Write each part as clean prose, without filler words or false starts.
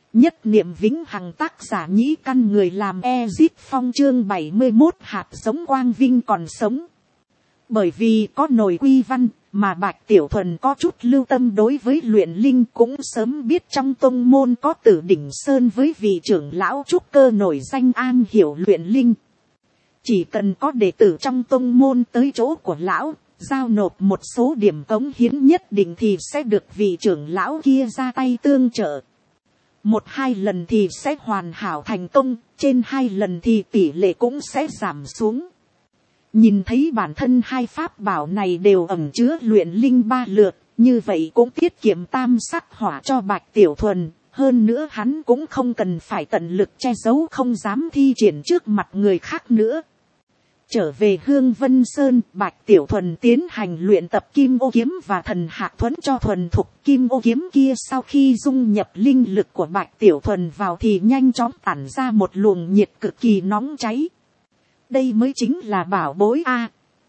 Nhất niệm vĩnh hằng, tác giả Nhĩ Căn, người làm Ezip Phong, chương 71, hạt giống quang vinh còn sống. Bởi vì có nồi quy văn, mà Bạch Tiểu Thuần có chút lưu tâm đối với luyện linh, cũng sớm biết trong tông môn có Tử Đỉnh Sơn với vị trưởng lão trúc cơ nổi danh an hiểu luyện linh. Chỉ cần có đệ tử trong tông môn tới chỗ của lão, giao nộp một số điểm cống hiến nhất định thì sẽ được vị trưởng lão kia ra tay tương trợ. 1-2 lần thì sẽ hoàn hảo thành công, trên 2 lần thì tỷ lệ cũng sẽ giảm xuống. Nhìn thấy bản thân hai pháp bảo này đều ẩn chứa luyện linh 3 lượt, như vậy cũng tiết kiệm tam sắc hỏa cho Bạch Tiểu Thuần. Hơn nữa hắn cũng không cần phải tận lực che giấu, không dám thi triển trước mặt người khác nữa. Trở về Hương Vân Sơn, Bạch Tiểu Thuần tiến hành luyện tập kim ô kiếm và thần hạc thuẫn cho thuần thục. Kim ô kiếm kia sau khi dung nhập linh lực của Bạch Tiểu Thuần vào thì nhanh chóng tản ra một luồng nhiệt cực kỳ nóng cháy. Đây mới chính là bảo bối a.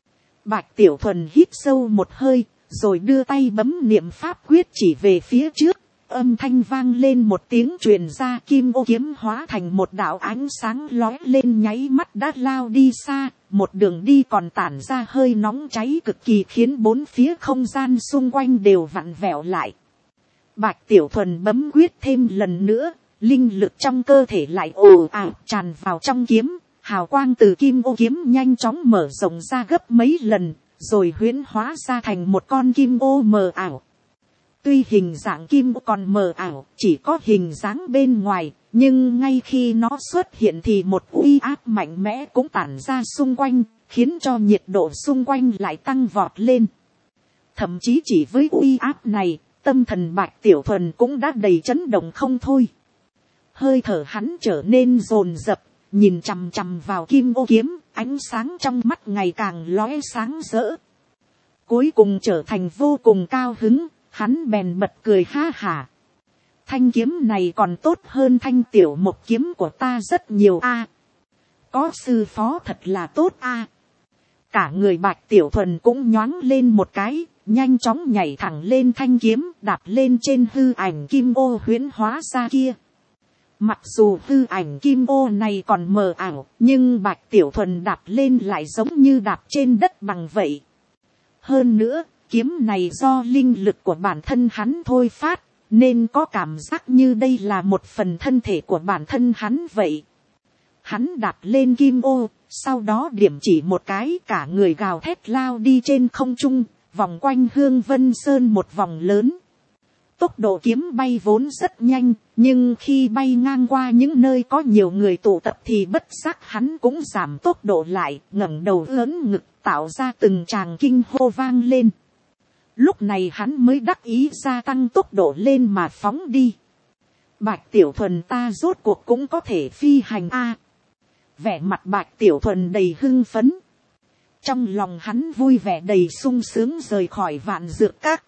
Bạch Tiểu Thuần hít sâu một hơi, rồi đưa tay bấm niệm pháp quyết chỉ về phía trước. Âm thanh vang lên một tiếng truyền ra, kim ô kiếm hóa thành một đạo ánh sáng lóe lên, nháy mắt đã lao đi xa. Một đường đi còn tản ra hơi nóng cháy cực kỳ, khiến bốn phía không gian xung quanh đều vặn vẹo lại. Bạch Tiểu Thuần bấm quyết thêm lần nữa, linh lực trong cơ thể lại ồ ạt tràn vào trong kiếm. Hào quang từ kim ô kiếm nhanh chóng mở rộng ra gấp mấy lần, rồi huyễn hóa ra thành một con kim ô mờ ảo. Tuy hình dạng kim ô còn mờ ảo, chỉ có hình dáng bên ngoài, nhưng ngay khi nó xuất hiện thì một uy áp mạnh mẽ cũng tản ra xung quanh, khiến cho nhiệt độ xung quanh lại tăng vọt lên. Thậm chí chỉ với uy áp này, tâm thần Bạch Tiểu Thuần cũng đã đầy chấn động không thôi. Hơi thở hắn trở nên dồn dập, nhìn chằm chằm vào kim ô kiếm, ánh sáng trong mắt ngày càng lóe sáng rỡ. Cuối cùng trở thành vô cùng cao hứng, hắn bèn bật cười ha hả. Thanh kiếm này còn tốt hơn thanh tiểu mộc kiếm của ta rất nhiều a. Có sư phó thật là tốt a. Cả người Bạch Tiểu Thuần cũng nhoáng lên một cái, nhanh chóng nhảy thẳng lên thanh kiếm, đạp lên trên hư ảnh kim ô huyễn hóa ra kia. Mặc dù hư ảnh kim ô này còn mờ ảo, nhưng Bạch Tiểu Thuần đạp lên lại giống như đạp trên đất bằng vậy. Hơn nữa, kiếm này do linh lực của bản thân hắn thôi phát, nên có cảm giác như đây là một phần thân thể của bản thân hắn vậy. Hắn đạp lên kim ô, sau đó điểm chỉ một cái, cả người gào thét lao đi trên không trung, vòng quanh Hương Vân Sơn một vòng lớn. Tốc độ kiếm bay vốn rất nhanh, nhưng khi bay ngang qua những nơi có nhiều người tụ tập thì bất giác hắn cũng giảm tốc độ lại, ngẩng đầu lớn ngực tạo ra từng tràng kinh hô vang lên. Lúc này hắn mới đắc ý gia tăng tốc độ lên mà phóng đi. Bạch Tiểu Thuần, ta rốt cuộc cũng có thể phi hành a. Vẻ mặt Bạch Tiểu Thuần đầy hưng phấn. Trong lòng hắn vui vẻ đầy sung sướng rời khỏi Vạn Dược Các.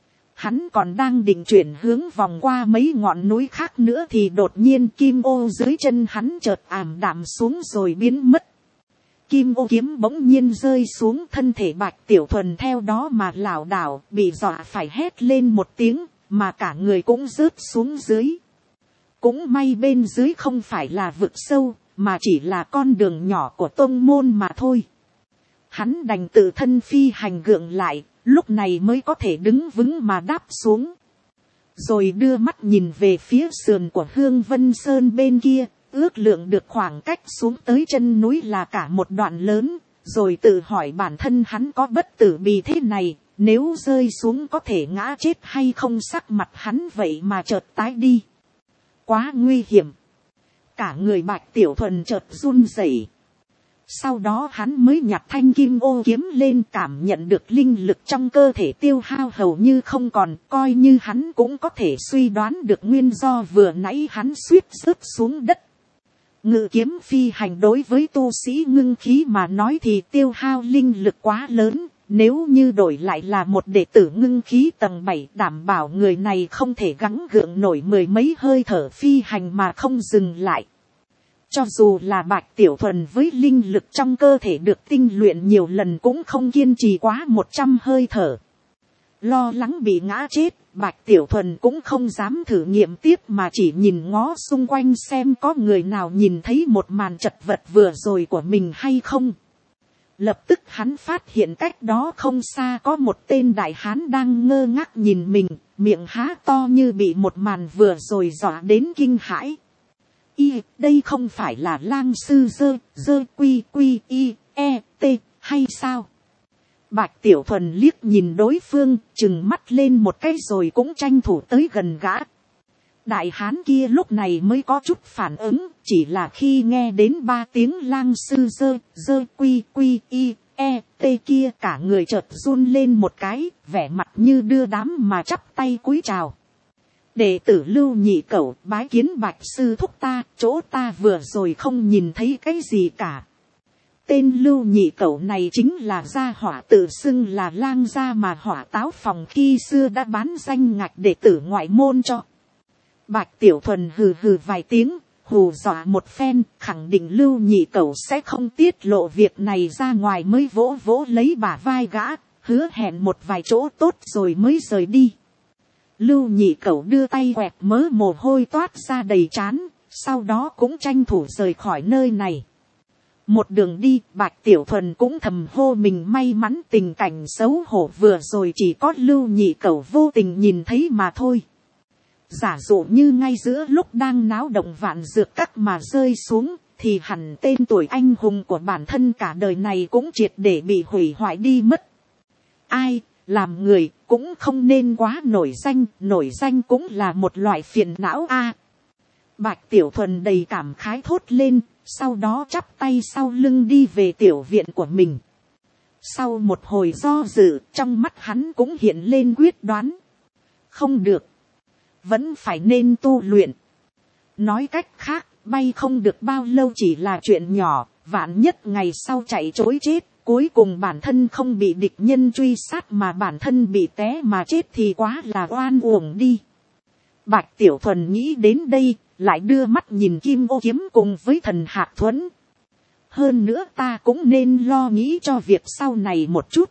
Hắn còn đang định chuyển hướng vòng qua mấy ngọn núi khác nữa thì đột nhiên kim ô dưới chân hắn chợt ảm đạm xuống rồi biến mất. Kim ô kiếm bỗng nhiên rơi xuống, thân thể Bạch Tiểu Thuần theo đó mà lảo đảo, bị dọa phải hét lên một tiếng, mà cả người cũng rớt xuống dưới. Cũng may bên dưới không phải là vực sâu, mà chỉ là con đường nhỏ của tông môn mà thôi. Hắn đành tự thân phi hành gượng lại, lúc này mới có thể đứng vững mà đáp xuống. Rồi đưa mắt nhìn về phía sườn của Hương Vân Sơn bên kia, ước lượng được khoảng cách xuống tới chân núi là cả một đoạn lớn, rồi tự hỏi bản thân hắn có bất tử bì thế này, nếu rơi xuống có thể ngã chết hay không. Sắc mặt hắn vậy mà chợt tái đi. Quá nguy hiểm. Cả người Bạch Tiểu Thuần chợt run rẩy. Sau đó hắn mới nhặt thanh kim ô kiếm lên, cảm nhận được linh lực trong cơ thể tiêu hao hầu như không còn, coi như hắn cũng có thể suy đoán được nguyên do vừa nãy hắn suýt rớt xuống đất. Ngự kiếm phi hành đối với tu sĩ ngưng khí mà nói thì tiêu hao linh lực quá lớn, nếu như đổi lại là một đệ tử ngưng khí tầng 7, đảm bảo người này không thể gắng gượng nổi 10 mấy hơi thở phi hành mà không dừng lại. Cho dù là Bạch Tiểu Thuần với linh lực trong cơ thể được tinh luyện nhiều lần cũng không kiên trì quá 100 hơi thở. Lo lắng bị ngã chết, Bạch Tiểu Thuần cũng không dám thử nghiệm tiếp mà chỉ nhìn ngó xung quanh xem có người nào nhìn thấy một màn chật vật vừa rồi của mình hay không. Lập tức hắn phát hiện cách đó không xa có một tên đại hán đang ngơ ngác nhìn mình, miệng há to như bị một màn vừa rồi dọa đến kinh hãi. Đây không phải là lang sư dơ quy y e t hay sao? Bạch Tiểu Thuần liếc nhìn đối phương, chừng mắt lên một cái rồi cũng tranh thủ tới gần gã. Đại hán kia lúc này mới có chút phản ứng, chỉ là khi nghe đến 3 tiếng lang sư dơ quy y e t kia, cả người chợt run lên một cái, vẻ mặt như đưa đám mà chắp tay cúi chào. Đệ tử Lưu Nhị Cẩu bái kiến Bạch sư thúc ta, chỗ ta vừa rồi không nhìn thấy cái gì cả. Tên Lưu Nhị Cẩu này chính là gia hỏa tự xưng là lang gia mà Hỏa Táo Phòng khi xưa đã bán danh ngạch đệ tử ngoại môn cho. Bạch Tiểu Thuần hừ hừ vài tiếng, hù dọa một phen, khẳng định Lưu Nhị Cẩu sẽ không tiết lộ việc này ra ngoài, mới vỗ vỗ lấy bả vai gã, hứa hẹn một vài chỗ tốt rồi mới rời đi. Lưu Nhị Cẩu đưa tay quẹt mớ mồ hôi toát ra đầy trán, sau đó cũng tranh thủ rời khỏi nơi này. Một đường đi, Bạch Tiểu Thuần cũng thầm hô mình may mắn, tình cảnh xấu hổ vừa rồi chỉ có Lưu Nhị Cẩu vô tình nhìn thấy mà thôi. Giả dụ như ngay giữa lúc đang náo động vạn dược các mà rơi xuống, thì hẳn tên tuổi anh hùng của bản thân cả đời này cũng triệt để bị hủy hoại đi mất. Ai, làm người cũng không nên quá nổi danh cũng là một loại phiền não a. Bạch Tiểu Thuần đầy cảm khái thốt lên, sau đó chắp tay sau lưng đi về tiểu viện của mình. Sau một hồi do dự, trong mắt hắn cũng hiện lên quyết đoán. Không được, vẫn phải nên tu luyện. Nói cách khác, bay không được bao lâu chỉ là chuyện nhỏ, vạn nhất ngày sau chạy trối chết, cuối cùng bản thân không bị địch nhân truy sát mà bản thân bị té mà chết thì quá là oan uổng đi. Bạch Tiểu Thuần nghĩ đến đây, lại đưa mắt nhìn Kim Ô Kiếm cùng với Thần Hạc Thuẫn. Hơn nữa ta cũng nên lo nghĩ cho việc sau này một chút.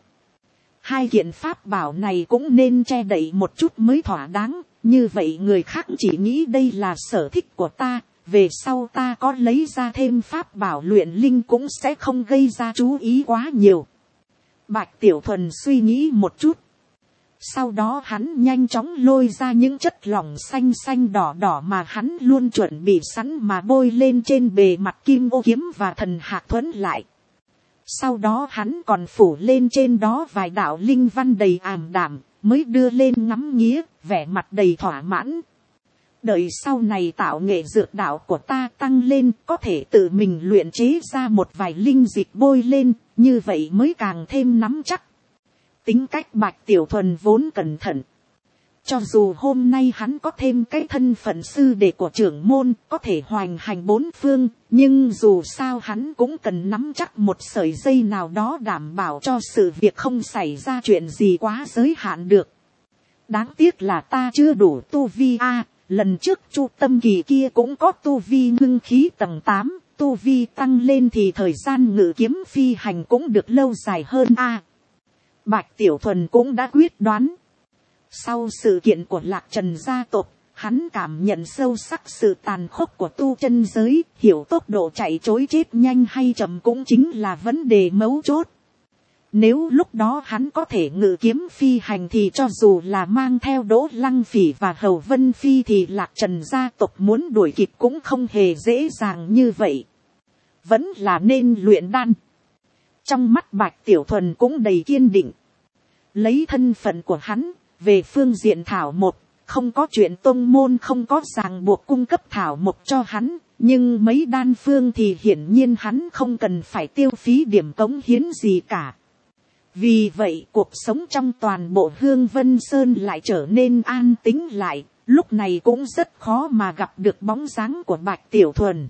Hai kiện pháp bảo này cũng nên che đậy một chút mới thỏa đáng, như vậy người khác chỉ nghĩ đây là sở thích của ta, về sau ta có lấy ra thêm pháp bảo luyện linh cũng sẽ không gây ra chú ý quá nhiều. Bạch Tiểu Thuần suy nghĩ một chút. Sau đó hắn nhanh chóng lôi ra những chất lỏng xanh xanh đỏ đỏ mà hắn luôn chuẩn bị sẵn mà bôi lên trên bề mặt Kim Ô Kiếm và Thần Hạc Thuẫn lại. Sau đó hắn còn phủ lên trên đó vài đạo linh văn đầy ảm đạm, mới đưa lên ngắm nghía, vẻ mặt đầy thỏa mãn. Đợi sau này tạo nghệ dược đạo của ta tăng lên, có thể tự mình luyện chế ra một vài linh dịch bôi lên, như vậy mới càng thêm nắm chắc. Tính cách Bạch Tiểu Thuần vốn cẩn thận. Cho dù hôm nay hắn có thêm cái thân phận sư đệ của trưởng môn, có thể hoành hành bốn phương, nhưng dù sao hắn cũng cần nắm chắc một sợi dây nào đó đảm bảo cho sự việc không xảy ra chuyện gì quá giới hạn được. Đáng tiếc là ta chưa đủ tu vi a. Lần trước Chu Tâm Kỳ kia cũng có tu vi ngưng khí tầng 8, tu vi tăng lên thì thời gian ngự kiếm phi hành cũng được lâu dài hơn a. Bạch Tiểu Thuần cũng đã quyết đoán. Sau sự kiện của Lạc Trần gia tộc, hắn cảm nhận sâu sắc sự tàn khốc của tu chân giới, hiểu tốc độ chạy trối chết nhanh hay chậm cũng chính là vấn đề mấu chốt. Nếu lúc đó hắn có thể ngự kiếm phi hành thì cho dù là mang theo Đỗ Lăng Phỉ và Hầu Vân Phi thì Lạc Trần gia tộc muốn đuổi kịp cũng không hề dễ dàng như vậy. Vẫn là nên luyện đan. Trong mắt Bạch Tiểu Thuần cũng đầy kiên định. Lấy thân phận của hắn, về phương diện thảo mộc, không có chuyện tông môn không có ràng buộc cung cấp thảo mộc cho hắn. Nhưng mấy đan phương thì hiển nhiên hắn không cần phải tiêu phí điểm cống hiến gì cả. Vì vậy cuộc sống trong toàn bộ Hương Vân Sơn lại trở nên an tĩnh lại, lúc này cũng rất khó mà gặp được bóng dáng của Bạch Tiểu Thuần.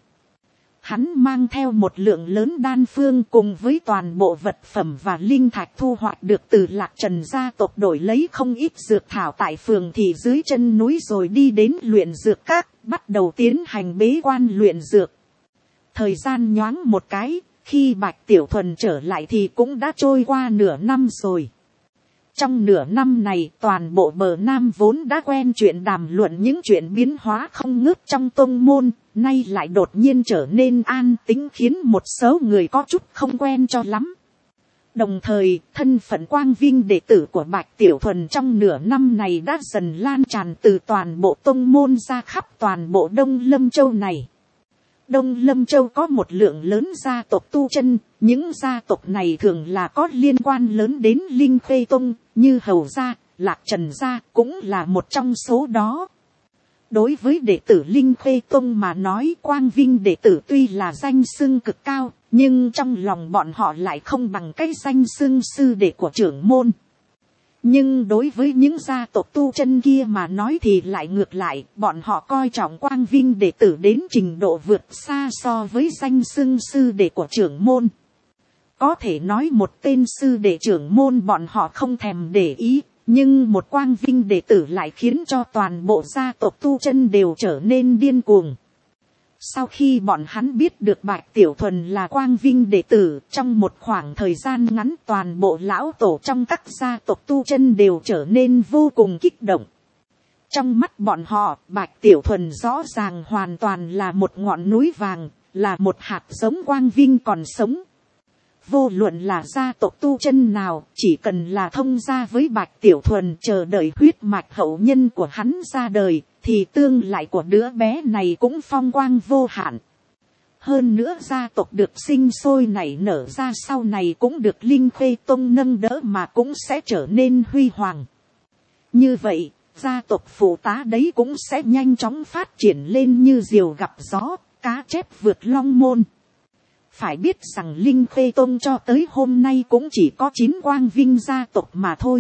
Hắn mang theo một lượng lớn đan phương cùng với toàn bộ vật phẩm và linh thạch thu hoạch được từ Lạc Trần gia tộc đổi lấy không ít dược thảo tại phường thị dưới chân núi rồi đi đến luyện dược các, bắt đầu tiến hành bế quan luyện dược. Thời gian nhoáng một cái, khi Bạch Tiểu Thuần trở lại thì cũng đã trôi qua nửa năm rồi. Trong nửa năm này toàn bộ bờ Nam vốn đã quen chuyện đàm luận những chuyện biến hóa không ngớt trong tông môn, nay lại đột nhiên trở nên an tĩnh khiến một số người có chút không quen cho lắm. Đồng thời, thân phận quang vinh đệ tử của Bạch Tiểu Thuần trong nửa năm này đã dần lan tràn từ toàn bộ tông môn ra khắp toàn bộ Đông Lâm Châu này. Đông Lâm Châu có một lượng lớn gia tộc tu chân, những gia tộc này thường là có liên quan lớn đến Linh Khê Tông, như Hầu Gia, Lạc Trần Gia cũng là một trong số đó. Đối với đệ tử Linh Khê Tông mà nói, quang vinh đệ tử tuy là danh xưng cực cao, nhưng trong lòng bọn họ lại không bằng cái danh xưng sư đệ của trưởng môn. Nhưng đối với những gia tộc tu chân kia mà nói thì lại ngược lại, bọn họ coi trọng quang vinh đệ tử đến trình độ vượt xa so với danh xưng sư đệ của trưởng môn. Có thể nói một tên sư đệ trưởng môn bọn họ không thèm để ý, nhưng một quang vinh đệ tử lại khiến cho toàn bộ gia tộc tu chân đều trở nên điên cuồng. Sau khi bọn hắn biết được Bạch Tiểu Thuần là quang vinh đệ tử, trong một khoảng thời gian ngắn toàn bộ lão tổ trong các gia tộc tu chân đều trở nên vô cùng kích động. Trong mắt bọn họ, Bạch Tiểu Thuần rõ ràng hoàn toàn là một ngọn núi vàng, là một hạt giống quang vinh còn sống. Vô luận là gia tộc tu chân nào, chỉ cần là thông gia với Bạch Tiểu Thuần chờ đợi huyết mạch hậu nhân của hắn ra đời, thì tương lai của đứa bé này cũng phong quang vô hạn. Hơn nữa gia tộc được sinh sôi nảy nở ra sau này cũng được Linh Khê Tông nâng đỡ mà cũng sẽ trở nên huy hoàng. Như vậy, gia tộc phụ tá đấy cũng sẽ nhanh chóng phát triển lên như diều gặp gió, cá chép vượt long môn. Phải biết rằng Linh Khê Tông cho tới hôm nay cũng chỉ có 9 quang vinh gia tộc mà thôi.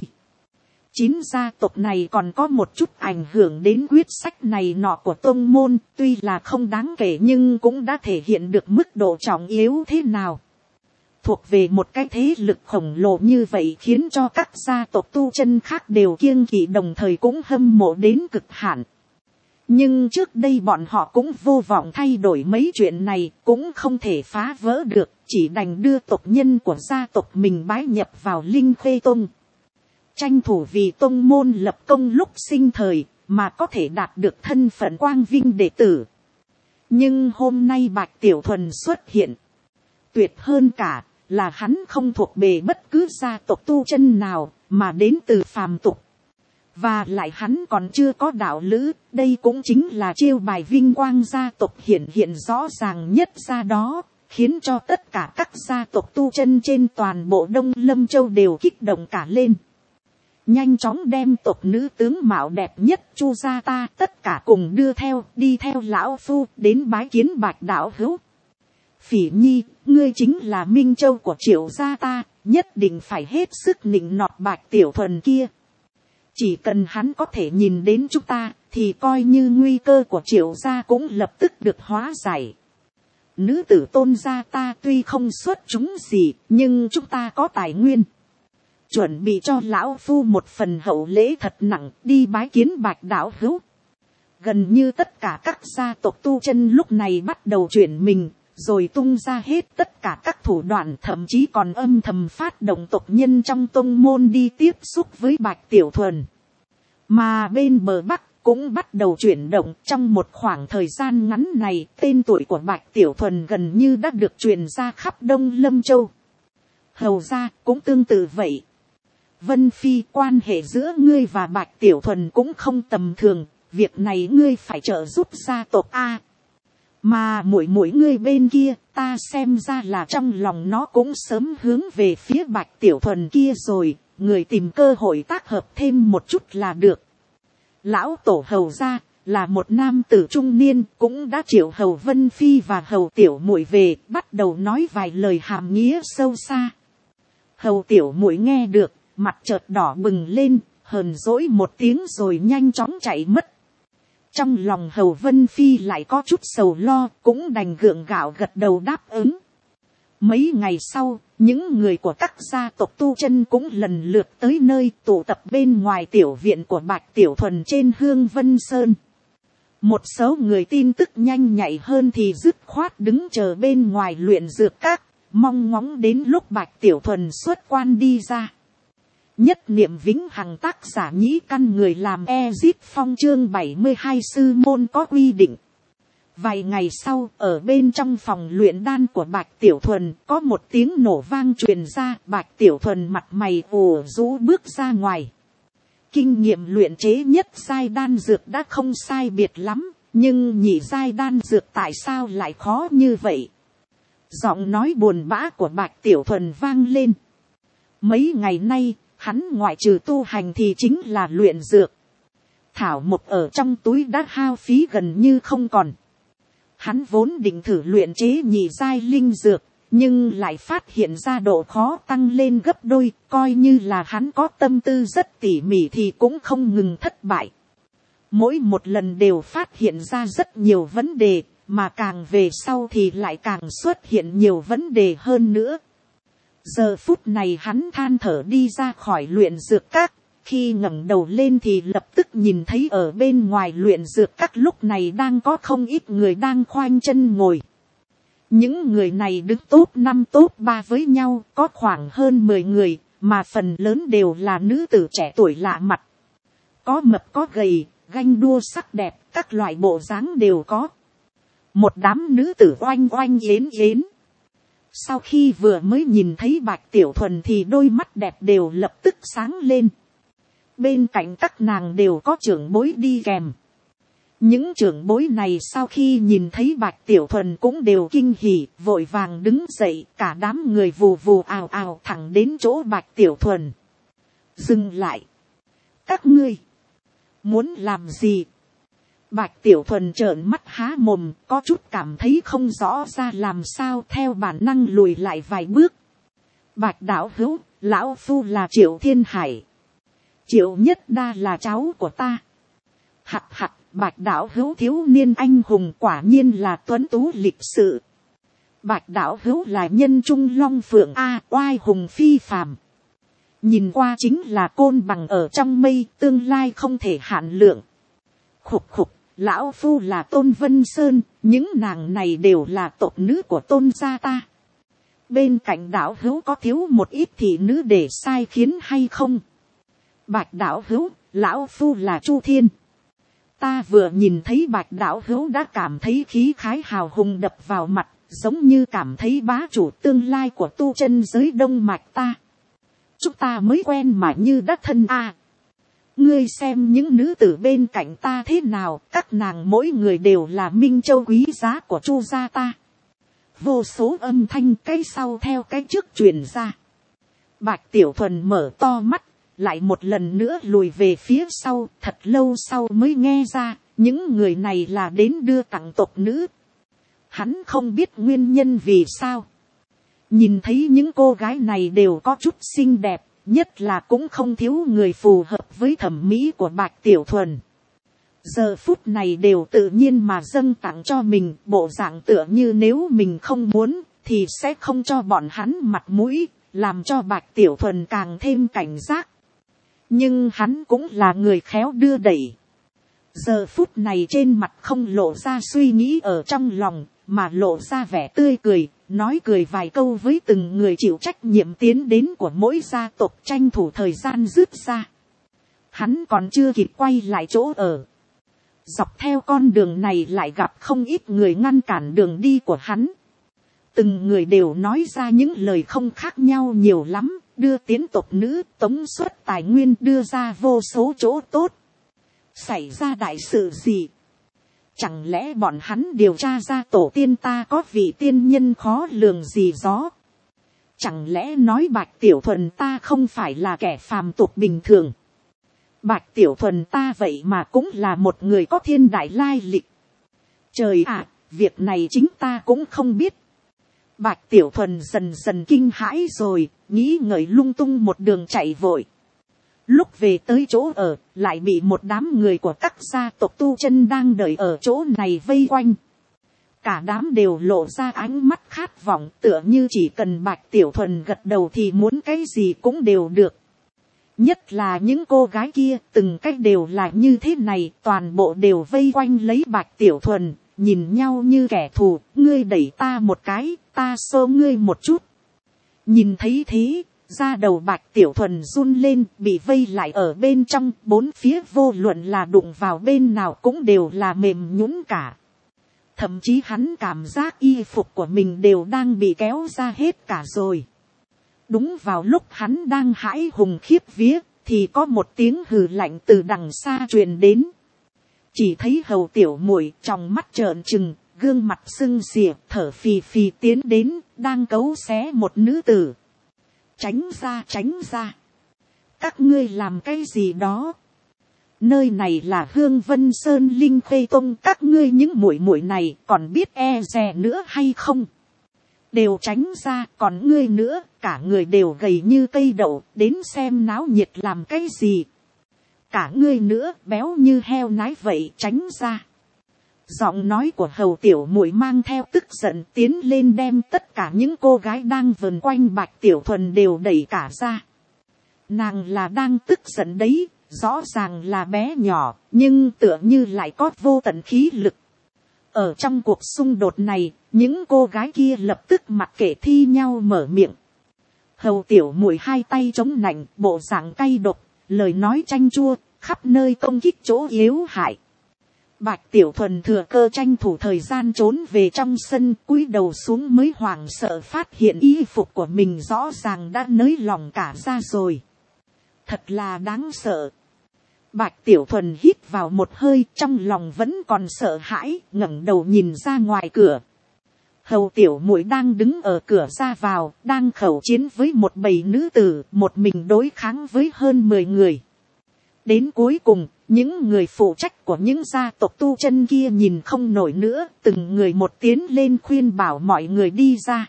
9 gia tộc này còn có một chút ảnh hưởng đến quyết sách này nọ của tông môn, tuy là không đáng kể nhưng cũng đã thể hiện được mức độ trọng yếu thế nào. Thuộc về một cái thế lực khổng lồ như vậy khiến cho các gia tộc tu chân khác đều kiêng kỵ đồng thời cũng hâm mộ đến cực hạn. Nhưng trước đây bọn họ cũng vô vọng thay đổi mấy chuyện này, cũng không thể phá vỡ được, chỉ đành đưa tộc nhân của gia tộc mình bái nhập vào Linh Khê Tông. Tranh thủ vì tông môn lập công lúc sinh thời, mà có thể đạt được thân phận quang vinh đệ tử. Nhưng hôm nay Bạch Tiểu Thuần xuất hiện. Tuyệt hơn cả, là hắn không thuộc bề bất cứ gia tộc tu chân nào, mà đến từ phàm tục. Và lại hắn còn chưa có đạo lữ, đây cũng chính là chiêu bài vinh quang gia tộc hiện rõ ràng nhất ra đó, khiến cho tất cả các gia tộc tu chân trên toàn bộ Đông Lâm Châu đều kích động cả lên. Nhanh chóng đem tộc nữ tướng mạo đẹp nhất Chu gia ta tất cả cùng đưa theo, đi theo lão phu đến bái kiến Bạch đạo hữu. Phỉ Nhi, ngươi chính là Minh Châu của Triệu gia ta, nhất định phải hết sức nịnh nọt Bạch Tiểu Thuần kia. Chỉ cần hắn có thể nhìn đến chúng ta, thì coi như nguy cơ của Triệu gia cũng lập tức được hóa giải. Nữ tử Tôn gia ta tuy không xuất chúng gì, nhưng chúng ta có tài nguyên. Chuẩn bị cho lão phu một phần hậu lễ thật nặng, đi bái kiến Bạch đạo hữu. Gần như tất cả các gia tộc tu chân lúc này bắt đầu chuyển mình, rồi tung ra hết tất cả các thủ đoạn, thậm chí còn âm thầm phát động tộc nhân trong tông môn đi tiếp xúc với Bạch Tiểu Thuần. Mà bên bờ Bắc cũng bắt đầu chuyển động. Trong một khoảng thời gian ngắn này, tên tuổi của Bạch Tiểu Thuần gần như đã được truyền ra khắp Đông Lâm Châu. Hầu ra cũng tương tự vậy. Vân Phi, quan hệ giữa ngươi và Bạch Tiểu Thuần cũng không tầm thường, việc này ngươi phải trợ giúp gia tộc A. Mà mỗi ngươi bên kia, ta xem ra là trong lòng nó cũng sớm hướng về phía Bạch Tiểu Thuần kia rồi, người tìm cơ hội tác hợp thêm một chút là được. Lão tổ Hầu gia là một nam tử trung niên, cũng đã triệu Hầu Vân Phi và Hầu Tiểu Muội về, bắt đầu nói vài lời hàm nghĩa sâu xa. Hầu Tiểu Muội nghe được, mặt chợt đỏ bừng lên, hờn dỗi một tiếng rồi nhanh chóng chạy mất. Trong lòng Hầu Vân Phi lại có chút sầu lo, cũng đành gượng gạo gật đầu đáp ứng. Mấy ngày sau, những người của các gia tộc tu chân cũng lần lượt tới nơi tụ tập bên ngoài tiểu viện của Bạch Tiểu Thuần trên Hương Vân Sơn. Một số người tin tức nhanh nhạy hơn thì dứt khoát đứng chờ bên ngoài luyện dược các, mong ngóng đến lúc Bạch Tiểu Thuần xuất quan đi ra. Nhất niệm vĩnh hằng tác giả nhĩ căn người làm Ezip Phong chương 72 sư môn có quy định. Vài ngày sau, ở bên trong phòng luyện đan của Bạch Tiểu Thuần, có một tiếng nổ vang truyền ra. Bạch Tiểu Thuần mặt mày ủ rũ bước ra ngoài. Kinh nghiệm luyện chế nhất giai đan dược đã không sai biệt lắm, nhưng nhị giai đan dược tại sao lại khó như vậy? Giọng nói buồn bã của Bạch Tiểu Thuần vang lên. Mấy ngày nay, hắn ngoại trừ tu hành thì chính là luyện dược. Thảo mộc ở trong túi đã hao phí gần như không còn. Hắn vốn định thử luyện chế nhị giai linh dược, nhưng lại phát hiện ra độ khó tăng lên gấp đôi, coi như là hắn có tâm tư rất tỉ mỉ thì cũng không ngừng thất bại. Mỗi một lần đều phát hiện ra rất nhiều vấn đề, mà càng về sau thì lại càng xuất hiện nhiều vấn đề hơn nữa. Giờ phút này hắn than thở đi ra khỏi luyện dược các, khi ngẩng đầu lên thì lập tức nhìn thấy ở bên ngoài luyện dược các lúc này đang có không ít người đang khoanh chân ngồi. Những người này đứng top 5 top 3 với nhau, có khoảng hơn 10 người, mà phần lớn đều là nữ tử trẻ tuổi lạ mặt. Có mập có gầy, ganh đua sắc đẹp, các loại bộ dáng đều có. Một đám nữ tử oanh oanh yến yến. Sau khi vừa mới nhìn thấy Bạch Tiểu Thuần thì đôi mắt đẹp đều lập tức sáng lên. Bên cạnh các nàng đều có trưởng bối đi kèm. Những trưởng bối này sau khi nhìn thấy Bạch Tiểu Thuần cũng đều kinh hỉ, vội vàng đứng dậy, cả đám người vù vù ào ào thẳng đến chỗ Bạch Tiểu Thuần. Dừng lại. Các ngươi muốn làm gì? Bạch Tiểu Thuần trợn mắt há mồm, có chút cảm thấy không rõ ra làm sao, theo bản năng lùi lại vài bước. Bạch đạo hữu, lão phu là Triệu Thiên Hải. Triệu Nhất Đa là cháu của ta. Hặc hặc, Bạch đạo hữu thiếu niên anh hùng quả nhiên là tuấn tú lịch sự. Bạch đạo hữu là nhân trung long phượng a, oai hùng phi phàm. Nhìn qua chính là côn bằng ở trong mây, tương lai không thể hạn lượng. Khục khục, lão phu là Tôn Vân Sơn, những nàng này đều là tộc nữ của Tôn gia ta. Bên cạnh đạo hữu có thiếu một ít thị nữ để sai khiến hay không? Bạch đạo hữu, lão phu là Chu Thiên. Ta vừa nhìn thấy Bạch đạo hữu đã cảm thấy khí khái hào hùng đập vào mặt, giống như cảm thấy bá chủ tương lai của tu chân giới đông mạch ta. Chúng ta mới quen mà như đã thân a. Ngươi xem những nữ tử bên cạnh ta thế nào, các nàng mỗi người đều là minh châu quý giá của Chu gia ta. Vô số âm thanh cái sau theo cái trước truyền ra. Bạch Tiểu Thuần mở to mắt, lại một lần nữa lùi về phía sau, thật lâu sau mới nghe ra, những người này là đến đưa tặng tộc nữ. Hắn không biết nguyên nhân vì sao. Nhìn thấy những cô gái này đều có chút xinh đẹp, nhất là cũng không thiếu người phù hợp với thẩm mỹ của Bạch Tiểu Thuần. Giờ phút này đều tự nhiên mà dâng tặng cho mình, bộ dạng tựa như nếu mình không muốn, thì sẽ không cho bọn hắn mặt mũi, làm cho Bạch Tiểu Thuần càng thêm cảnh giác. Nhưng hắn cũng là người khéo đưa đẩy. Giờ phút này trên mặt không lộ ra suy nghĩ ở trong lòng, mà lộ ra vẻ tươi cười, nói cười vài câu với từng người chịu trách nhiệm tiến đến của mỗi gia tộc, tranh thủ thời gian dứt ra. Hắn còn chưa kịp quay lại chỗ ở. Dọc theo con đường này lại gặp không ít người ngăn cản đường đi của hắn. Từng người đều nói ra những lời không khác nhau nhiều lắm, đưa tiến tộc nữ, tống suất tài nguyên, đưa ra vô số chỗ tốt. Xảy ra đại sự gì? Chẳng lẽ bọn hắn điều tra ra tổ tiên ta có vị tiên nhân khó lường gì đó? Chẳng lẽ nói Bạch Tiểu Thuần ta không phải là kẻ phàm tục bình thường? Bạch Tiểu Thuần ta vậy mà cũng là một người có thiên đại lai lịch. Trời ạ, việc này chính ta cũng không biết. Bạch Tiểu Thuần dần dần kinh hãi rồi, nghĩ ngợi lung tung một đường chạy vội. Lúc về tới chỗ ở, lại bị một đám người của các gia tộc tu chân đang đợi ở chỗ này vây quanh. Cả đám đều lộ ra ánh mắt khát vọng, tựa như chỉ cần Bạch Tiểu Thuần gật đầu thì muốn cái gì cũng đều được. Nhất là những cô gái kia, từng cách đều là như thế này, toàn bộ đều vây quanh lấy Bạch Tiểu Thuần, nhìn nhau như kẻ thù, ngươi đẩy ta một cái, ta xô ngươi một chút. Nhìn thấy thế, ra đầu Bạch Tiểu Thuần run lên, bị vây lại ở bên trong, bốn phía vô luận là đụng vào bên nào cũng đều là mềm nhũn cả. Thậm chí hắn cảm giác y phục của mình đều đang bị kéo ra hết cả rồi. Đúng vào lúc hắn đang hãi hùng khiếp vía, thì có một tiếng hừ lạnh từ đằng xa truyền đến. Chỉ thấy Hầu Tiểu Muội trong mắt trợn trừng, gương mặt sưng xìa, thở phì phì tiến đến, đang cấu xé một nữ tử. Tránh ra, tránh ra. Các ngươi làm cái gì đó? Nơi này là Hương Vân Sơn Linh Khê Tông, các ngươi những muội muội này còn biết e dè nữa hay không? Đều tránh ra, còn ngươi nữa, cả người đều gầy như cây đậu, đến xem náo nhiệt làm cái gì? Cả ngươi nữa, béo như heo nái vậy, tránh ra. Giọng nói của Hầu Tiểu Muội mang theo tức giận tiến lên đem tất cả những cô gái đang vờn quanh Bạch Tiểu Thuần đều đẩy cả ra. Nàng là đang tức giận đấy, rõ ràng là bé nhỏ, nhưng tựa như lại có vô tận khí lực. Ở trong cuộc xung đột này, những cô gái kia lập tức mặc kệ thi nhau mở miệng. Hầu Tiểu Muội hai tay chống nạnh, bộ dạng cay độc, lời nói chanh chua, khắp nơi công kích chỗ yếu hại. Bạch Tiểu Thuần thừa cơ tranh thủ thời gian trốn về trong sân, cúi đầu xuống mới hoảng sợ phát hiện y phục của mình rõ ràng đã nới lỏng cả ra rồi. Thật là đáng sợ. Bạch Tiểu Thuần hít vào một hơi, trong lòng vẫn còn sợ hãi, ngẩng đầu nhìn ra ngoài cửa. Hầu Tiểu Muội đang đứng ở cửa ra vào, đang khẩu chiến với một bầy nữ tử, một mình đối kháng với hơn 10 người. Đến cuối cùng, những người phụ trách của những gia tộc tu chân kia nhìn không nổi nữa, từng người một tiến lên khuyên bảo mọi người đi ra.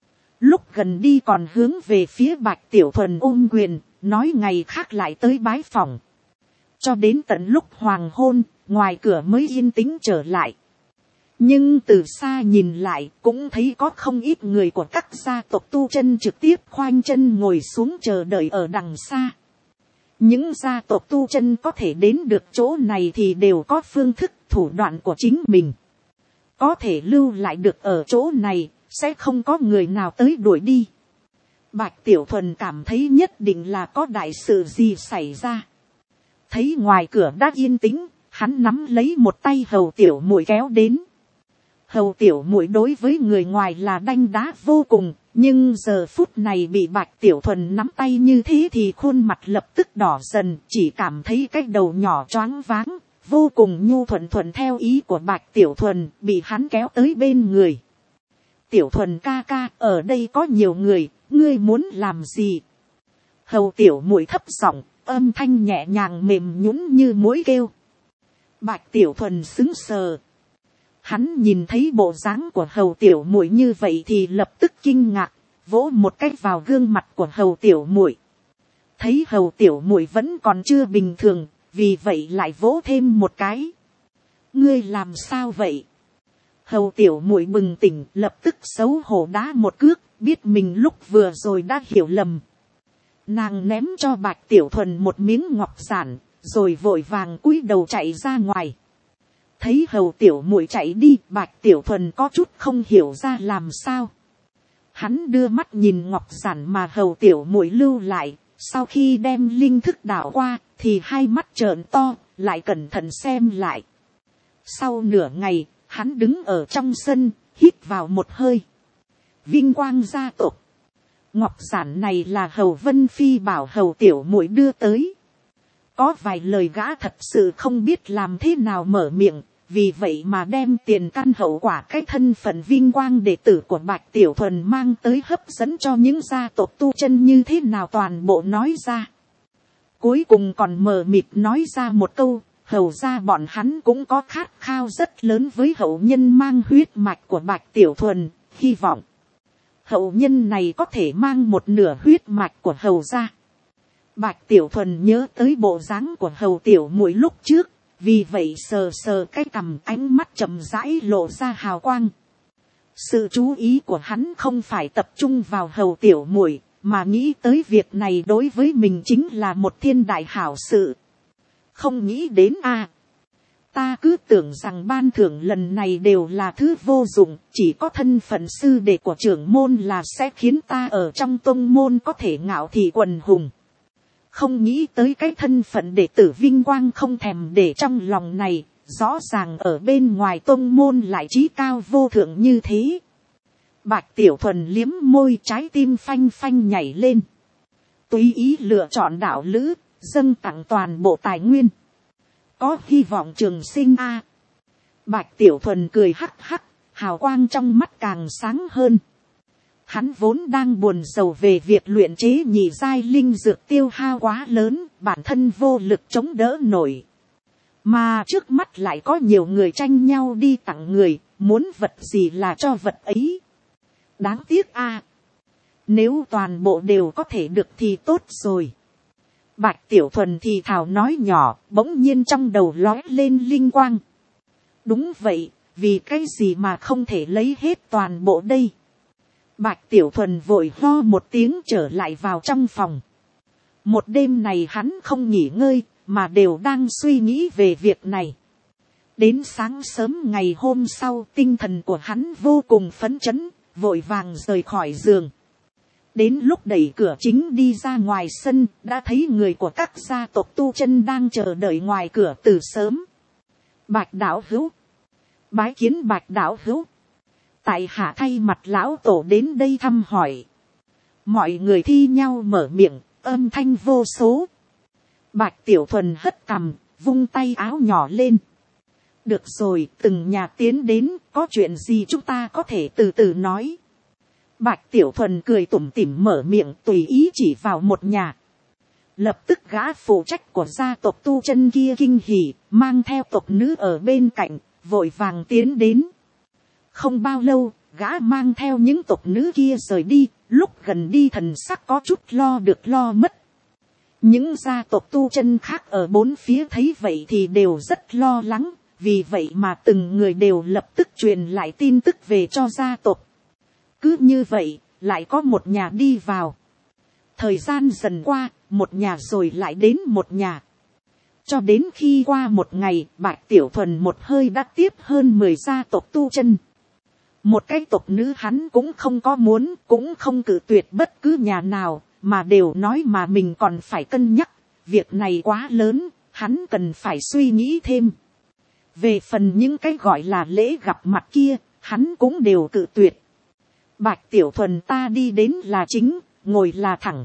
Lúc gần đi còn hướng về phía Bạch Tiểu Thuần ôm quyền, nói ngày khác lại tới bái phỏng. Cho đến tận lúc hoàng hôn, ngoài cửa mới yên tĩnh trở lại. Nhưng từ xa nhìn lại, cũng thấy có không ít người của các gia tộc tu chân trực tiếp khoanh chân ngồi xuống chờ đợi ở đằng xa. Những gia tộc tu chân có thể đến được chỗ này thì đều có phương thức thủ đoạn của chính mình. Có thể lưu lại được ở chỗ này, sẽ không có người nào tới đuổi đi. Bạch Tiểu Thuần cảm thấy nhất định là có đại sự gì xảy ra. Thấy ngoài cửa đã yên tĩnh, hắn nắm lấy một tay Hầu Tiểu Muội kéo đến. Hầu Tiểu Muội đối với người ngoài là đanh đá vô cùng, nhưng giờ phút này bị Bạch Tiểu Thuần nắm tay như thế thì khuôn mặt lập tức đỏ dần, chỉ cảm thấy cái đầu nhỏ choáng váng, vô cùng nhu thuận thuận theo ý của Bạch Tiểu Thuần, bị hắn kéo tới bên người. Tiểu Thuần ca ca, ở đây có nhiều người, ngươi muốn làm gì? Hầu Tiểu Muội thấp giọng, âm thanh nhẹ nhàng mềm nhũn như muỗi kêu. Bạch Tiểu Thuần sững sờ. Hắn nhìn thấy bộ dáng của Hầu Tiểu Muội như vậy thì lập tức kinh ngạc, vỗ một cái vào gương mặt của Hầu Tiểu Muội. Thấy Hầu Tiểu Muội vẫn còn chưa bình thường, vì vậy lại vỗ thêm một cái. Ngươi làm sao vậy? Hầu Tiểu Muội bừng tỉnh, lập tức xấu hổ đá một cước, biết mình lúc vừa rồi đã hiểu lầm. Nàng ném cho Bạch Tiểu Thuần một miếng ngọc giản, rồi vội vàng cúi đầu chạy ra ngoài. Thấy Hầu Tiểu Muội chạy đi, Bạch Tiểu Thuần có chút không hiểu ra làm sao. Hắn đưa mắt nhìn ngọc giản mà Hầu Tiểu Muội lưu lại, sau khi đem linh thức đảo qua, thì hai mắt trợn to, lại cẩn thận xem lại. Sau nửa ngày, hắn đứng ở trong sân, hít vào một hơi. Vinh quang gia tộc. Ngọc giản này là Hầu Vân Phi bảo Hầu Tiểu Muội đưa tới. Có vài lời gã thật sự không biết làm thế nào mở miệng, vì vậy mà đem tiền căn hậu quả cái thân phận vinh quang đệ tử của Bạch Tiểu Thuần mang tới hấp dẫn cho những gia tộc tu chân như thế nào toàn bộ nói ra. Cuối cùng còn mờ mịt nói ra một câu, hầu ra bọn hắn cũng có khát khao rất lớn với hậu nhân mang huyết mạch của Bạch Tiểu Thuần, hy vọng hậu nhân này có thể mang một nửa huyết mạch của hầu ra. Bạch Tiểu Thuần nhớ tới bộ dáng của Hầu Tiểu Muội lúc trước, vì vậy sờ sờ cái cằm, ánh mắt chậm rãi lộ ra hào quang. Sự chú ý của hắn không phải tập trung vào Hầu Tiểu Muội, mà nghĩ tới việc này đối với mình chính là một thiên đại hảo sự. Không nghĩ đến Ta cứ tưởng rằng ban thưởng lần này đều là thứ vô dụng, chỉ có thân phận sư đệ của trưởng môn là sẽ khiến ta ở trong tông môn có thể ngạo thị quần hùng. Không nghĩ tới cái thân phận đệ tử vinh quang không thèm để trong lòng này, rõ ràng ở bên ngoài tông môn lại trí cao vô thượng như thế. Bạch Tiểu Thuần liếm môi, trái tim phanh phanh nhảy lên. Tùy ý lựa chọn đạo lữ, dâng tặng toàn bộ tài nguyên. Có hy vọng trường sinh a. Bạch Tiểu Thuần cười hắc hắc, hào quang trong mắt càng sáng hơn. Hắn vốn đang buồn rầu về việc luyện chế nhị giai linh dược tiêu hao quá lớn, bản thân vô lực chống đỡ nổi. Mà trước mắt lại có nhiều người tranh nhau đi tặng người, muốn vật gì là cho vật ấy. Đáng tiếc a. Nếu toàn bộ đều có thể được thì tốt rồi. Bạch Tiểu Thuần thì thào nói nhỏ, bỗng nhiên trong đầu lóe lên linh quang. Đúng vậy, vì cái gì mà không thể lấy hết toàn bộ đây. Bạch Tiểu Thuần vội ho một tiếng trở lại vào trong phòng. Một đêm này hắn không nghỉ ngơi, mà đều đang suy nghĩ về việc này. Đến sáng sớm ngày hôm sau, tinh thần của hắn vô cùng phấn chấn, vội vàng rời khỏi giường. Đến lúc đẩy cửa chính đi ra ngoài sân, đã thấy người của các gia tộc tu chân đang chờ đợi ngoài cửa từ sớm. Bạch đạo hữu, bái kiến Bạch đạo hữu. Tại hạ thay mặt lão tổ đến đây thăm hỏi. Mọi người thi nhau mở miệng, âm thanh vô số. Bạch Tiểu Thuần hất cằm, vung tay áo nhỏ lên. Được rồi, từng nhà tiến đến, có chuyện gì chúng ta có thể từ từ nói. Bạch Tiểu Thuần cười tủm tỉm mở miệng, tùy ý chỉ vào một nhà. Lập tức gã phụ trách của gia tộc tu chân kia kinh hỉ, mang theo tộc nữ ở bên cạnh, vội vàng tiến đến. Không bao lâu, gã mang theo những tộc nữ kia rời đi, lúc gần đi thần sắc có chút lo được lo mất. Những gia tộc tu chân khác ở bốn phía thấy vậy thì đều rất lo lắng, vì vậy mà từng người đều lập tức truyền lại tin tức về cho gia tộc. Cứ như vậy, lại có một nhà đi vào. Thời gian dần qua, một nhà rồi lại đến một nhà. Cho đến khi qua một ngày, Bạch Tiểu Thuần một hơi đã tiếp hơn 10 gia tộc tu chân. Một cái tộc nữ hắn cũng không có muốn, cũng không cự tuyệt bất cứ nhà nào, mà đều nói mà mình còn phải cân nhắc. Việc này quá lớn, hắn cần phải suy nghĩ thêm. Về phần những cái gọi là lễ gặp mặt kia, hắn cũng đều cự tuyệt. Bạch Tiểu Thuần ta đi đến là chính, ngồi là thẳng.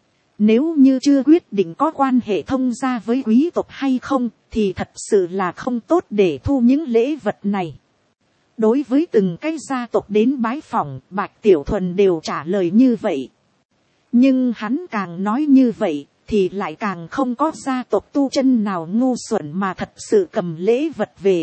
Nếu như chưa quyết định có quan hệ thông gia với quý tộc hay không, thì thật sự là không tốt để thu những lễ vật này. Đối với từng cái gia tộc đến bái phỏng, Bạch Tiểu Thuần đều trả lời như vậy. Nhưng hắn càng nói như vậy, thì lại càng không có gia tộc tu chân nào ngu xuẩn mà thật sự cầm lễ vật về.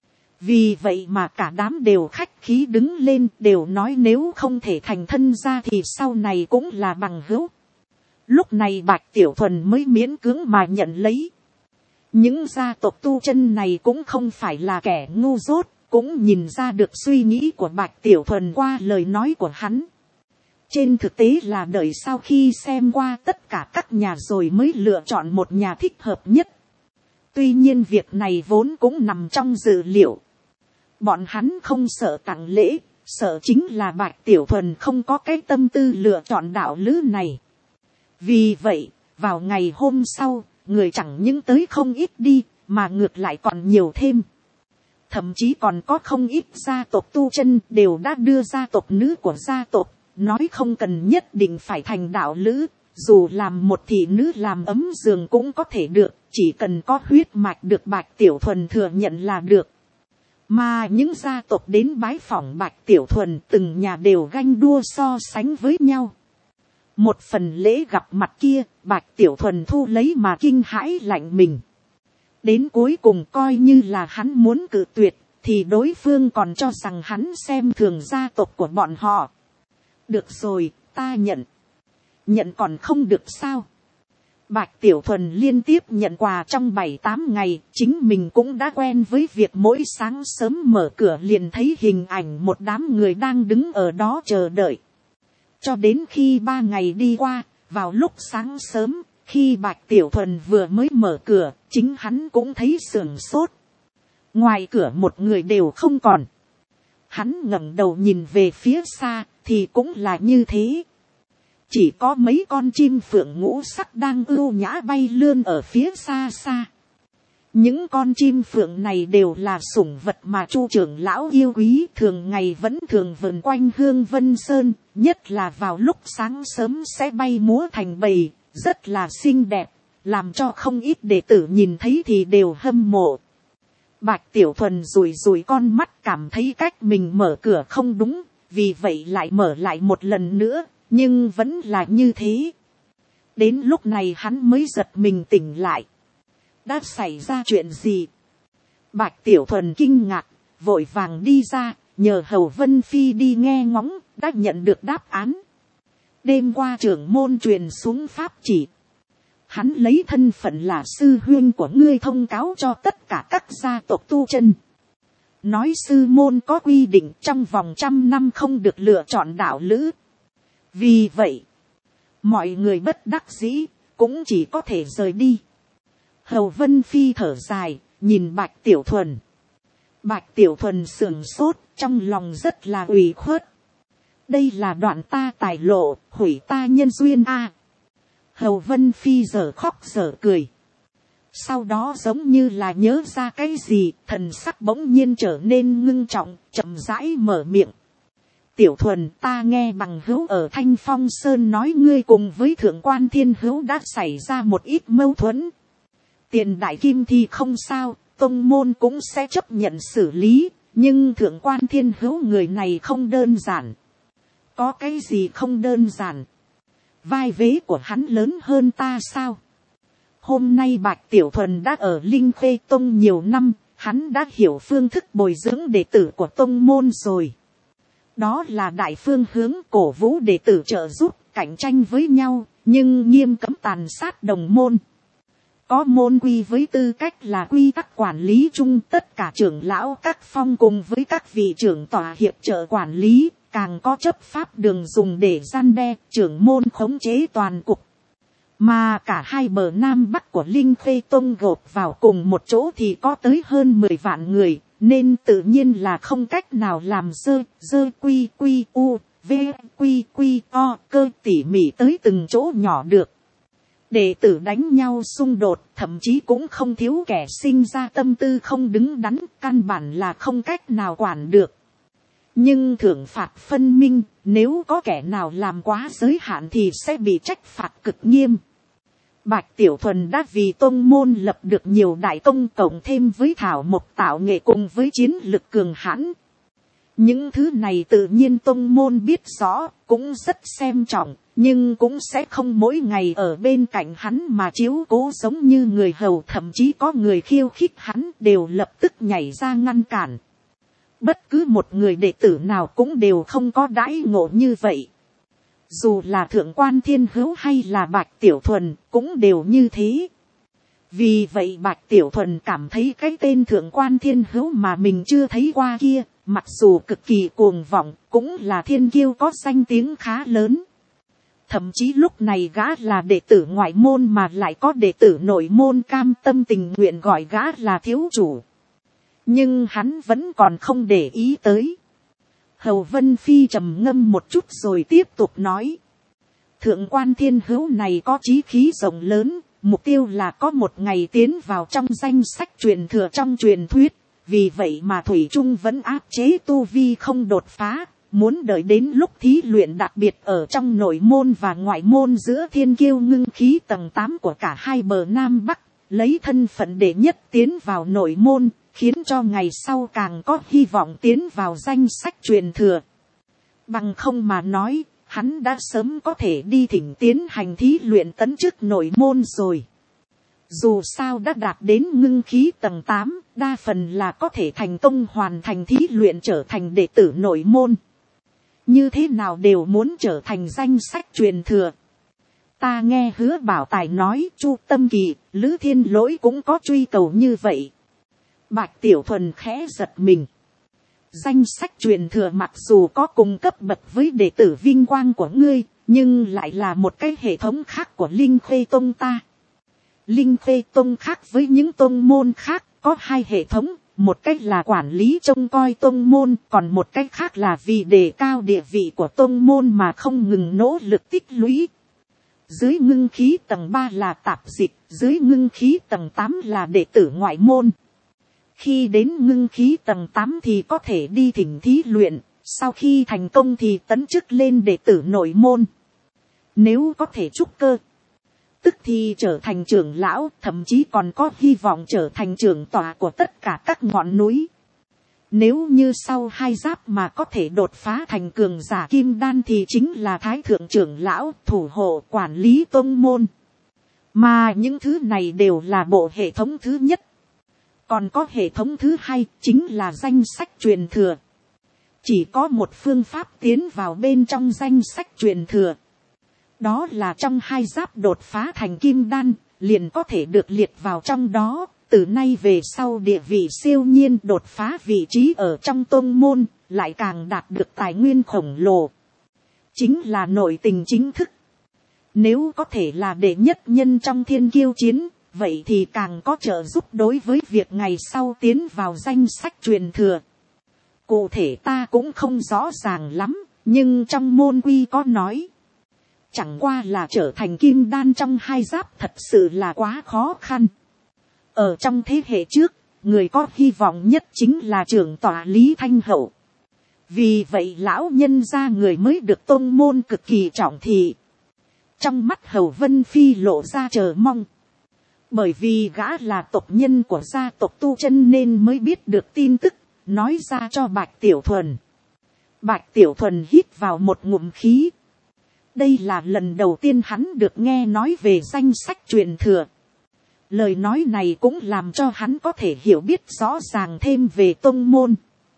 Vì vậy mà cả đám đều khách khí đứng lên, đều nói nếu không thể thành thân gia thì sau này cũng là bằng hữu. Lúc này Bạch Tiểu Thuần mới miễn cưỡng mà nhận lấy. Những gia tộc tu chân này cũng không phải là kẻ ngu dốt, cũng nhìn ra được suy nghĩ của Bạch Tiểu Thuần qua lời nói của hắn. Trên thực tế là đợi sau khi xem qua tất cả các nhà rồi mới lựa chọn một nhà thích hợp nhất. Tuy nhiên việc này vốn cũng nằm trong dự liệu. Bọn hắn không sợ tặng lễ, sợ chính là Bạch Tiểu Thuần không có cái tâm tư lựa chọn đạo lữ này. Vì vậy, vào ngày hôm sau, người chẳng những tới không ít đi, mà ngược lại còn nhiều thêm. Thậm chí còn có không ít gia tộc tu chân đều đã đưa gia tộc nữ của gia tộc, nói không cần nhất định phải thành đạo lữ, dù làm một thị nữ làm ấm giường cũng có thể được, chỉ cần có huyết mạch được Bạch Tiểu Thuần thừa nhận là được. Mà những gia tộc đến bái phỏng Bạch Tiểu Thuần từng nhà đều ganh đua so sánh với nhau. Một phần lễ gặp mặt kia, Bạch Tiểu Thuần thu lấy mà kinh hãi lạnh mình. Đến cuối cùng coi như là hắn muốn cự tuyệt, thì đối phương còn cho rằng hắn xem thường gia tộc của bọn họ. Được rồi, ta nhận. Nhận còn không được sao? Bạch Tiểu Thuần liên tiếp nhận quà trong 7-8 ngày, chính mình cũng đã quen với việc mỗi sáng sớm mở cửa liền thấy hình ảnh một đám người đang đứng ở đó chờ đợi. Cho đến khi 3 ngày đi qua, vào lúc sáng sớm, khi Bạch Tiểu Thuần vừa mới mở cửa, chính hắn cũng thấy sửng sốt. Ngoài cửa một người đều không còn. Hắn ngẩng đầu nhìn về phía xa thì cũng là như thế. Chỉ có mấy con chim phượng ngũ sắc đang ưu nhã bay lượn ở phía xa xa. Những con chim phượng này đều là sủng vật mà Chu trưởng lão yêu quý, thường ngày vẫn thường vờn quanh Hương Vân Sơn, nhất là vào lúc sáng sớm sẽ bay múa thành bầy, rất là xinh đẹp, làm cho không ít đệ tử nhìn thấy thì đều hâm mộ. Bạch Tiểu Thuần rủi rủi con mắt, cảm thấy cách mình mở cửa không đúng, vì vậy lại mở lại một lần nữa, nhưng vẫn là như thế. Đến lúc này hắn mới giật mình tỉnh lại. Đã xảy ra chuyện gì? Bạch Tiểu Thuần kinh ngạc, vội vàng đi ra, nhờ Hầu Vân Phi đi nghe ngóng, đã nhận được đáp án. Đêm qua trưởng môn truyền xuống pháp chỉ. Hắn lấy thân phận là sư huynh của ngươi thông cáo cho tất cả các gia tộc tu chân. Nói sư môn có quy định trong vòng 100 năm không được lựa chọn đạo lữ. Vì vậy, mọi người bất đắc dĩ, cũng chỉ có thể rời đi. Hầu Vân Phi thở dài, nhìn Bạch Tiểu Thuần. Bạch Tiểu Thuần sườn sốt, trong lòng rất là ủy khuất. Đây là đoạn ta tài lộ, hủy ta nhân duyên a. Hầu Vân Phi giờ khóc giờ cười. Sau đó giống như là nhớ ra cái gì, thần sắc bỗng nhiên trở nên ngưng trọng, chậm rãi mở miệng. Tiểu Thuần, ta nghe bằng hữu ở Thanh Phong Sơn nói ngươi cùng với Thượng Quan Thiên Hữu đã xảy ra một ít mâu thuẫn. Tiền đại kim thì không sao, tông môn cũng sẽ chấp nhận xử lý, nhưng Thượng Quan Thiên Hữu người này không đơn giản. Có cái gì không đơn giản? Vai vế của hắn lớn hơn ta sao? Hôm nay Bạch Tiểu Thuần đã ở Linh Khê Tông nhiều năm, hắn đã hiểu phương thức bồi dưỡng đệ tử của tông môn rồi. Đó là đại phương hướng cổ vũ đệ tử trợ giúp, cạnh tranh với nhau, nhưng nghiêm cấm tàn sát đồng môn. Có môn quy với tư cách là quy tắc quản lý chung, tất cả trưởng lão các phong cùng với các vị trưởng tòa hiệp trợ quản lý, càng có chấp pháp đường dùng để gian đe, trưởng môn khống chế toàn cục. Mà cả hai bờ Nam Bắc của Linh Khê Tông gộp vào cùng một chỗ thì có tới hơn 10 vạn người, nên tự nhiên là không cách nào làm dơ quy quy u, v quy quy o cơ tỉ mỉ tới từng chỗ nhỏ được. Đệ tử đánh nhau xung đột, thậm chí cũng không thiếu kẻ sinh ra tâm tư không đứng đắn, căn bản là không cách nào quản được. Nhưng thưởng phạt phân minh, nếu có kẻ nào làm quá giới hạn thì sẽ bị trách phạt cực nghiêm. Bạch Tiểu Thuần đã vì tông môn lập được nhiều đại công, cộng thêm với thảo mộc tạo nghệ cùng với chiến lực cường hãn. Những thứ này tự nhiên tông môn biết rõ, cũng rất xem trọng, nhưng cũng sẽ không mỗi ngày ở bên cạnh hắn mà chiếu cố giống như người hầu, thậm chí có người khiêu khích hắn đều lập tức nhảy ra ngăn cản. Bất cứ một người đệ tử nào cũng đều không có đãi ngộ như vậy. Dù là Thượng Quan Thiên Hữu hay là Bạch Tiểu Thuần cũng đều như thế. Vì vậy Bạch Tiểu Thuần cảm thấy cái tên Thượng Quan Thiên Hữu mà mình chưa thấy qua kia, mặc dù cực kỳ cuồng vọng, cũng là thiên kiêu có danh tiếng khá lớn. Thậm chí lúc này gã là đệ tử ngoại môn mà lại có đệ tử nội môn cam tâm tình nguyện gọi gã là thiếu chủ. Nhưng hắn vẫn còn không để ý tới. Hầu Vân Phi trầm ngâm một chút rồi tiếp tục nói. Thượng Quan Thiên Hữu này có chí khí rộng lớn, mục tiêu là có một ngày tiến vào trong danh sách truyền thừa trong truyền thuyết. Vì vậy mà Thủy Trung vẫn áp chế tu vi không đột phá, muốn đợi đến lúc thí luyện đặc biệt ở trong nội môn và ngoại môn giữa thiên kiêu ngưng khí tầng 8 của cả hai bờ Nam Bắc, lấy thân phận đệ nhất tiến vào nội môn, khiến cho ngày sau càng có hy vọng tiến vào danh sách truyền thừa. Bằng không mà nói, hắn đã sớm có thể đi thỉnh tiến hành thí luyện tấn chức nội môn rồi. Dù sao đã đạt đến ngưng khí tầng 8, đa phần là có thể thành công hoàn thành thí luyện trở thành đệ tử nội môn. Như thế nào đều muốn trở thành danh sách truyền thừa. Ta nghe Hứa Bảo Tài nói Chu Tâm Kỳ, Lữ Thiên Lỗi cũng có truy cầu như vậy. Bạch Tiểu Thuần khẽ giật mình. Danh sách truyền thừa mặc dù có cùng cấp bậc với đệ tử vinh quang của ngươi, nhưng lại là một cái hệ thống khác của Linh Khê Tông ta. Linh Khê Tông khác với những tông môn khác, có hai hệ thống, một cách là quản lý trông coi tôn môn, còn một cách khác là vì đề cao địa vị của tôn môn mà không ngừng nỗ lực tích lũy. Dưới ngưng khí tầng 3 là tạp dịch, dưới ngưng khí tầng 8 là đệ tử ngoại môn. Khi đến ngưng khí tầng 8 thì có thể đi thỉnh thí luyện, sau khi thành công thì tấn chức lên đệ tử nội môn. Nếu có thể trúc cơ, tức thì trở thành trưởng lão, thậm chí còn có hy vọng trở thành trưởng tọa của tất cả các ngọn núi. Nếu như sau 2 giáp mà có thể đột phá thành cường giả kim đan thì chính là thái thượng trưởng lão, thủ hộ, quản lý tôn môn. Mà những thứ này đều là bộ hệ thống thứ nhất. Còn có hệ thống thứ 2 chính là danh sách truyền thừa. Chỉ có một phương pháp tiến vào bên trong danh sách truyền thừa. Đó là trong 2 giáp đột phá thành kim đan, liền có thể được liệt vào trong đó. Từ nay về sau địa vị siêu nhiên, đột phá vị trí ở trong tôn môn, lại càng đạt được tài nguyên khổng lồ. Chính là nội tình chính thức. Nếu có thể là đệ nhất nhân trong thiên kiêu chiến, vậy thì càng có trợ giúp đối với việc ngày sau tiến vào danh sách truyền thừa. Cụ thể ta cũng không rõ ràng lắm, nhưng trong môn quy có nói. Chẳng qua là trở thành kim đan trong 2 giáp thật sự là quá khó khăn. Ở trong thế hệ trước, người có hy vọng nhất chính là trưởng tọa Lý Thanh Hậu. Vì vậy lão nhân gia người mới được tôn môn cực kỳ trọng thị. Trong mắt Hầu Vân Phi lộ ra chờ mong. Bởi vì gã là tộc nhân của gia tộc Tu Chân nên mới biết được tin tức, nói ra cho Bạch Tiểu Thuần. Bạch Tiểu Thuần hít vào một ngụm khí. Đây là lần đầu tiên hắn được nghe nói về danh sách truyền thừa. Lời nói này cũng làm cho hắn có thể hiểu biết rõ ràng thêm về tôn môn.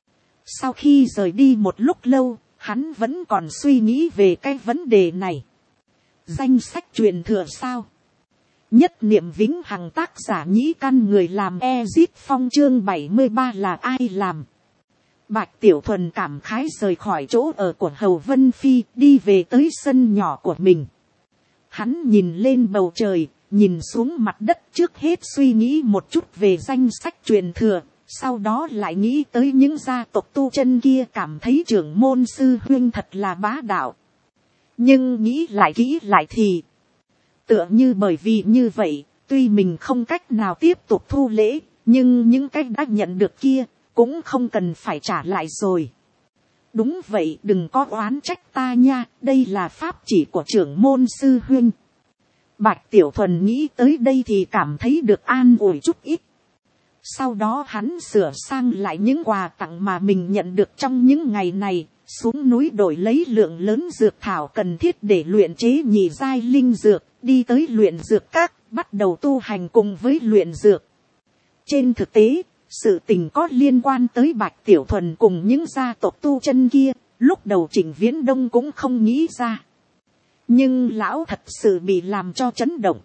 Sau khi rời đi một lúc lâu, hắn vẫn còn suy nghĩ về cái vấn đề này. Danh sách truyền thừa sao? Nhất niệm vĩnh hằng tác giả nhĩ căn người làm Ezit Phong chương 73 là ai làm? Bạch Tiểu Thuần cảm khái rời khỏi chỗ ở của Hầu Vân Phi, đi về tới sân nhỏ của mình. Hắn nhìn lên bầu trời, nhìn xuống mặt đất, trước hết suy nghĩ một chút về danh sách truyền thừa, sau đó lại nghĩ tới những gia tộc Tu Chân kia, cảm thấy trưởng môn sư huynh thật là bá đạo. Nhưng nghĩ lại kỹ lại thì, tựa như bởi vì như vậy, tuy mình không cách nào tiếp tục thu lễ, nhưng những cách đã nhận được kia, cũng không cần phải trả lại rồi. Đúng vậy, đừng có oán trách ta nha, đây là pháp chỉ của trưởng môn sư huynh. Bạch Tiểu Thuần nghĩ tới đây thì cảm thấy được an ủi chút ít. Sau đó hắn sửa sang lại những quà tặng mà mình nhận được trong những ngày này, xuống núi đổi lấy lượng lớn dược thảo cần thiết để luyện chế nhị giai linh dược, đi tới luyện dược các, bắt đầu tu hành cùng với luyện dược. Trên thực tế, sự tình có liên quan tới Bạch Tiểu Thuần cùng những gia tộc Tu Chân kia, lúc đầu Trịnh Viễn Đông cũng không nghĩ ra. Nhưng lão thật sự bị làm cho chấn động.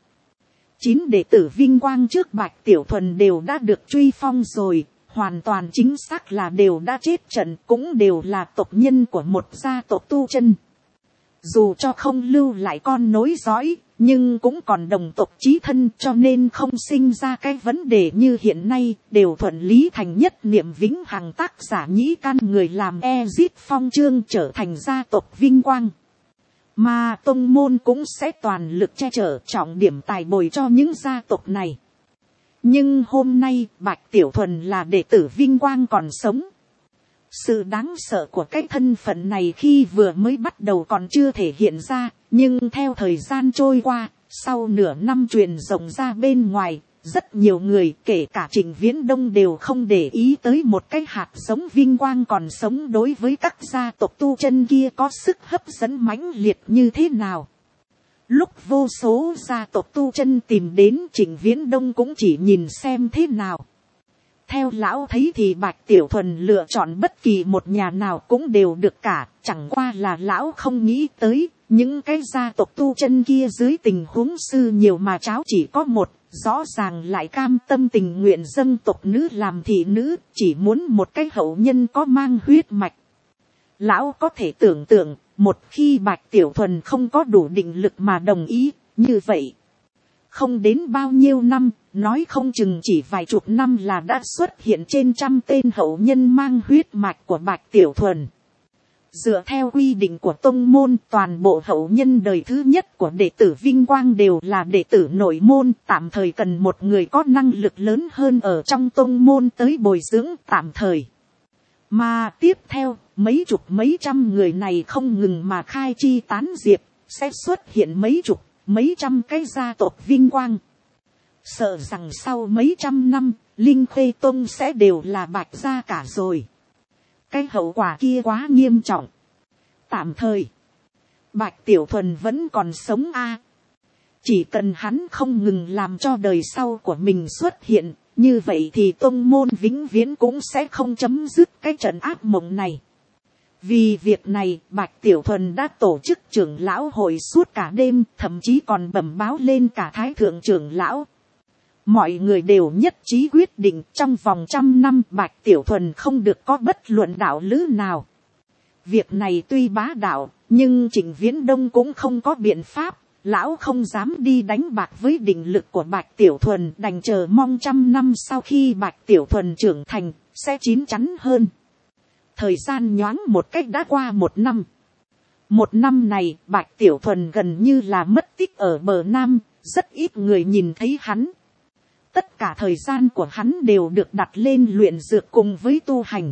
9 đệ tử vinh quang trước Bạch Tiểu Thuần đều đã được truy phong rồi, hoàn toàn chính xác là đều đã chết trận, cũng đều là tộc nhân của một gia tộc Tu Chân. Dù cho không lưu lại con nối dõi, nhưng cũng còn đồng tộc chí thân, cho nên không sinh ra cái vấn đề như hiện nay, đều thuận lý thành nhất niệm vĩnh hằng tác giả nhĩ căn người làm Ezit Phong chương trở thành gia tộc vinh quang. Mà tông môn cũng sẽ toàn lực che chở, trọng điểm tài bồi cho những gia tộc này. Nhưng hôm nay Bạch Tiểu Thuần là đệ tử vinh quang còn sống. Sự đáng sợ của cái thân phận này khi vừa mới bắt đầu còn chưa thể hiện ra, nhưng theo thời gian trôi qua, sau nửa năm truyền rộng ra bên ngoài, rất nhiều người kể cả Trịnh Viễn Đông đều không để ý tới một cái hạt giống vinh quang còn sống đối với các gia tộc Tu Chân kia có sức hấp dẫn mãnh liệt như thế nào. Lúc vô số gia tộc Tu Chân tìm đến, Trịnh Viễn Đông cũng chỉ nhìn xem thế nào. Theo lão thấy thì Bạch Tiểu Thuần lựa chọn bất kỳ một nhà nào cũng đều được cả, chẳng qua là lão không nghĩ tới, những cái gia tộc Tu Chân kia dưới tình huống sư nhiều mà cháu chỉ có một, rõ ràng lại cam tâm tình nguyện dâng tộc nữ làm thị nữ, chỉ muốn một cái hậu nhân có mang huyết mạch. Lão có thể tưởng tượng, một khi Bạch Tiểu Thuần không có đủ định lực mà đồng ý, như vậy Không đến bao nhiêu năm, nói không chừng chỉ vài chục năm là đã xuất hiện trên trăm tên hậu nhân mang huyết mạch của Bạch Tiểu Thuần. Dựa theo quy định của tông môn, toàn bộ hậu nhân đời thứ nhất của đệ tử vinh quang đều là đệ tử nội môn, tạm thời cần một người có năng lực lớn hơn ở trong tông môn tới bồi dưỡng tạm thời. Mà tiếp theo, mấy chục mấy trăm người này không ngừng mà khai chi tán diệp, sẽ xuất hiện mấy chục, mấy trăm cái gia tộc vinh quang. Sợ rằng sau mấy trăm năm, Linh Khê Tông sẽ đều là Bạch gia cả rồi. Cái hậu quả kia quá nghiêm trọng. Tạm thời, Bạch Tiểu Thuần vẫn còn sống a. Chỉ cần hắn không ngừng làm cho đời sau của mình xuất hiện, như vậy thì tông môn vĩnh viễn cũng sẽ không chấm dứt cái trận ác mộng này. Vì việc này, Bạch Tiểu Thuần đã tổ chức trưởng lão hội suốt cả đêm, thậm chí còn bẩm báo lên cả thái thượng trưởng lão. Mọi người đều nhất trí quyết định trong vòng 100 năm Bạch Tiểu Thuần không được có bất luận đạo lữ nào. Việc này tuy bá đạo, nhưng Trịnh Viễn Đông cũng không có biện pháp. Lão không dám đi đánh bạc với định lực của Bạch Tiểu Thuần, đành chờ mong 100 năm sau khi Bạch Tiểu Thuần trưởng thành, sẽ chín chắn hơn. Thời gian nhoáng một cách đã qua 1 năm. 1 năm này, Bạch Tiểu Thuần gần như là mất tích ở bờ Nam, rất ít người nhìn thấy hắn. Tất cả thời gian của hắn đều được đặt lên luyện dược cùng với tu hành.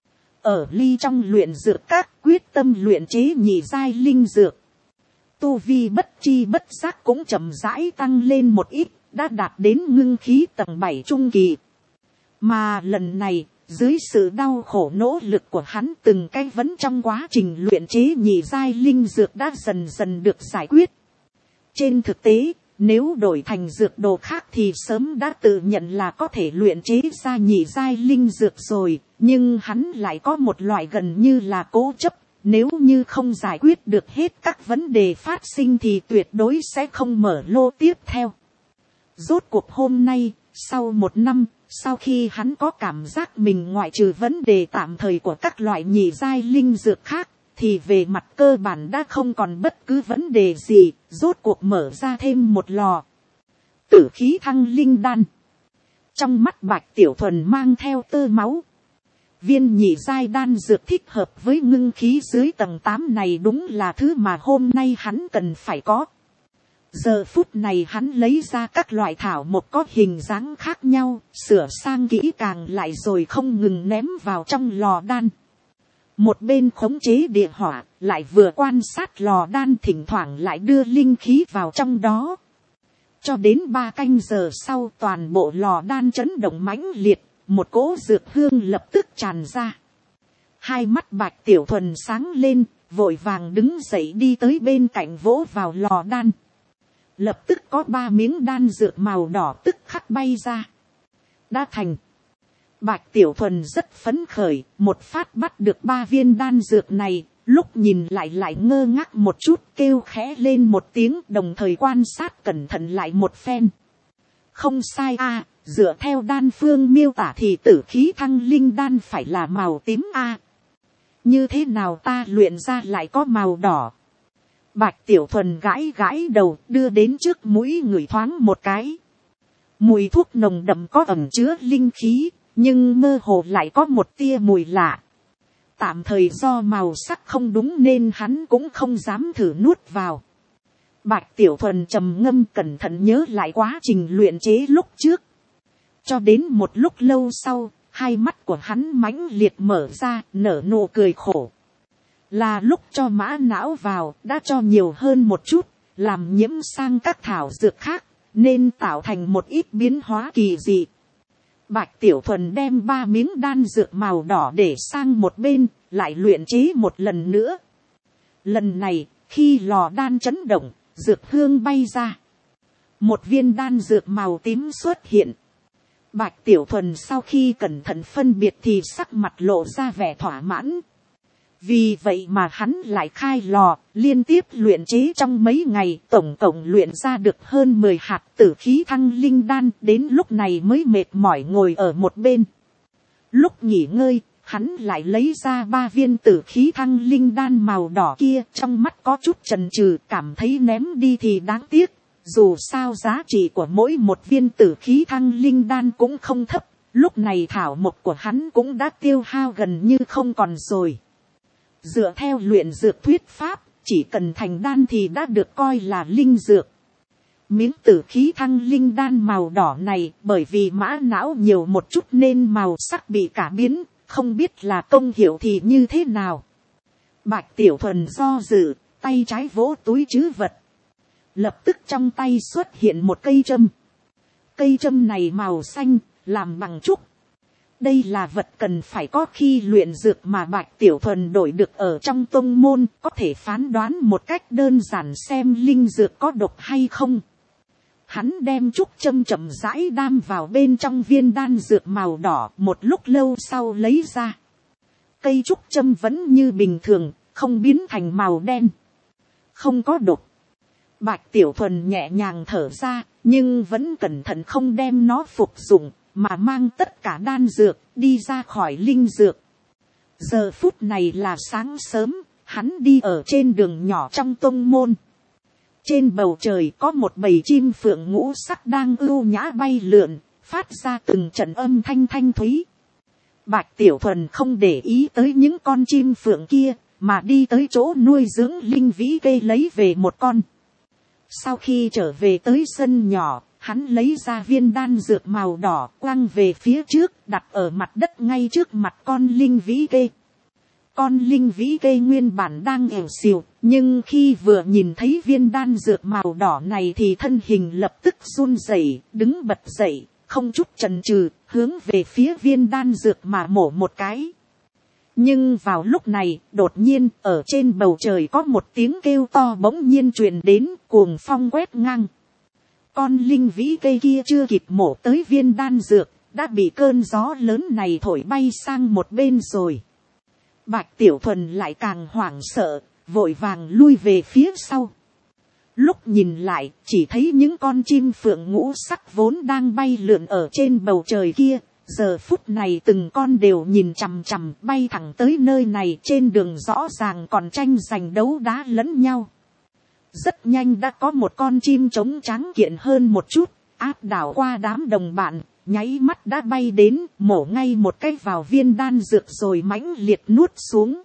Ở ly trong luyện dược các quyết tâm luyện chế nhị giai linh dược. Tu vi bất chi bất giác cũng chậm rãi tăng lên một ít, đã đạt đến ngưng khí tầng 7 trung kỳ. Mà lần này, dưới sự đau khổ nỗ lực của hắn, từng cái vấn trong quá trình luyện chế nhị giai linh dược đã dần dần được giải quyết. Trên thực tế, nếu đổi thành dược đồ khác thì sớm đã tự nhận là có thể luyện chế ra nhị giai linh dược rồi, nhưng hắn lại có một loại gần như là cố chấp. Nếu như không giải quyết được hết các vấn đề phát sinh thì tuyệt đối sẽ không mở lô tiếp theo. Rốt cuộc hôm nay, sau 1 năm, sau khi hắn có cảm giác mình ngoại trừ vấn đề tạm thời của các loại nhị giai linh dược khác, thì về mặt cơ bản đã không còn bất cứ vấn đề gì, rốt cuộc mở ra thêm một lò. Tử khí thăng linh đan. Trong mắt Bạch Tiểu Thuần mang theo tơ máu. Viên nhị giai đan dược thích hợp với ngưng khí dưới tầng 8 này đúng là thứ mà hôm nay hắn cần phải có. Giờ phút này hắn lấy ra các loại thảo mộc có hình dáng khác nhau, sửa sang kỹ càng lại rồi không ngừng ném vào trong lò đan. Một bên khống chế địa hỏa, lại vừa quan sát lò đan, thỉnh thoảng lại đưa linh khí vào trong đó. Cho đến 3 canh giờ sau, toàn bộ lò đan chấn động mãnh liệt. Một cỗ dược hương lập tức tràn ra. Hai mắt Bạch Tiểu Thuần sáng lên, vội vàng đứng dậy đi tới bên cạnh vỗ vào lò đan. Lập tức có 3 miếng đan dược màu đỏ tức khắc bay ra. Đã thành. Bạch Tiểu Thuần rất phấn khởi, một phát bắt được 3 viên đan dược này, lúc nhìn lại ngơ ngác một chút, kêu khẽ lên một tiếng, đồng thời quan sát cẩn thận lại một phen. Không sai a. Dựa theo đan phương miêu tả thì tử khí thăng linh đan phải là màu tím a. Như thế nào ta luyện ra lại có màu đỏ? Bạch Tiểu Thuần gãi gãi đầu, đưa đến trước mũi ngửi thoáng một cái. Mùi thuốc nồng đậm có ẩn chứa linh khí, nhưng mơ hồ lại có một tia mùi lạ. Tạm thời do màu sắc không đúng nên hắn cũng không dám thử nuốt vào. Bạch Tiểu Thuần trầm ngâm cẩn thận nhớ lại quá trình luyện chế lúc trước. Cho đến một lúc lâu sau, hai mắt của hắn mãnh liệt mở ra, nở nụ cười khổ. Là lúc cho mã não vào, đã cho nhiều hơn một chút, làm nhiễm sang các thảo dược khác, nên tạo thành một ít biến hóa kỳ dị. Bạch Tiểu Thuần đem 3 miếng đan dược màu đỏ để sang một bên, lại luyện chế một lần nữa. Lần này, khi lò đan chấn động, dược hương bay ra. Một viên đan dược màu tím xuất hiện. Bạch Tiểu Thuần sau khi cẩn thận phân biệt thì sắc mặt lộ ra vẻ thỏa mãn. Vì vậy mà hắn lại khai lò, liên tiếp luyện chế trong mấy ngày, tổng cộng luyện ra được hơn 10 hạt tử khí thăng linh đan, đến lúc này mới mệt mỏi ngồi ở một bên. Lúc nghỉ ngơi, hắn lại lấy ra 3 viên tử khí thăng linh đan màu đỏ kia, trong mắt có chút chần chừ, cảm thấy ném đi thì đáng tiếc, Dù sao giá trị của mỗi một viên tử khí thăng linh đan cũng không thấp. Lúc này thảo mộc của hắn cũng đã tiêu hao gần như không còn rồi. Dựa theo luyện dược thuyết pháp, chỉ cần thành đan thì đã được coi là linh dược. Miếng tử khí thăng linh đan màu đỏ này bởi vì mã não nhiều một chút nên màu sắc bị cả biến, không biết là công hiệu thì như thế nào. Bạch Tiểu Thuần do dự, tay trái vỗ túi trữ vật. Lập tức trong tay xuất hiện một cây châm. Cây châm này màu xanh, làm bằng trúc. Đây là vật cần phải có khi luyện dược mà Bạch Tiểu Thuần đổi được ở trong tông môn, có thể phán đoán một cách đơn giản xem linh dược có độc hay không. Hắn đem trúc châm chậm rãi đam vào bên trong viên đan dược màu đỏ, một lúc lâu sau lấy ra. Cây trúc châm vẫn như bình thường, không biến thành màu đen. Không có độc. Bạch Tiểu Thuần nhẹ nhàng thở ra, nhưng vẫn cẩn thận không đem nó phục dụng, mà mang tất cả đan dược đi ra khỏi linh dược. Giờ phút này là sáng sớm, hắn đi ở trên đường nhỏ trong tông môn. Trên bầu trời có một bầy chim phượng ngũ sắc đang ưu nhã bay lượn, phát ra từng trận âm thanh thanh thúy. Bạch Tiểu Thuần không để ý tới những con chim phượng kia, mà đi tới chỗ nuôi dưỡng linh vĩ cây lấy về một con. Sau khi trở về tới sân nhỏ, hắn lấy ra viên đan dược màu đỏ quăng về phía trước, đặt ở mặt đất ngay trước mặt con linh vĩ kê. Con linh vĩ kê nguyên bản đang ẻo xìu, nhưng khi vừa nhìn thấy viên đan dược màu đỏ này thì thân hình lập tức run rẩy, đứng bật dậy, không chút chần chừ, hướng về phía viên đan dược mà mổ một cái. Nhưng vào lúc này, đột nhiên, ở trên bầu trời có một tiếng kêu to bỗng nhiên truyền đến, cuồng phong quét ngang. Con linh vĩ cây kia chưa kịp mổ tới viên đan dược, đã bị cơn gió lớn này thổi bay sang một bên rồi. Bạch Tiểu Thuần lại càng hoảng sợ, vội vàng lui về phía sau. Lúc nhìn lại, chỉ thấy những con chim phượng ngũ sắc vốn đang bay lượn ở trên bầu trời kia. Giờ phút này từng con đều nhìn chằm chằm bay thẳng tới nơi này, trên đường rõ ràng còn tranh giành đấu đá lẫn nhau. Rất nhanh đã có một con chim trống trắng kiện hơn một chút, áp đảo qua đám đồng bạn, nháy mắt đã bay đến, mổ ngay một cái vào viên đan dược rồi mãnh liệt nuốt xuống.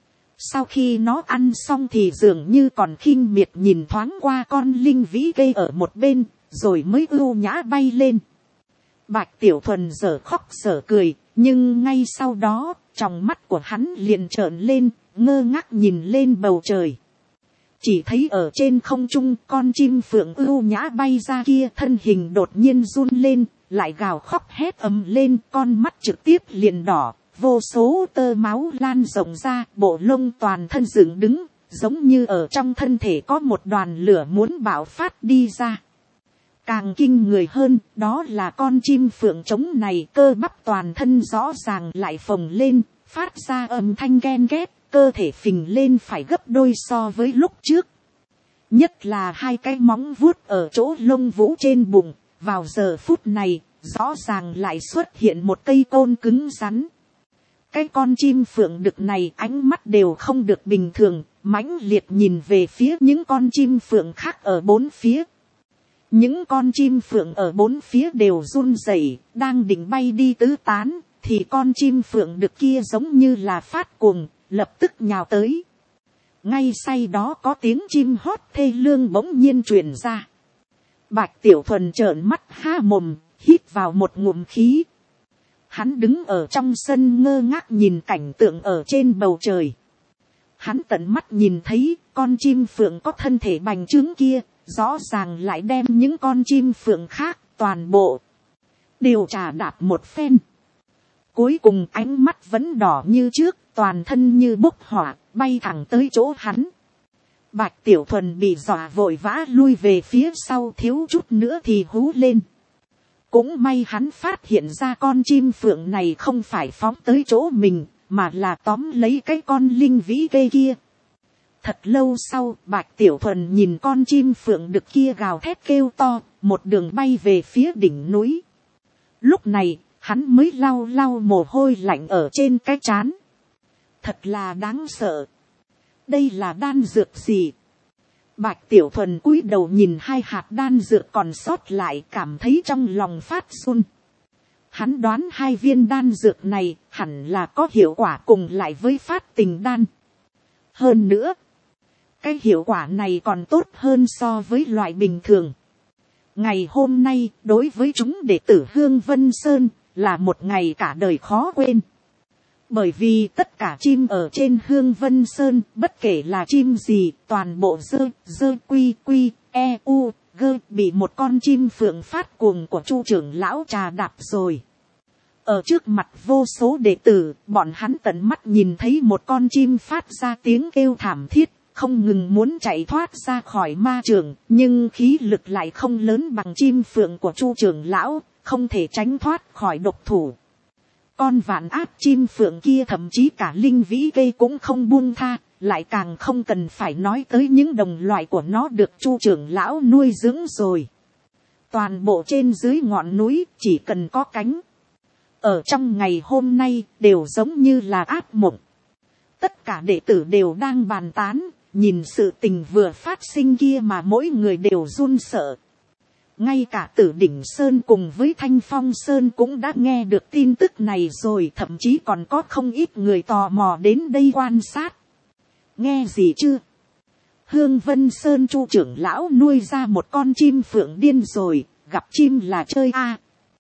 Sau khi nó ăn xong thì dường như còn khinh miệt nhìn thoáng qua con linh vĩ cây ở một bên, rồi mới ưu nhã bay lên. Bạch Tiểu Thuần dở khóc dở cười, nhưng ngay sau đó, trong mắt của hắn liền trợn lên, ngơ ngác nhìn lên bầu trời. Chỉ thấy ở trên không trung con chim phượng ưu nhã bay ra kia thân hình đột nhiên run lên, lại gào khóc hét ầm lên, con mắt trực tiếp liền đỏ, vô số tơ máu lan rộng ra, bộ lông toàn thân dựng đứng, giống như ở trong thân thể có một đoàn lửa muốn bạo phát đi ra. Càng kinh người hơn, đó là con chim phượng trống này cơ bắp toàn thân rõ ràng lại phồng lên, phát ra âm thanh ghen ghét, cơ thể phình lên phải gấp đôi so với lúc trước. Nhất là hai cái móng vuốt ở chỗ lông vũ trên bụng, vào giờ phút này, rõ ràng lại xuất hiện một cây côn cứng rắn. Cái con chim phượng đực này ánh mắt đều không được bình thường, mãnh liệt nhìn về phía những con chim phượng khác ở bốn phía. Những con chim phượng ở bốn phía đều run rẩy, đang định bay đi tứ tán, thì con chim phượng đực kia giống như là phát cuồng, lập tức nhào tới. Ngay say đó có tiếng chim hót thê lương bỗng nhiên truyền ra. Bạch Tiểu Thuần trợn mắt há mồm, hít vào một ngụm khí. Hắn đứng ở trong sân ngơ ngác nhìn cảnh tượng ở trên bầu trời. Hắn tận mắt nhìn thấy con chim phượng có thân thể bành trướng kia, rõ ràng lại đem những con chim phượng khác toàn bộ đều trà đạp một phen. Cuối cùng ánh mắt vẫn đỏ như trước, toàn thân như bốc hỏa, bay thẳng tới chỗ hắn. Bạch Tiểu Thuần bị dọa vội vã lui về phía sau, thiếu chút nữa thì hú lên. Cũng may hắn phát hiện ra con chim phượng này không phải phóng tới chỗ mình, mà là tóm lấy cái con linh vĩ cây kia. Thật lâu sau, Bạch Tiểu Thuần nhìn con chim phượng đực kia gào thét kêu to, một đường bay về phía đỉnh núi. Lúc này, hắn mới lau lau mồ hôi lạnh ở trên cái trán. Thật là đáng sợ. Đây là đan dược gì? Bạch Tiểu Thuần cúi đầu nhìn 2 hạt đan dược còn sót lại, cảm thấy trong lòng phát run. Hắn đoán 2 viên đan dược này hẳn là có hiệu quả cùng lại với phát tình đan. Hơn nữa, cái hiệu quả này còn tốt hơn so với loại bình thường. Ngày hôm nay đối với chúng đệ tử Hương Vân Sơn là một ngày cả đời khó quên. Bởi vì tất cả chim ở trên Hương Vân Sơn, bất kể là chim gì, toàn bộ dơ quy e u gơ bị một con chim phượng phát cuồng của Chu trưởng lão trà đạp rồi. Ở trước mặt vô số đệ tử, bọn hắn tận mắt nhìn thấy một con chim phát ra tiếng kêu thảm thiết, không ngừng muốn chạy thoát ra khỏi ma trường, nhưng khí lực lại không lớn bằng chim phượng của Chu trưởng lão, không thể tránh thoát khỏi độc thủ. Con vạn áp chim phượng kia thậm chí cả linh vĩ cây cũng không buông tha, lại càng không cần phải nói tới những đồng loại của nó được Chu trưởng lão nuôi dưỡng rồi. Toàn bộ trên dưới ngọn núi chỉ cần có cánh. Ở trong ngày hôm nay đều giống như là ác mộng. Tất cả đệ tử đều đang bàn tán, nhìn sự tình vừa phát sinh kia mà mỗi người đều run sợ. Ngay cả Tử Đỉnh Sơn cùng với Thanh Phong Sơn cũng đã nghe được tin tức này rồi, thậm chí còn có không ít người tò mò đến đây quan sát. Nghe gì chưa? Hương Vân Sơn Chu trưởng lão nuôi ra một con chim phượng điên rồi, gặp chim là chơi a.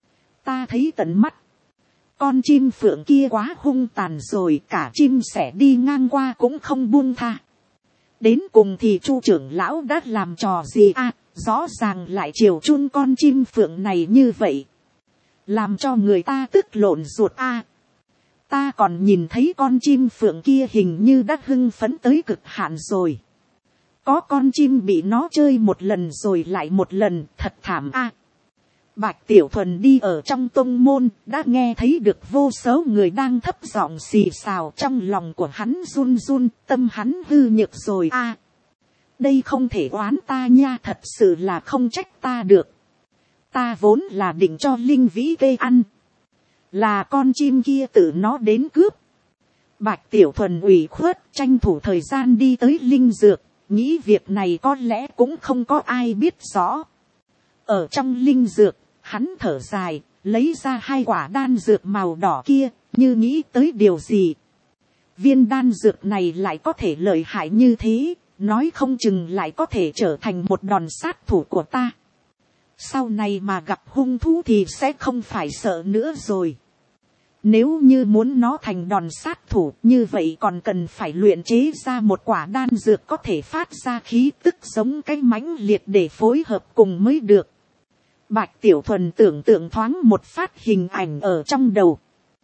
Ta thấy tận mắt. Con chim phượng kia quá hung tàn rồi, cả chim sẻ đi ngang qua cũng không buông tha. Đến cùng thì Chu trưởng lão đã làm trò gì a? Rõ ràng lại chiều chun con chim phượng này như vậy. Làm cho người ta tức lộn ruột a. Ta còn nhìn thấy con chim phượng kia hình như đã hưng phấn tới cực hạn rồi. Có con chim bị nó chơi một lần rồi lại một lần, thật thảm a. Bạch Tiểu Thuần đi ở trong tông môn, đã nghe thấy được vô số người đang thấp giọng xì xào, trong lòng của hắn run run, tâm hắn hư nhược rồi a. Đây không thể oán ta nha, thật sự là không trách ta được. Ta vốn là định cho linh vĩ cây ăn. Là con chim kia tự nó đến cướp. Bạch Tiểu Thuần ủy khuất tranh thủ thời gian đi tới linh dược, nghĩ việc này có lẽ cũng không có ai biết rõ. Ở trong linh dược, hắn thở dài, lấy ra 2 quả đan dược màu đỏ kia, như nghĩ tới điều gì. Viên đan dược này lại có thể lợi hại như thế, nói không chừng lại có thể trở thành một đòn sát thủ của ta. Sau này mà gặp hung thú thì sẽ không phải sợ nữa rồi. Nếu như muốn nó thành đòn sát thủ, như vậy còn cần phải luyện chế ra một quả đan dược có thể phát ra khí tức giống cái mãnh liệt để phối hợp cùng mới được. Bạch Tiểu Thuần tưởng tượng thoáng một phát hình ảnh ở trong đầu.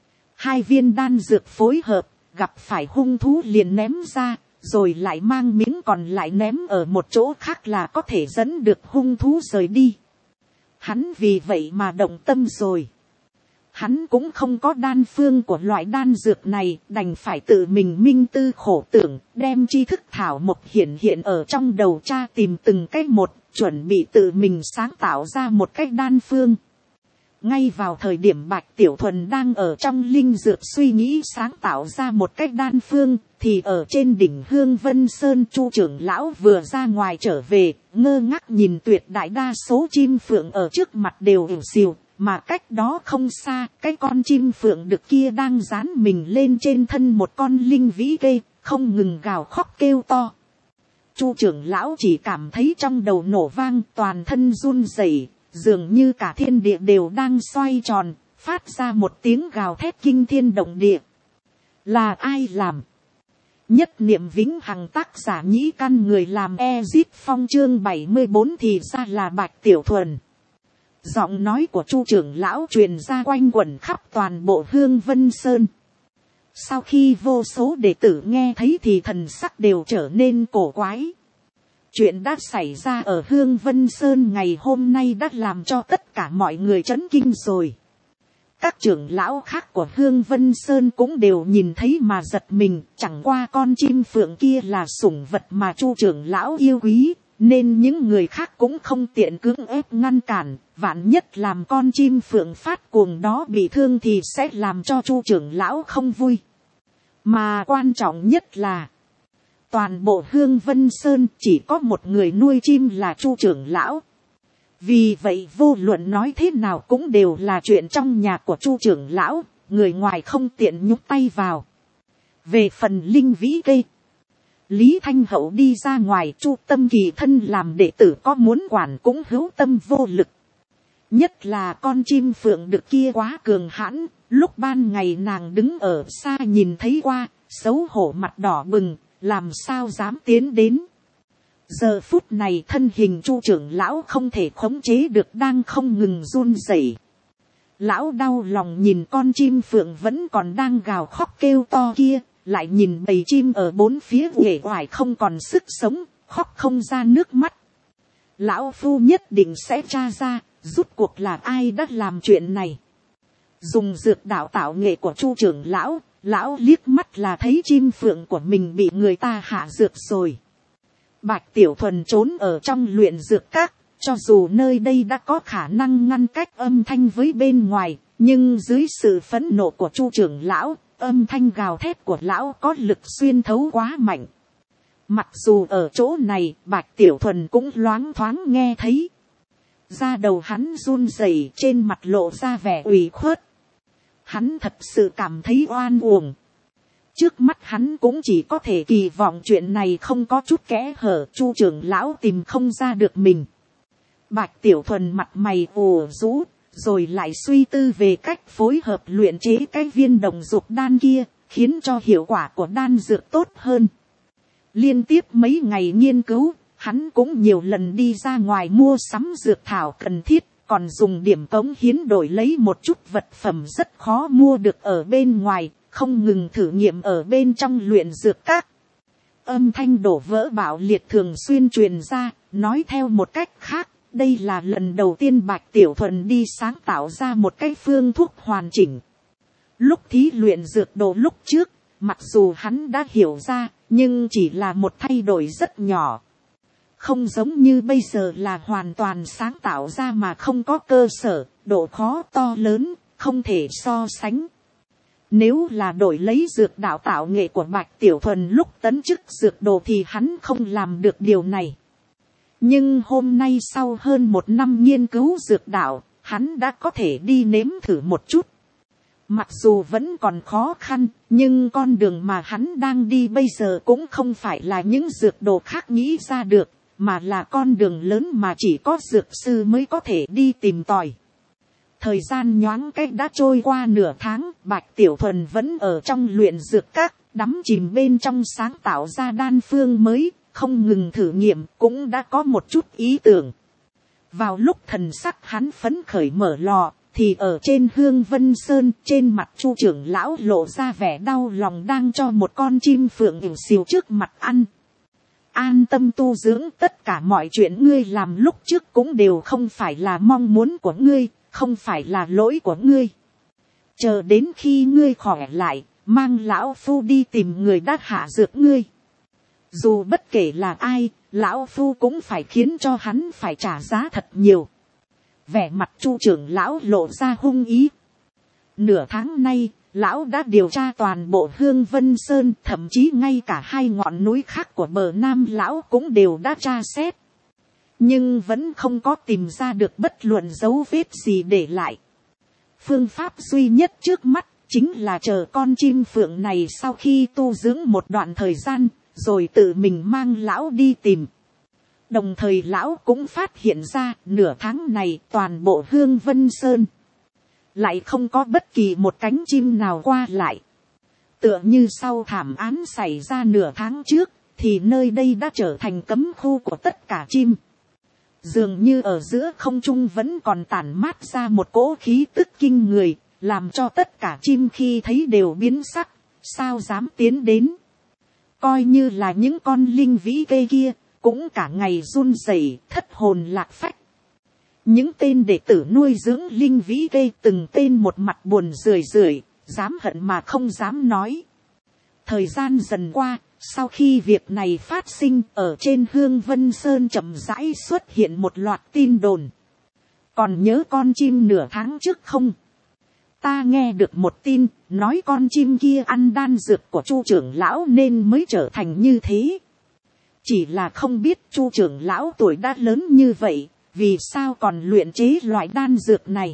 2 viên đan dược phối hợp, gặp phải hung thú liền ném ra, rồi lại mang miếng còn lại ném ở một chỗ khác là có thể dẫn được hung thú rời đi. Hắn vì vậy mà động tâm rồi. Hắn cũng không có đan phương của loại đan dược này, đành phải tự mình minh tư khổ tưởng, đem tri thức thảo mộc hiện ở trong đầu tra tìm từng cách một, chuẩn bị tự mình sáng tạo ra một cách đan phương. Ngay vào thời điểm Bạch Tiểu Thuần đang ở trong linh dược suy nghĩ sáng tạo ra một cách đan phương, thì ở trên đỉnh Hương Vân Sơn Chu trưởng lão vừa ra ngoài trở về, ngơ ngác nhìn tuyệt đại đa số chim phượng ở trước mặt đều ỉu xìu, mà cách đó không xa, cái con chim phượng đực kia đang dán mình lên trên thân một con linh vĩ cây, không ngừng gào khóc kêu to. Chu trưởng lão chỉ cảm thấy trong đầu nổ vang, toàn thân run rẩy, dường như cả thiên địa đều đang xoay tròn, phát ra một tiếng gào thét kinh thiên động địa. Là ai làm? Nhất niệm vĩnh hằng, tác giả Nhĩ Căn, người làm Ezit Phong, chương 74 thì ra là Bạch Tiểu Thuần. Giọng nói của Chu trưởng lão truyền ra quanh quẩn khắp toàn bộ Hương Vân Sơn. Sau khi vô số đệ tử nghe thấy thì thần sắc đều trở nên cổ quái. Chuyện đã xảy ra ở Hương Vân Sơn ngày hôm nay đã làm cho tất cả mọi người chấn kinh rồi. Các trưởng lão khác của Hương Vân Sơn cũng đều nhìn thấy mà giật mình, chẳng qua con chim phượng kia là sủng vật mà Chu trưởng lão yêu quý, nên những người khác cũng không tiện cưỡng ép ngăn cản, vạn nhất làm con chim phượng phát cuồng đó bị thương thì sẽ làm cho Chu trưởng lão không vui. Mà quan trọng nhất là, Toàn bộ Hương Vân Sơn chỉ có một người nuôi chim là Chu trưởng lão. Vì vậy vô luận nói thế nào cũng đều là chuyện trong nhà của Chu trưởng lão, người ngoài không tiện nhúc tay vào. Về phần linh vĩ cây, Lý Thanh Hậu đi ra ngoài, Chu Tâm Kỳ thân làm đệ tử có muốn quản cũng hữu tâm vô lực. Nhất là con chim phượng đực kia quá cường hãn, lúc ban ngày nàng đứng ở xa nhìn thấy qua, xấu hổ mặt đỏ bừng, làm sao dám tiến đến. Giờ phút này thân hình Chu trưởng lão không thể khống chế được đang không ngừng run rẩy. Lão đau lòng nhìn con chim phượng vẫn còn đang gào khóc kêu to kia, lại nhìn bầy chim ở bốn phía uể oải không còn sức sống, khóc không ra nước mắt. Lão phu nhất định sẽ tra ra, rút cuộc là ai đã làm chuyện này. Dùng dược đạo tạo nghệ của Chu trưởng lão, lão liếc mắt là thấy chim phượng của mình bị người ta hạ dược rồi. Bạch Tiểu Thuần trốn ở trong luyện dược các, cho dù nơi đây đã có khả năng ngăn cách âm thanh với bên ngoài, nhưng dưới sự phẫn nộ của Chu trưởng lão, âm thanh gào thét của lão có lực xuyên thấu quá mạnh. Mặc dù ở chỗ này, Bạch Tiểu Thuần cũng loáng thoáng nghe thấy. Da đầu hắn run rẩy, trên mặt lộ ra vẻ ủy khuất. Hắn thật sự cảm thấy oan uổng. Trước mắt hắn cũng chỉ có thể kỳ vọng chuyện này không có chút kẽ hở, Chu trưởng lão tìm không ra được mình. Bạch Tiểu Thuần mặt mày ủ rũ, rồi lại suy tư về cách phối hợp luyện chế cái viên đồng dục đan kia, khiến cho hiệu quả của đan dược tốt hơn. Liên tiếp mấy ngày nghiên cứu, hắn cũng nhiều lần đi ra ngoài mua sắm dược thảo cần thiết, còn dùng điểm cống hiến đổi lấy một chút vật phẩm rất khó mua được ở bên ngoài, không ngừng thử nghiệm ở bên trong luyện dược các. Âm thanh đổ vỡ bạo liệt thường xuyên truyền ra, nói theo một cách khác, đây là lần đầu tiên Bạch Tiểu Thuần đi sáng tạo ra một cái phương thuốc hoàn chỉnh. Lúc thí luyện dược đồ lúc trước, mặc dù hắn đã hiểu ra, nhưng chỉ là một thay đổi rất nhỏ. Không giống như bây giờ là hoàn toàn sáng tạo ra mà không có cơ sở, độ khó to lớn, không thể so sánh. Nếu là đổi lấy dược đạo tạo nghệ của Bạch Tiểu Thuần lúc tấn chức dược đồ thì hắn không làm được điều này. Nhưng hôm nay sau hơn một năm nghiên cứu dược đạo, hắn đã có thể đi nếm thử một chút. Mặc dù vẫn còn khó khăn, nhưng con đường mà hắn đang đi bây giờ cũng không phải là những dược đồ khác nghĩ ra được, mà là con đường lớn mà chỉ có dược sư mới có thể đi tìm tòi. Thời gian nhoáng cách đã trôi qua nửa tháng, Bạch Tiểu Thuần vẫn ở trong luyện dược các, đắm chìm bên trong sáng tạo ra đan phương mới, không ngừng thử nghiệm, cũng đã có một chút ý tưởng. Vào lúc thần sắc hắn phấn khởi mở lò, thì ở trên Hương Vân Sơn, trên mặt Chu trưởng lão lộ ra vẻ đau lòng đang cho một con chim phượng ỉu xìu trước mặt ăn. An tâm tu dưỡng, tất cả mọi chuyện ngươi làm lúc trước cũng đều không phải là mong muốn của ngươi, không phải là lỗi của ngươi. Chờ đến khi ngươi khỏe lại, mang lão phu đi tìm người đã hạ dược ngươi. Dù bất kể là ai, lão phu cũng phải khiến cho hắn phải trả giá thật nhiều. Vẻ mặt Chu trưởng lão lộ ra hung ý. Nửa tháng nay, lão đã điều tra toàn bộ Hương Vân Sơn, thậm chí ngay cả hai ngọn núi khác của bờ Nam lão cũng đều đã tra xét. Nhưng vẫn không có tìm ra được bất luận dấu vết gì để lại. Phương pháp duy nhất trước mắt chính là chờ con chim phượng này sau khi tu dưỡng một đoạn thời gian, rồi tự mình mang lão đi tìm. Đồng thời lão cũng phát hiện ra nửa tháng này toàn bộ Hương Vân Sơn lại không có bất kỳ một cánh chim nào qua lại. Tựa như sau thảm án xảy ra nửa tháng trước, thì nơi đây đã trở thành cấm khu của tất cả chim. Dường như ở giữa không trung vẫn còn tản mát ra một cỗ khí tức kinh người, làm cho tất cả chim khi thấy đều biến sắc, sao dám tiến đến. Coi như là những con linh vĩ cây kia, cũng cả ngày run rẩy, thất hồn lạc phách. Những tên đệ tử nuôi dưỡng linh vĩ cây từng tên một mặt buồn rười rượi, dám hận mà không dám nói. Thời gian dần qua, sau khi việc này phát sinh, ở trên Hương Vân Sơn chậm rãi xuất hiện một loạt tin đồn. Còn nhớ con chim nửa tháng trước không? Ta nghe được một tin, nói con chim kia ăn đan dược của Chu trưởng lão nên mới trở thành như thế. Chỉ là không biết Chu trưởng lão tuổi đã lớn như vậy, vì sao còn luyện chế loại đan dược này.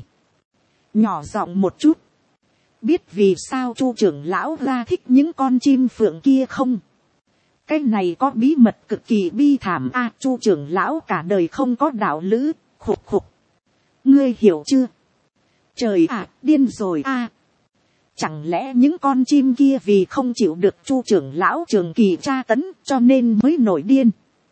Nhỏ giọng một chút. Biết vì sao Chu trưởng lão ra thích những con chim phượng kia không? Cái này có bí mật cực kỳ bi thảm a. Chu trưởng lão cả đời không có đạo lữ. Khục khục. Ngươi hiểu chưa? Trời ạ, điên rồi a. Chẳng lẽ những con chim kia vì không chịu được Chu trưởng lão trường kỳ tra tấn cho nên mới nổi điên.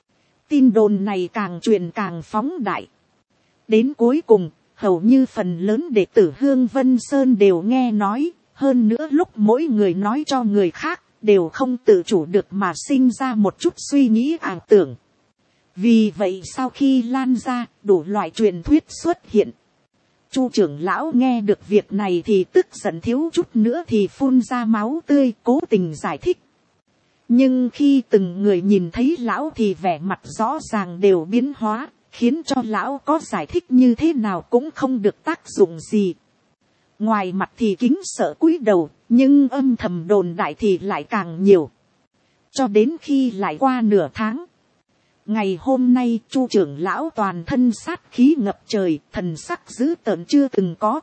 Tin đồn này càng truyền càng phóng đại. Đến cuối cùng, hầu như phần lớn đệ tử Hương Vân Sơn đều nghe nói, hơn nữa lúc mỗi người nói cho người khác, đều không tự chủ được mà sinh ra một chút suy nghĩ ảo tưởng. Vì vậy sau khi lan ra, đủ loại truyền thuyết xuất hiện. Chu trưởng lão nghe được việc này thì tức giận thiếu chút nữa thì phun ra máu tươi, cố tình giải thích. Nhưng khi từng người nhìn thấy lão thì vẻ mặt rõ ràng đều biến hóa, khiến cho lão có giải thích như thế nào cũng không được tác dụng gì. Ngoài mặt thì kính sợ cúi đầu, nhưng âm thầm đồn đại thì lại càng nhiều. Cho đến khi lại qua nửa tháng. Ngày hôm nay Chu trưởng lão toàn thân sát khí ngập trời, thần sắc dữ tợn chưa từng có.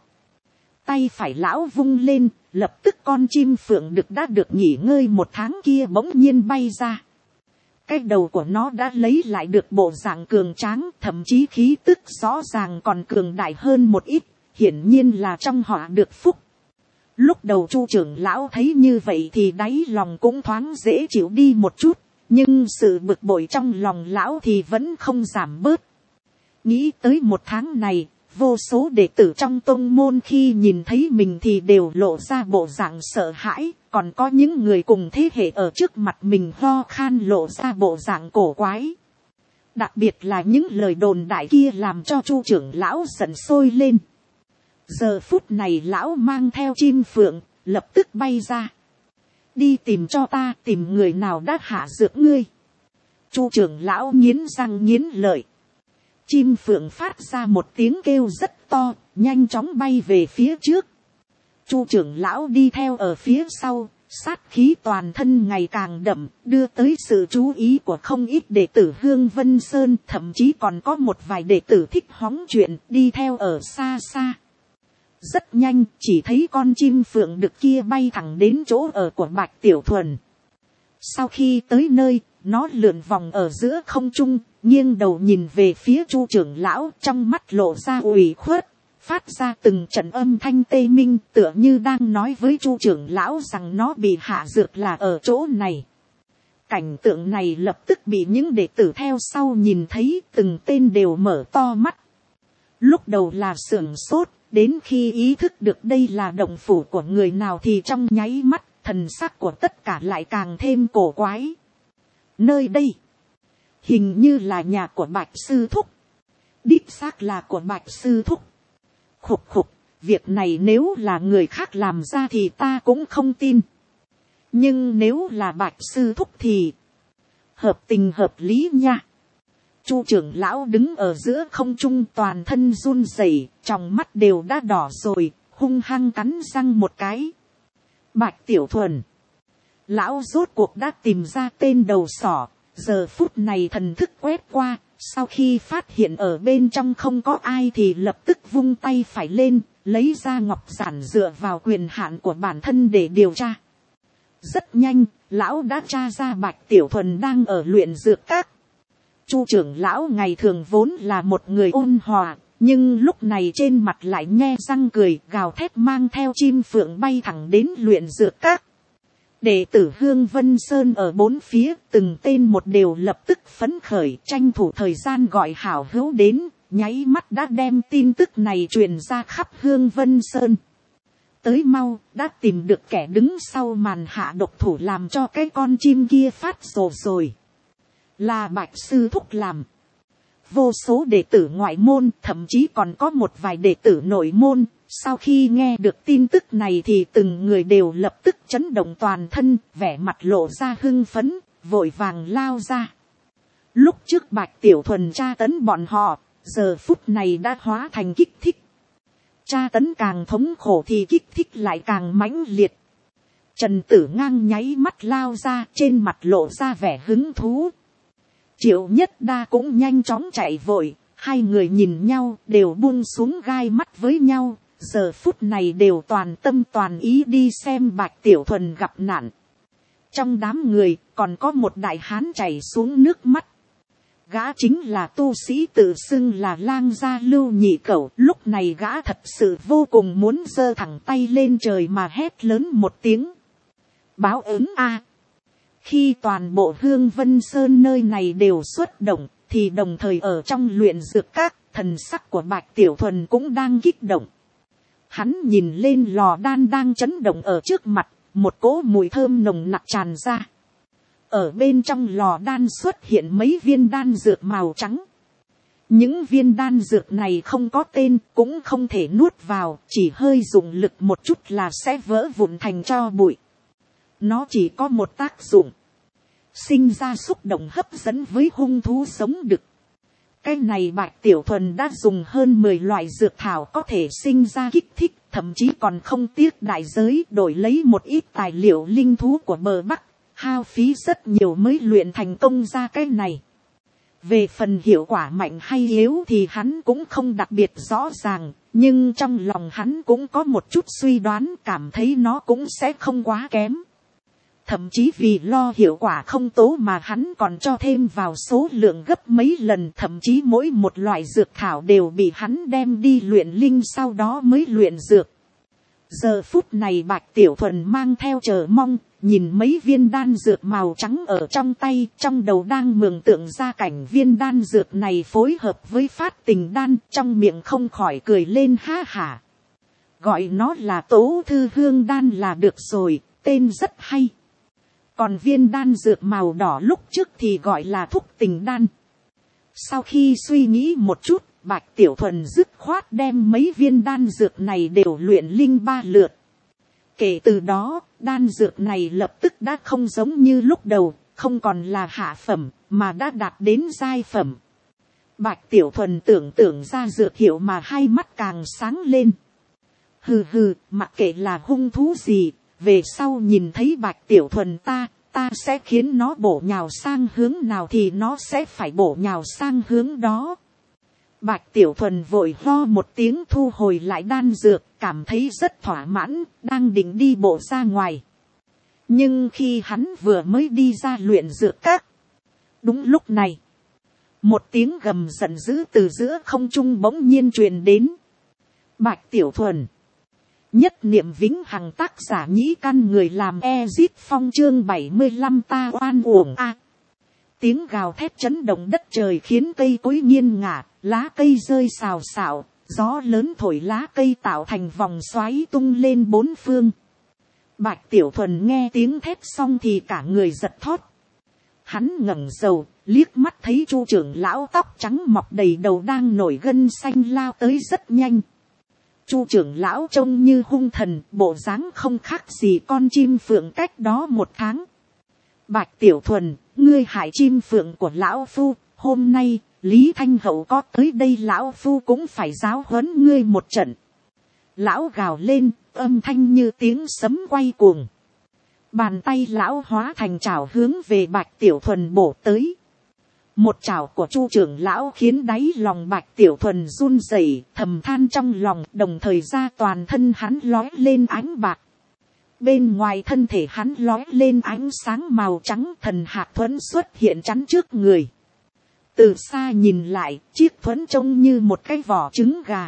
Tay phải lão vung lên, lập tức con chim phượng đực đã được nghỉ ngơi một tháng kia bỗng nhiên bay ra. Cái đầu của nó đã lấy lại được bộ dạng cường tráng, thậm chí khí tức rõ ràng còn cường đại hơn một ít, hiển nhiên là trong họ được phúc. Lúc đầu Chu trưởng lão thấy như vậy thì đáy lòng cũng thoáng dễ chịu đi một chút, nhưng sự bực bội trong lòng lão thì vẫn không giảm bớt. Nghĩ tới một tháng này, vô số đệ tử trong tông môn khi nhìn thấy mình thì đều lộ ra bộ dạng sợ hãi, còn có những người cùng thế hệ ở trước mặt mình ho khan lộ ra bộ dạng cổ quái. Đặc biệt là những lời đồn đại kia làm cho Chu trưởng lão giận sôi lên. Giờ phút này lão mang theo chim phượng, lập tức bay ra. Đi tìm cho ta, tìm người nào đã hạ dược ngươi. Chu trưởng lão nghiến răng nghiến lợi. Chim phượng phát ra một tiếng kêu rất to, nhanh chóng bay về phía trước. Chu trưởng lão đi theo ở phía sau, sát khí toàn thân ngày càng đậm, đưa tới sự chú ý của không ít đệ tử Hương Vân Sơn, thậm chí còn có một vài đệ tử thích hóng chuyện, đi theo ở xa xa. Rất nhanh, chỉ thấy con chim phượng đực kia bay thẳng đến chỗ ở của Bạch Tiểu Thuần. Sau khi tới nơi, nó lượn vòng ở giữa không trung, nghiêng đầu nhìn về phía Chu trưởng lão, trong mắt lộ ra ủy khuất, phát ra từng trận âm thanh tê minh, tựa như đang nói với Chu trưởng lão rằng nó bị hạ dược là ở chỗ này. Cảnh tượng này lập tức bị những đệ tử theo sau nhìn thấy, từng tên đều mở to mắt. Lúc đầu là sửng sốt, đến khi ý thức được đây là động phủ của người nào thì trong nháy mắt, thần sắc của tất cả lại càng thêm cổ quái. Nơi đây, hình như là nhà của Bạch sư thúc. Đích xác là của Bạch sư thúc. Khục khục, việc này nếu là người khác làm ra thì ta cũng không tin. Nhưng nếu là Bạch sư thúc thì hợp tình hợp lý nha. Chu trưởng lão đứng ở giữa không trung toàn thân run rẩy, trong mắt đều đã đỏ rồi, hung hăng cắn răng một cái. Bạch Tiểu Thuần. Lão rốt cuộc đã tìm ra tên đầu sỏ, giờ phút này thần thức quét qua, sau khi phát hiện ở bên trong không có ai thì lập tức vung tay phải lên, lấy ra ngọc giản dựa vào quyền hạn của bản thân để điều tra. Rất nhanh, lão đã tra ra Bạch Tiểu Thuần đang ở luyện dược các. Chu trưởng lão ngày thường vốn là một người ôn hòa, nhưng lúc này trên mặt lại nhe răng cười, gào thét mang theo chim phượng bay thẳng đến luyện dược các. Đệ tử Hương Vân Sơn ở bốn phía, từng tên một đều lập tức phấn khởi, tranh thủ thời gian gọi hảo hữu đến, nháy mắt đã đem tin tức này truyền ra khắp Hương Vân Sơn. Tới mau, đã tìm được kẻ đứng sau màn hạ độc thủ làm cho cái con chim kia phát rồ rồi. Là Bạch sư thúc làm. Vô số đệ tử ngoại môn, thậm chí còn có một vài đệ tử nội môn, sau khi nghe được tin tức này thì từng người đều lập tức chấn động toàn thân, vẻ mặt lộ ra hưng phấn, vội vàng lao ra. Lúc trước Bạch Tiểu Thuần tra tấn bọn họ, giờ phút này đã hóa thành kích thích. Tra tấn càng thống khổ thì kích thích lại càng mãnh liệt. Trần Tử Ngang nháy mắt lao ra, trên mặt lộ ra vẻ hứng thú. Triệu Nhất Đa cũng nhanh chóng chạy vội, hai người nhìn nhau đều buông xuống gai mắt với nhau, giờ phút này đều toàn tâm toàn ý đi xem Bạch Tiểu Thuần gặp nạn. Trong đám người còn có một đại hán chảy xuống nước mắt. Gã chính là tu sĩ tự xưng là Lang Gia Lưu Nhị Cẩu. Lúc này gã thật sự vô cùng muốn giơ thẳng tay lên trời mà hét lớn một tiếng. Báo ứng a! Khi toàn bộ Hương Vân Sơn nơi này đều xuất động, thì đồng thời ở trong luyện dược các, thần sắc của Bạch Tiểu Thuần cũng đang kích động. Hắn nhìn lên lò đan đang chấn động ở trước mặt, một cỗ mùi thơm nồng nặc tràn ra. Ở bên trong lò đan xuất hiện mấy viên đan dược màu trắng. Những viên đan dược này không có tên, cũng không thể nuốt vào, chỉ hơi dùng lực một chút là sẽ vỡ vụn thành tro bụi. Nó chỉ có một tác dụng, sinh ra xúc động hấp dẫn với hung thú sống đực. Cái này Bạch Tiểu Thuần đã dùng hơn 10 loại dược thảo có thể sinh ra kích thích, thậm chí còn không tiếc đại giới đổi lấy một ít tài liệu linh thú của bờ Bắc, hao phí rất nhiều mới luyện thành công ra cái này. Về phần hiệu quả mạnh hay yếu thì hắn cũng không đặc biệt rõ ràng, nhưng trong lòng hắn cũng có một chút suy đoán, cảm thấy nó cũng sẽ không quá kém. Thậm chí vì lo hiệu quả không tố mà hắn còn cho thêm vào số lượng gấp mấy lần, thậm chí mỗi một loại dược thảo đều bị hắn đem đi luyện linh sau đó mới luyện dược. Giờ phút này Bạch Tiểu Thuần mang theo chờ mong, nhìn mấy viên đan dược màu trắng ở trong tay, trong đầu đang mường tượng ra cảnh viên đan dược này phối hợp với phát tình đan, trong miệng không khỏi cười lên ha hả. Gọi nó là Tố Thư Hương đan là được rồi, tên rất hay. Còn viên đan dược màu đỏ lúc trước thì gọi là Thúc Tình đan. Sau khi suy nghĩ một chút, Bạch Tiểu Thuần dứt khoát đem mấy viên đan dược này đều luyện linh 3 lượt. Kể từ đó, đan dược này lập tức đã không giống như lúc đầu, không còn là hạ phẩm, mà đã đạt đến giai phẩm. Bạch Tiểu Thuần tưởng tượng ra dược hiệu mà hai mắt càng sáng lên. Hừ hừ, mặc kệ là hung thú gì, về sau nhìn thấy Bạch Tiểu Thuần ta sẽ khiến nó bổ nhào sang hướng nào thì nó sẽ phải bổ nhào sang hướng đó. Bạch Tiểu Thuần vội ho một tiếng thu hồi lại đan dược, cảm thấy rất thỏa mãn, đang định đi bộ ra ngoài. Nhưng khi hắn vừa mới đi ra luyện dược các, đúng lúc này, một tiếng gầm giận dữ từ giữa không trung bỗng nhiên truyền đến. Bạch Tiểu Thuần, nhất niệm vĩnh hằng, tác giả Nhĩ Căn, người làm Ezit Phong, chương 75 ta oan uổng a. Tiếng gào thét chấn động đất trời khiến cây cối nghiêng ngả, lá cây rơi xào xạo, gió lớn thổi lá cây tạo thành vòng xoáy tung lên bốn phương. Bạch Tiểu Thuần nghe tiếng thét xong thì cả người giật thót. Hắn ngẩng đầu, liếc mắt thấy Chu trưởng lão tóc trắng mọc đầy đầu đang nổi gân xanh lao tới rất nhanh. Chu trưởng lão trông như hung thần, bộ dáng không khác gì con chim phượng cách đó 1 tháng. Bạch Tiểu Thuần, ngươi hại chim phượng của lão phu, hôm nay Lý Thanh Hậu có tới đây lão phu cũng phải giáo huấn ngươi một trận. Lão gào lên, âm thanh như tiếng sấm quay cuồng. Bàn tay lão hóa thành chảo hướng về Bạch Tiểu Thuần bổ tới. Một chảo của Chu trưởng lão khiến đáy lòng Bạch Tiểu Thuần run rẩy, thầm than trong lòng, đồng thời ra toàn thân hắn lói lên ánh bạc. Bên ngoài thân thể hắn lói lên ánh sáng màu trắng, thần hạc thuẫn xuất hiện chắn trước người. Từ xa nhìn lại, chiếc thuẫn trông như một cái vỏ trứng gà.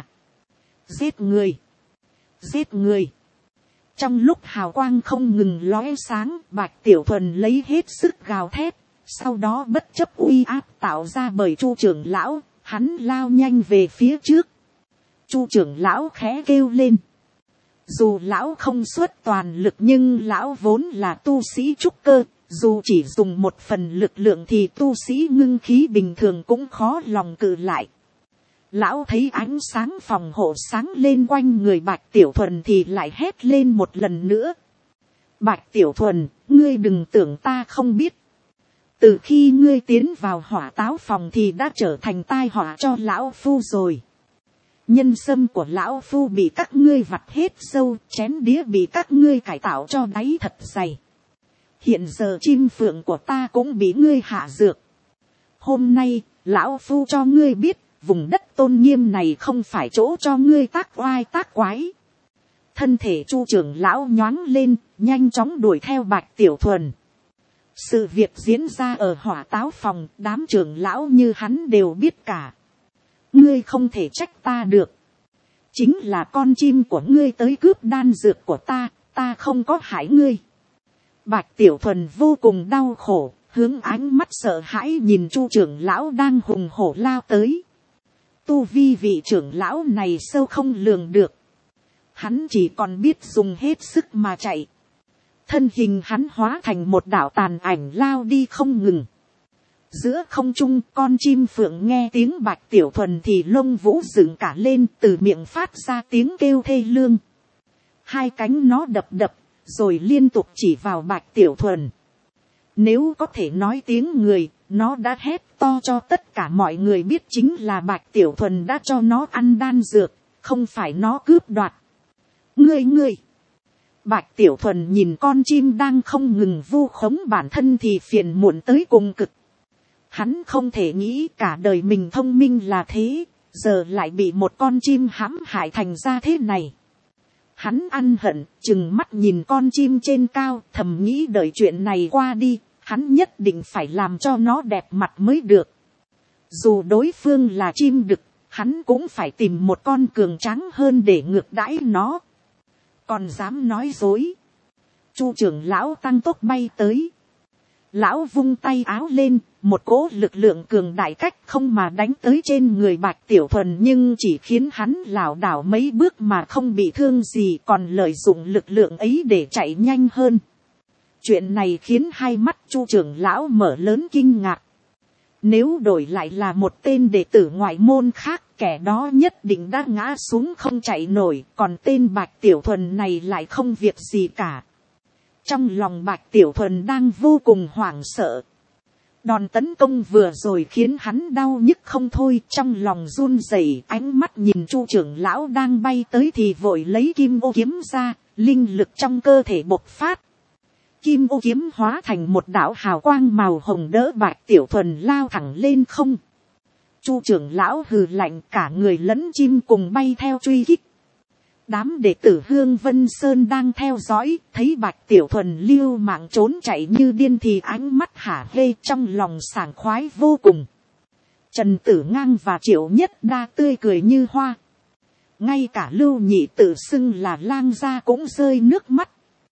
Giết người! Giết người! Trong lúc hào quang không ngừng lóe sáng, Bạch Tiểu Thuần lấy hết sức gào thét. Sau đó bất chấp uy áp tạo ra bởi Chu trưởng lão, hắn lao nhanh về phía trước. Chu trưởng lão khẽ kêu lên. Dù lão không xuất toàn lực nhưng lão vốn là tu sĩ trúc cơ, dù chỉ dùng 1 phần lực lượng thì tu sĩ ngưng khí bình thường cũng khó lòng cự lại. Lão thấy ánh sáng phòng hộ sáng lên quanh người Bạch Tiểu Thuần thì lại hét lên một lần nữa. Bạch Tiểu Thuần, ngươi đừng tưởng ta không biết. Từ khi ngươi tiến vào Hỏa Táo phòng thì đã trở thành tai họa cho lão phu rồi. nhân sâm của lão phu bị các ngươi vặt hết sâu, chén đĩa bị các ngươi cải tạo cho đáy thật dày. Hiện giờ chim phượng của ta cũng bị ngươi hạ dược. Hôm nay, lão phu cho ngươi biết, vùng đất tôn nghiêm này không phải chỗ cho ngươi tác oai tác quái. Thân thể Chu trưởng lão nhoáng lên, nhanh chóng đuổi theo Bạch Tiểu Thuần. Sự việc diễn ra ở hỏa táo phòng, đám trưởng lão như hắn đều biết cả. Ngươi không thể trách ta được. Chính là con chim của ngươi tới cướp đan dược của ta, ta không có hại ngươi. Bạch Tiểu Thuần vô cùng đau khổ, hướng ánh mắt sợ hãi nhìn Chu trưởng lão đang hùng hổ lao tới. Tu vi vị trưởng lão này sâu không lường được. Hắn chỉ còn biết dùng hết sức mà chạy. Thân hình hắn hóa thành một đạo tàn ảnh lao đi không ngừng. Giữa không trung, con chim phượng nghe tiếng Bạch Tiểu Thuần thì lông vũ dựng cả lên, từ miệng phát ra tiếng kêu thê lương. Hai cánh nó đập đập, rồi liên tục chỉ vào Bạch Tiểu Thuần. Nếu có thể nói tiếng người, nó đã hét to cho tất cả mọi người biết chính là Bạch Tiểu Thuần đã cho nó ăn đan dược, không phải nó cướp đoạt. Ngươi! Bạch Tiểu Thuần nhìn con chim đang không ngừng vu khống bản thân thì phiền muộn tới cùng cực. Hắn không thể nghĩ cả đời mình thông minh là thế, giờ lại bị một con chim hãm hại thành ra thế này. Hắn ăn hận, chừng mắt nhìn con chim trên cao, thầm nghĩ đợi chuyện này qua đi, hắn nhất định phải làm cho nó đẹp mặt mới được. Dù đối phương là chim đực, hắn cũng phải tìm một con cường tráng hơn để ngược đãi nó. Còn dám nói dối. Chu trưởng lão tăng tốc bay tới. Lão vung tay áo lên, một cỗ lực lượng cường đại cách không mà đánh tới trên người Bạch Tiểu Thuần, nhưng chỉ khiến hắn lảo đảo mấy bước mà không bị thương gì, còn lợi dụng lực lượng ấy để chạy nhanh hơn. Chuyện này khiến hai mắt Chu trưởng lão mở lớn kinh ngạc. Nếu đổi lại là một tên đệ tử ngoại môn khác, kẻ đó nhất định đã ngã xuống không chạy nổi, còn tên Bạch Tiểu Thuần này lại không việc gì cả. Trong lòng Bạch Tiểu Thuần đang vô cùng hoảng sợ. Đòn tấn công vừa rồi khiến hắn đau nhức không thôi, trong lòng run rẩy, ánh mắt nhìn Chu trưởng lão đang bay tới thì vội lấy kim ô kiếm ra, linh lực trong cơ thể bộc phát. Kim ô kiếm hóa thành một đạo hào quang màu hồng đỡ Bạch Tiểu Thuần lao thẳng lên không. Chu trưởng lão hừ lạnh, cả người lẫn chim cùng bay theo truy kích. Đám đệ tử Hương Vân Sơn đang theo dõi, thấy Bạch Tiểu Thuần liêu mạng trốn chạy như điên thì ánh mắt hả hê, trong lòng sảng khoái vô cùng. Trần Tử Ngang và Triệu Nhất Đa tươi cười như hoa. Ngay cả Lưu Nhị tự xưng là lang gia cũng rơi nước mắt.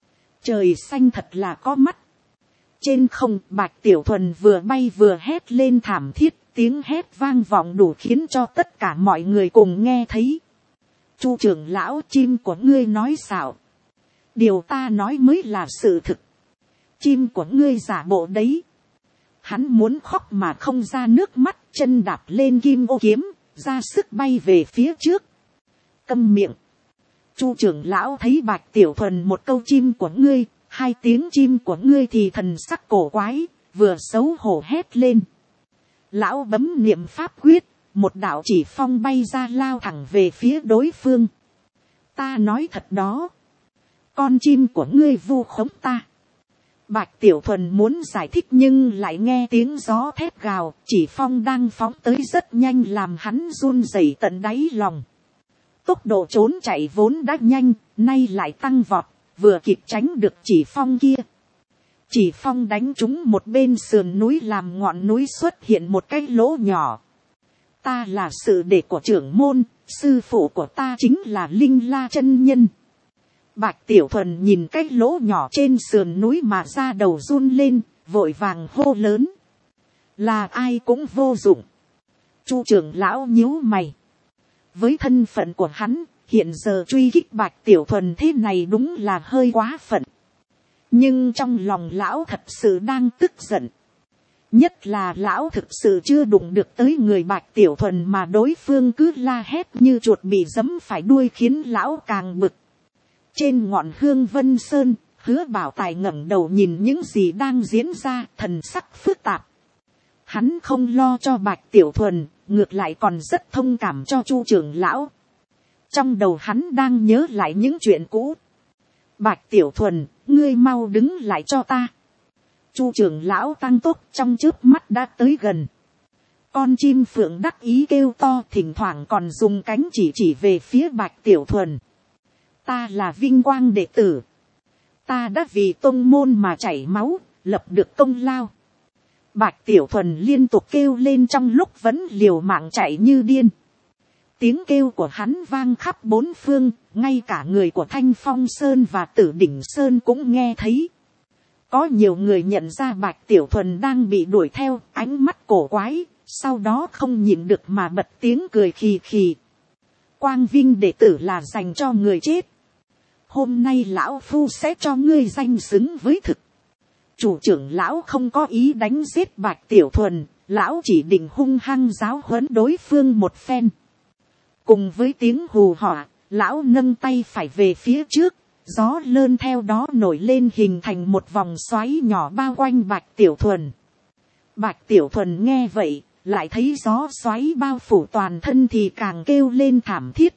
Trời xanh thật là có mắt. Trên không, Bạch Tiểu Thuần vừa bay vừa hét lên thảm thiết, tiếng hét vang vọng đủ khiến cho tất cả mọi người cùng nghe thấy. Chu trưởng lão, chim của ngươi nói xạo. Điều ta nói mới là sự thực. Chim của ngươi giả bộ đấy. Hắn muốn khóc mà không ra nước mắt, chân đạp lên kim ô kiếm, ra sức bay về phía trước. Câm miệng. Chu trưởng lão thấy Bạch Tiểu Thuần một câu chim của ngươi, hai tiếng chim của ngươi thì thần sắc cổ quái, vừa xấu hổ hét lên. Lão bấm niệm pháp quyết, một đạo chỉ phong bay ra lao thẳng về phía đối phương. Ta nói thật đó. Con chim của ngươi vu khống ta. Bạch Tiểu Thuần muốn giải thích nhưng lại nghe tiếng gió thét gào, chỉ phong đang phóng tới rất nhanh làm hắn run rẩy tận đáy lòng. Tốc độ trốn chạy vốn đã nhanh, nay lại tăng vọt, vừa kịp tránh được chỉ phong kia. Chỉ phong đánh trúng một bên sườn núi làm ngọn núi xuất hiện một cái lỗ nhỏ. Ta là sự đệ của trưởng môn, sư phụ của ta chính là Linh La chân nhân. Bạch Tiểu Thuần nhìn cái lỗ nhỏ trên sườn núi mà ra đầu run lên, vội vàng hô lớn. Là ai cũng vô dụng. Chu trưởng lão nhíu mày. Với thân phận của hắn, hiện giờ truy kích Bạch Tiểu Thuần thế này đúng là hơi quá phận. Nhưng trong lòng lão thật sự đang tức giận. Nhất là lão thực sự chưa đụng được tới người Bạch Tiểu Thuần mà đối phương cứ la hét như chuột bị giẫm phải đuôi khiến lão càng bực. Trên ngọn Hương Vân Sơn, Hứa Bảo Tài ngẩng đầu nhìn những gì đang diễn ra, thần sắc phức tạp. Hắn không lo cho Bạch Tiểu Thuần, ngược lại còn rất thông cảm cho Chu trưởng lão. Trong đầu hắn đang nhớ lại những chuyện cũ. Bạch Tiểu Thuần, ngươi mau đứng lại cho ta. Chu trưởng lão tăng tốc trong chớp mắt đã tới gần. Con chim phượng đắc ý kêu to, thỉnh thoảng còn dùng cánh chỉ về phía Bạch Tiểu Thuần. Ta là vinh quang đệ tử. Ta đã vì tông môn mà chảy máu, lập được công lao. Bạch Tiểu Thuần liên tục kêu lên trong lúc vẫn liều mạng chạy như điên. Tiếng kêu của hắn vang khắp bốn phương, ngay cả người của Thanh Phong Sơn và Tử Đỉnh Sơn cũng nghe thấy. Có nhiều người nhận ra Bạch Tiểu Thuần đang bị đuổi theo, ánh mắt cổ quái, sau đó không nhịn được mà bật tiếng cười khì khì. Quang vinh đệ tử là dành cho người chết. Hôm nay lão phu sẽ cho ngươi danh xứng với thực. Chủ trưởng lão không có ý đánh giết Bạch Tiểu Thuần, lão chỉ định hung hăng giáo huấn đối phương một phen. Cùng với tiếng hù họa, lão nâng tay phải về phía trước, gió lơn theo đó nổi lên hình thành một vòng xoáy nhỏ bao quanh Bạch Tiểu Thuần. Bạch Tiểu Thuần nghe vậy, lại thấy gió xoáy bao phủ toàn thân thì càng kêu lên thảm thiết.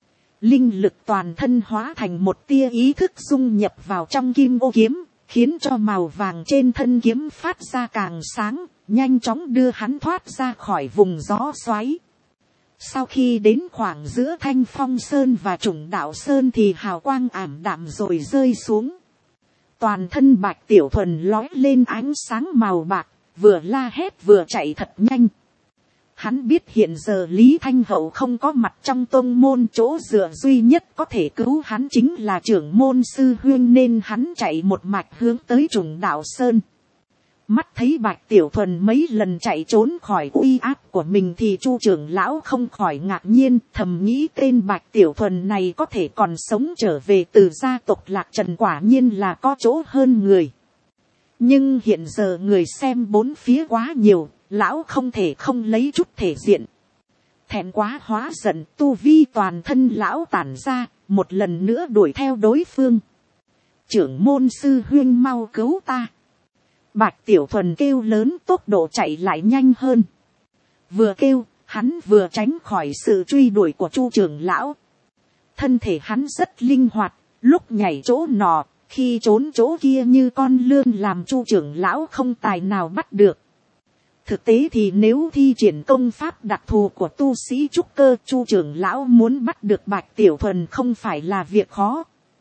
Linh lực toàn thân hóa thành một tia ý thức dung nhập vào trong kim ô kiếm, khiến cho màu vàng trên thân kiếm phát ra càng sáng, nhanh chóng đưa hắn thoát ra khỏi vùng gió xoáy. Sau khi đến khoảng giữa Thanh Phong Sơn và Trùng Đạo Sơn thì hào quang ảm đạm rồi rơi xuống. Toàn thân Bạch Tiểu Thuần lói lên ánh sáng màu bạc, vừa la hét vừa chạy thật nhanh. Hắn biết hiện giờ Lý Thanh Hậu không có mặt trong tông môn, chỗ dựa duy nhất có thể cứu hắn chính là trưởng môn sư huyên, nên hắn chạy một mạch hướng tới Trùng Đạo Sơn. Mắt thấy Bạch Tiểu Thuần mấy lần chạy trốn khỏi uy áp của mình thì Chu trưởng lão không khỏi ngạc nhiên, thầm nghĩ tên Bạch Tiểu Thuần này có thể còn sống trở về từ gia tộc Lạc Trần quả nhiên là có chỗ hơn người. Nhưng hiện giờ người xem bốn phía quá nhiều, lão không thể không lấy chút thể diện. Thẹn quá hóa giận, tu vi toàn thân lão tản ra, một lần nữa đuổi theo đối phương. Trưởng môn sư huyên mau cứu ta. Bạch Tiểu Thuần kêu lớn, tốc độ chạy lại nhanh hơn. Vừa kêu, hắn vừa tránh khỏi sự truy đuổi của Chu trưởng lão. Thân thể hắn rất linh hoạt, lúc nhảy chỗ nọ, khi trốn chỗ kia như con lươn, làm Chu trưởng lão không tài nào bắt được. Thực tế thì nếu thi triển công pháp đặc thù của tu sĩ trúc cơ, Chu trưởng lão muốn bắt được Bạch Tiểu Thuần không phải là việc khó.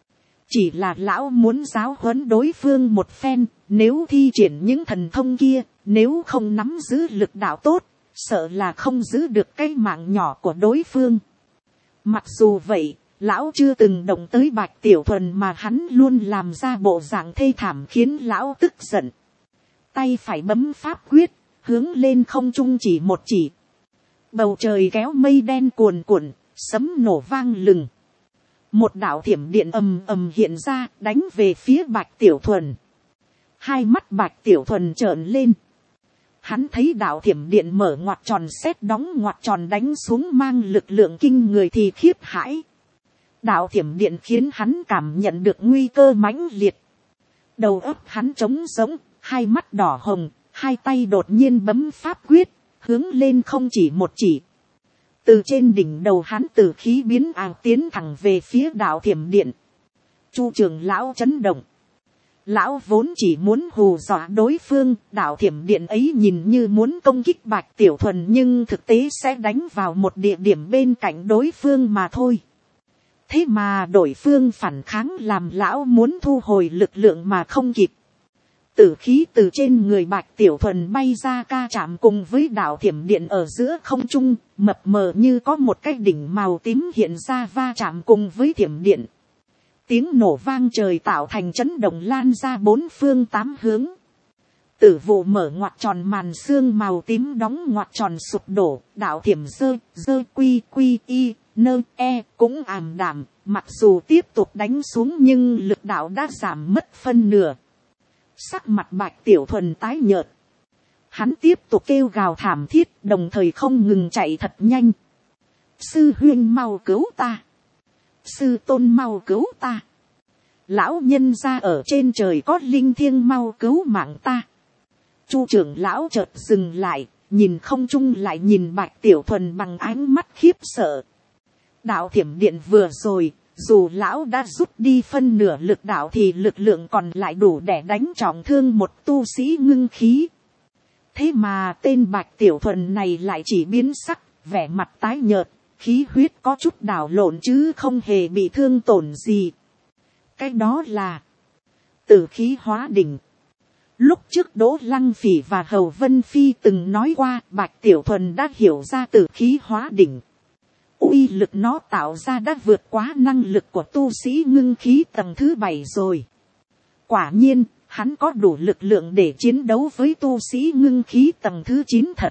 Chỉ là lão muốn giáo huấn đối phương một phen, nếu thi triển những thần thông kia, nếu không nắm giữ lực đạo tốt, sợ là không giữ được cái mạng nhỏ của đối phương. Mặc dù vậy, lão chưa từng động tới Bạch Tiểu Thuần mà hắn luôn làm ra bộ dạng thê thảm khiến lão tức giận. Tay phải bấm pháp quyết, hướng lên không trung chỉ một chỉ. Bầu trời kéo mây đen cuồn cuộn, sấm nổ vang lừng. Một đạo thiểm điện ầm ầm hiện ra, đánh về phía Bạch Tiểu Thuần. Hai mắt Bạch Tiểu Thuần trợn lên. Hắn thấy đạo thiểm điện mở ngoặt tròn, sét đóng ngoặt tròn đánh xuống, mang lực lượng kinh người thì khiếp hãi. Đạo thiểm điện khiến hắn cảm nhận được nguy cơ mãnh liệt. Đầu óc hắn trống rỗng, hai mắt đỏ hồng, hai tay đột nhiên bấm pháp quyết, hướng lên không chỉ một chỉ. Từ trên đỉnh đầu hắn tử khí biến ảo tiến thẳng về phía đạo thiểm điện. Chu trưởng lão chấn động. Lão vốn chỉ muốn hù dọa đối phương, đạo thiểm điện ấy nhìn như muốn công kích Bạch Tiểu Thuần nhưng thực tế sẽ đánh vào một địa điểm bên cạnh đối phương mà thôi. Thế mà đối phương phản kháng làm lão muốn thu hồi lực lượng mà không kịp. Tử khí từ trên người Bạch Tiểu Thuần bay ra ca chạm cùng với đạo thiểm điện ở giữa không trung, mập mờ như có một cái đỉnh màu tím hiện ra va chạm cùng với thiểm điện. Tiếng nổ vang trời tạo thành chấn động lan ra bốn phương tám hướng. Tử vụ mở ngoặt tròn, màn xương màu tím đóng ngoặt tròn sụp đổ, đạo thiểm dơ quy y nơ e cũng ảm đạm, mặc dù tiếp tục đánh xuống nhưng lực đạo đã giảm mất phân nửa. Sắc mặt Bạch Tiểu Thuần tái nhợt. Hắn tiếp tục kêu gào thảm thiết, đồng thời không ngừng chạy thật nhanh. Sư huynh mau cứu ta. Sư tôn mau cứu ta. Lão nhân ra ở trên trời có linh thiêng mau cứu mạng ta. Chu trưởng lão chợt dừng lại, nhìn không trung lại nhìn Bạch Tiểu Thuần bằng ánh mắt khiếp sợ. đạo thiểm điện vừa rồi, dù lão đã rút đi phân nửa lực đạo thì lực lượng còn lại đủ để đánh trọng thương một tu sĩ ngưng khí. Thế mà tên Bạch Tiểu Thuần này lại chỉ biến sắc, vẻ mặt tái nhợt, khí huyết có chút đảo lộn chứ không hề bị thương tổn gì. Cái đó là tử khí hóa đỉnh. Lúc trước Đỗ Lăng Phỉ và Hầu Vân Phi từng nói qua, Bạch Tiểu Thuần đã hiểu ra tử khí hóa đỉnh. Uy lực nó tạo ra đã vượt quá năng lực của tu sĩ ngưng khí tầng thứ 7 rồi. Quả nhiên, hắn có đủ lực lượng để chiến đấu với tu sĩ ngưng khí tầng thứ 9 thật.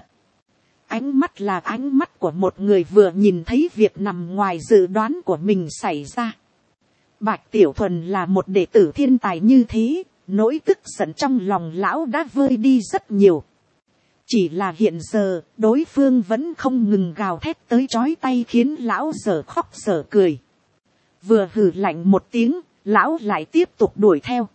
Ánh mắt là ánh mắt của một người vừa nhìn thấy việc nằm ngoài dự đoán của mình xảy ra. Bạch Tiểu Thuần là một đệ tử thiên tài như thế, nỗi tức giận trong lòng lão đã vơi đi rất nhiều. Chỉ là hiện giờ, đối phương vẫn không ngừng gào thét tới chói tay khiến lão dở khóc dở cười. Vừa hừ lạnh một tiếng, lão lại tiếp tục đuổi theo.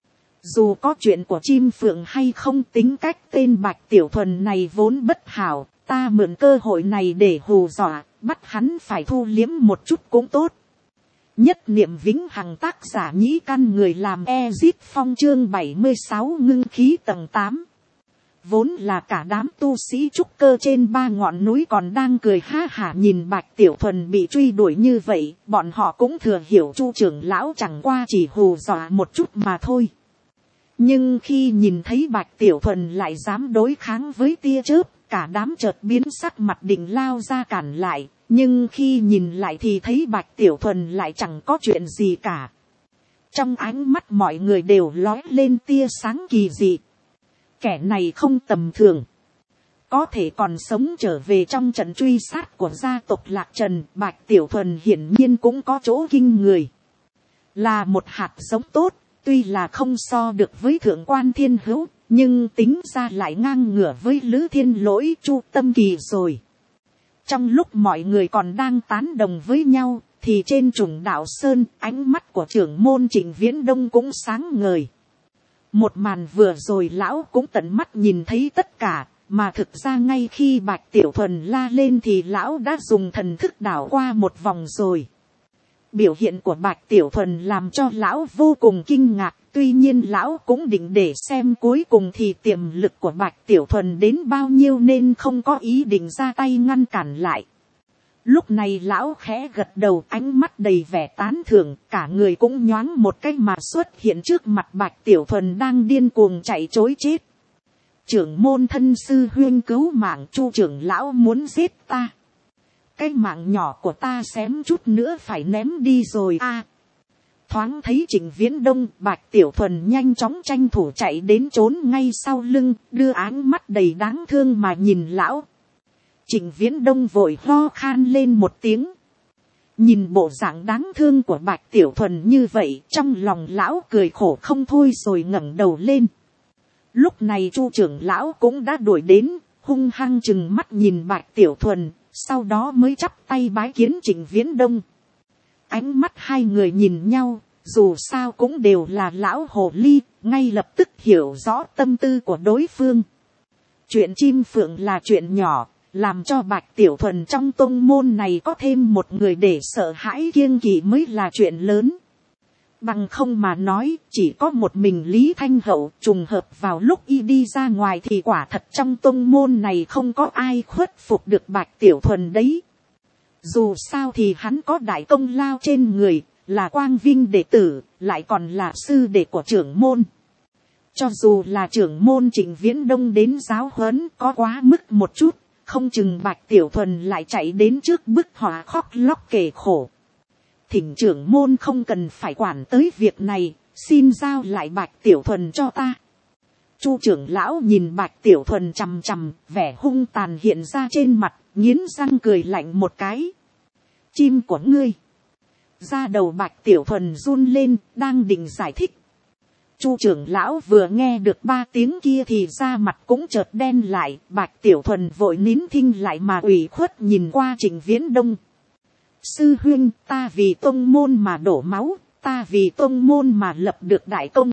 Dù có chuyện của chim phượng hay không, tính cách tên Bạch Tiểu Thuần này vốn bất hảo, ta mượn cơ hội này để hù dọa, bắt hắn phải thu liếm một chút cũng tốt. Nhất niệm vĩnh hằng, tác giả Nhĩ Căn, người làm Ezip Phong, chương 76 ngưng khí tầng 8. Vốn là cả đám tu sĩ trúc cơ trên 3 ngọn núi còn đang cười ha hả nhìn Bạch Tiểu Thuần bị truy đuổi như vậy, bọn họ cũng thừa hiểu Chu trưởng lão chẳng qua chỉ hù dọa một chút mà thôi. Nhưng khi nhìn thấy Bạch Tiểu Thuần lại dám đối kháng với tia chớp, cả đám chợt biến sắc, mặt định lao ra cản lại. Nhưng khi nhìn lại thì thấy Bạch Tiểu Thuần lại chẳng có chuyện gì cả. Trong ánh mắt mọi người đều lóe lên tia sáng kỳ dị. Kẻ này không tầm thường. Có thể còn sống trở về trong trận truy sát của gia tộc Lạc Trần. Bạch Tiểu Thuần hiển nhiên cũng có chỗ kinh người. Là một hạt giống tốt, tuy là không so được với Thượng Quan Thiên Hữu, nhưng tính ra lại ngang ngửa với Lữ Thiên Lỗi, Chu Tâm Kỳ rồi. Trong lúc mọi người còn đang tán đồng với nhau, thì trên Trùng Đạo Sơn, ánh mắt của trưởng môn Trịnh Viễn Đông cũng sáng ngời. Một màn vừa rồi lão cũng tận mắt nhìn thấy tất cả, mà thực ra ngay khi Bạch Tiểu Thuần la lên thì lão đã dùng thần thức đảo qua một vòng rồi. Biểu hiện của Bạch Tiểu Thuần làm cho lão vô cùng kinh ngạc, tuy nhiên lão cũng định để xem cuối cùng thì tiềm lực của Bạch Tiểu Thuần đến bao nhiêu nên không có ý định ra tay ngăn cản lại. Lúc này lão khẽ gật đầu, ánh mắt đầy vẻ tán thưởng, cả người cũng nhoáng một cái mà xuất hiện trước mặt Bạch Tiểu Thuần đang điên cuồng chạy trối chết. Trưởng môn thân sư huynh cứu mạng, Chu trưởng lão muốn giết ta. Cái mạng nhỏ của ta xém chút nữa phải ném đi rồi a. Thoáng thấy Trịnh Viễn Đông, Bạch Tiểu Thuần nhanh chóng tranh thủ chạy đến trốn ngay sau lưng, đưa ánh mắt đầy đáng thương mà nhìn lão. Trịnh Viễn Đông vội ho khan lên một tiếng. Nhìn bộ dạng đáng thương của Bạch Tiểu Thuần như vậy, trong lòng lão cười khổ không thôi rồi ngẩng đầu lên. Lúc này Chu trưởng lão cũng đã đuổi đến, hung hăng chừng mắt nhìn Bạch Tiểu Thuần, sau đó mới chắp tay bái kiến Trịnh Viễn Đông. Ánh mắt hai người nhìn nhau, dù sao cũng đều là lão hồ ly, ngay lập tức hiểu rõ tâm tư của đối phương. Chuyện chim phượng là chuyện nhỏ, làm cho Bạch Tiểu Thuần trong tông môn này có thêm một người để sợ hãi kiêng kỵ mới là chuyện lớn. Bằng không mà nói, chỉ có một mình Lý Thanh Hậu, trùng hợp vào lúc y đi ra ngoài thì quả thật trong tông môn này không có ai khuất phục được Bạch Tiểu Thuần đấy. Dù sao thì hắn có đại công lao trên người, là quang vinh đệ tử, lại còn là sư đệ của trưởng môn. Cho dù là trưởng môn Trịnh Viễn Đông đến giáo huấn có quá mức một chút, không chừng Bạch Tiểu Thuần lại chạy đến trước bức họa khóc lóc kể khổ. Thỉnh trưởng môn không cần phải quản tới việc này, xin giao lại Bạch Tiểu Thuần cho ta. Chu trưởng lão nhìn Bạch Tiểu Thuần chằm chằm, vẻ hung tàn hiện ra trên mặt, nghiến răng cười lạnh một cái. Chim của ngươi. Da đầu Bạch Tiểu Thuần run lên, đang định giải thích. Chu trưởng lão vừa nghe được 3 tiếng kia thì da mặt cũng chợt đen lại, Bạch Tiểu Thuần vội nín thinh lại mà ủy khuất nhìn qua Trịnh Viễn Đông. Sư huynh, ta vì tông môn mà đổ máu, ta vì tông môn mà lập được đại công.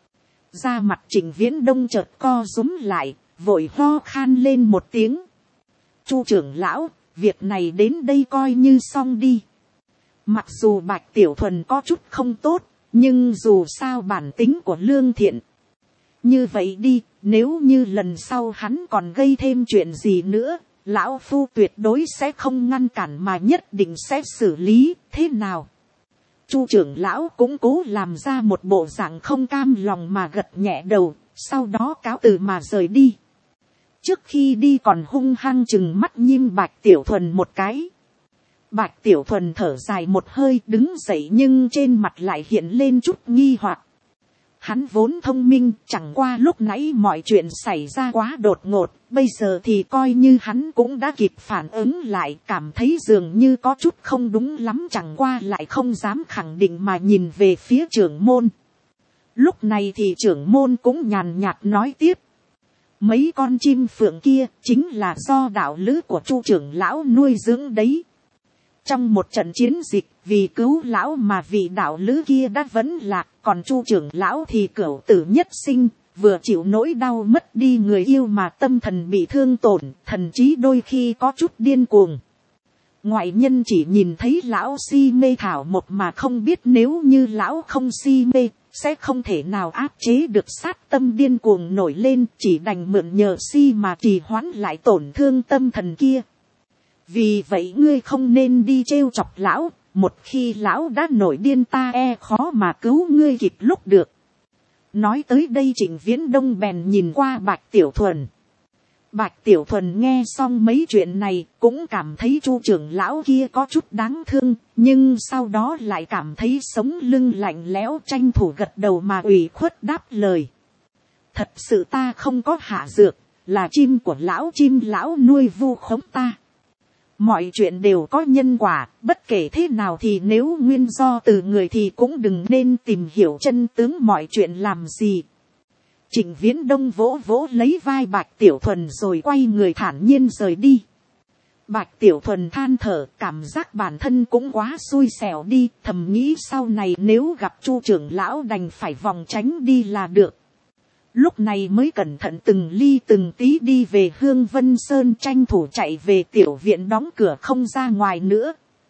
Da mặt Trịnh Viễn Đông chợt co rúm lại, vội ho khan lên một tiếng. Chu trưởng lão, việc này đến đây coi như xong đi. Mặc dù Bạch Tiểu Thuần có chút không tốt, nhưng dù sao bản tính của lương thiện. Như vậy đi, nếu như lần sau hắn còn gây thêm chuyện gì nữa, lão phu tuyệt đối sẽ không ngăn cản mà nhất định sẽ xử lý. Thế nào? Chu trưởng lão cũng cố làm ra một bộ dạng không cam lòng mà gật nhẹ đầu, sau đó cáo từ mà rời đi. Trước khi đi còn hung hăng chừng mắt nhim Bạch Tiểu Thuần một cái. Bạch Tiểu Thuần thở dài một hơi đứng dậy, nhưng trên mặt lại hiện lên chút nghi hoặc. Hắn vốn thông minh, chẳng qua lúc nãy mọi chuyện xảy ra quá đột ngột, bây giờ thì coi như hắn cũng đã kịp phản ứng lại, cảm thấy dường như có chút không đúng lắm, chẳng qua lại không dám khẳng định mà nhìn về phía trưởng môn. Lúc này thì trưởng môn cũng nhàn nhạt nói tiếp. Mấy con chim phượng kia chính là do đạo lữ của Chu trưởng lão nuôi dưỡng đấy. Trong một trận chiến dịch, vì cứu lão mà vị đạo lữ kia đã vẫn lạc, còn Chu trưởng lão thì cửu tử nhất sinh, vừa chịu nỗi đau mất đi người yêu mà tâm thần bị thương tổn, thần trí đôi khi có chút điên cuồng. Ngoại nhân chỉ nhìn thấy lão si mê thảo một mà không biết nếu như lão không si mê, sẽ không thể nào áp chế được sát tâm điên cuồng nổi lên, chỉ đành mượn nhờ si mà trì hoãn lại tổn thương tâm thần kia. Vì vậy ngươi không nên đi trêu chọc lão, một khi lão đã nổi điên ta khó mà cứu ngươi kịp lúc được. Nói tới đây Trịnh Viễn Đông bèn nhìn qua Bạch Tiểu Thuần. Bạch Tiểu Thuần nghe xong mấy chuyện này cũng cảm thấy Chu trưởng lão kia có chút đáng thương, nhưng sau đó lại cảm thấy sống lưng lạnh lẽo, tranh thủ gật đầu mà ủy khuất đáp lời. Thật sự ta không có hạ dược, là chim của chim lão nuôi vu khống ta. Mọi chuyện đều có nhân quả, bất kể thế nào thì nếu nguyên do từ người thì cũng đừng nên tìm hiểu chân tướng mọi chuyện làm gì. Trịnh Viễn Đông vỗ vỗ lấy vai Bạch Tiểu Thuần rồi quay người thản nhiên rời đi. Bạch Tiểu Thuần than thở, cảm giác bản thân cũng quá xui xẻo đi, thầm nghĩ sau này nếu gặp Chu trưởng lão đành phải vòng tránh đi là được. Lúc này mới cẩn thận từng ly từng tí đi về Hương Vân Sơn, tranh thủ chạy về tiểu viện đóng cửa không ra ngoài nữa.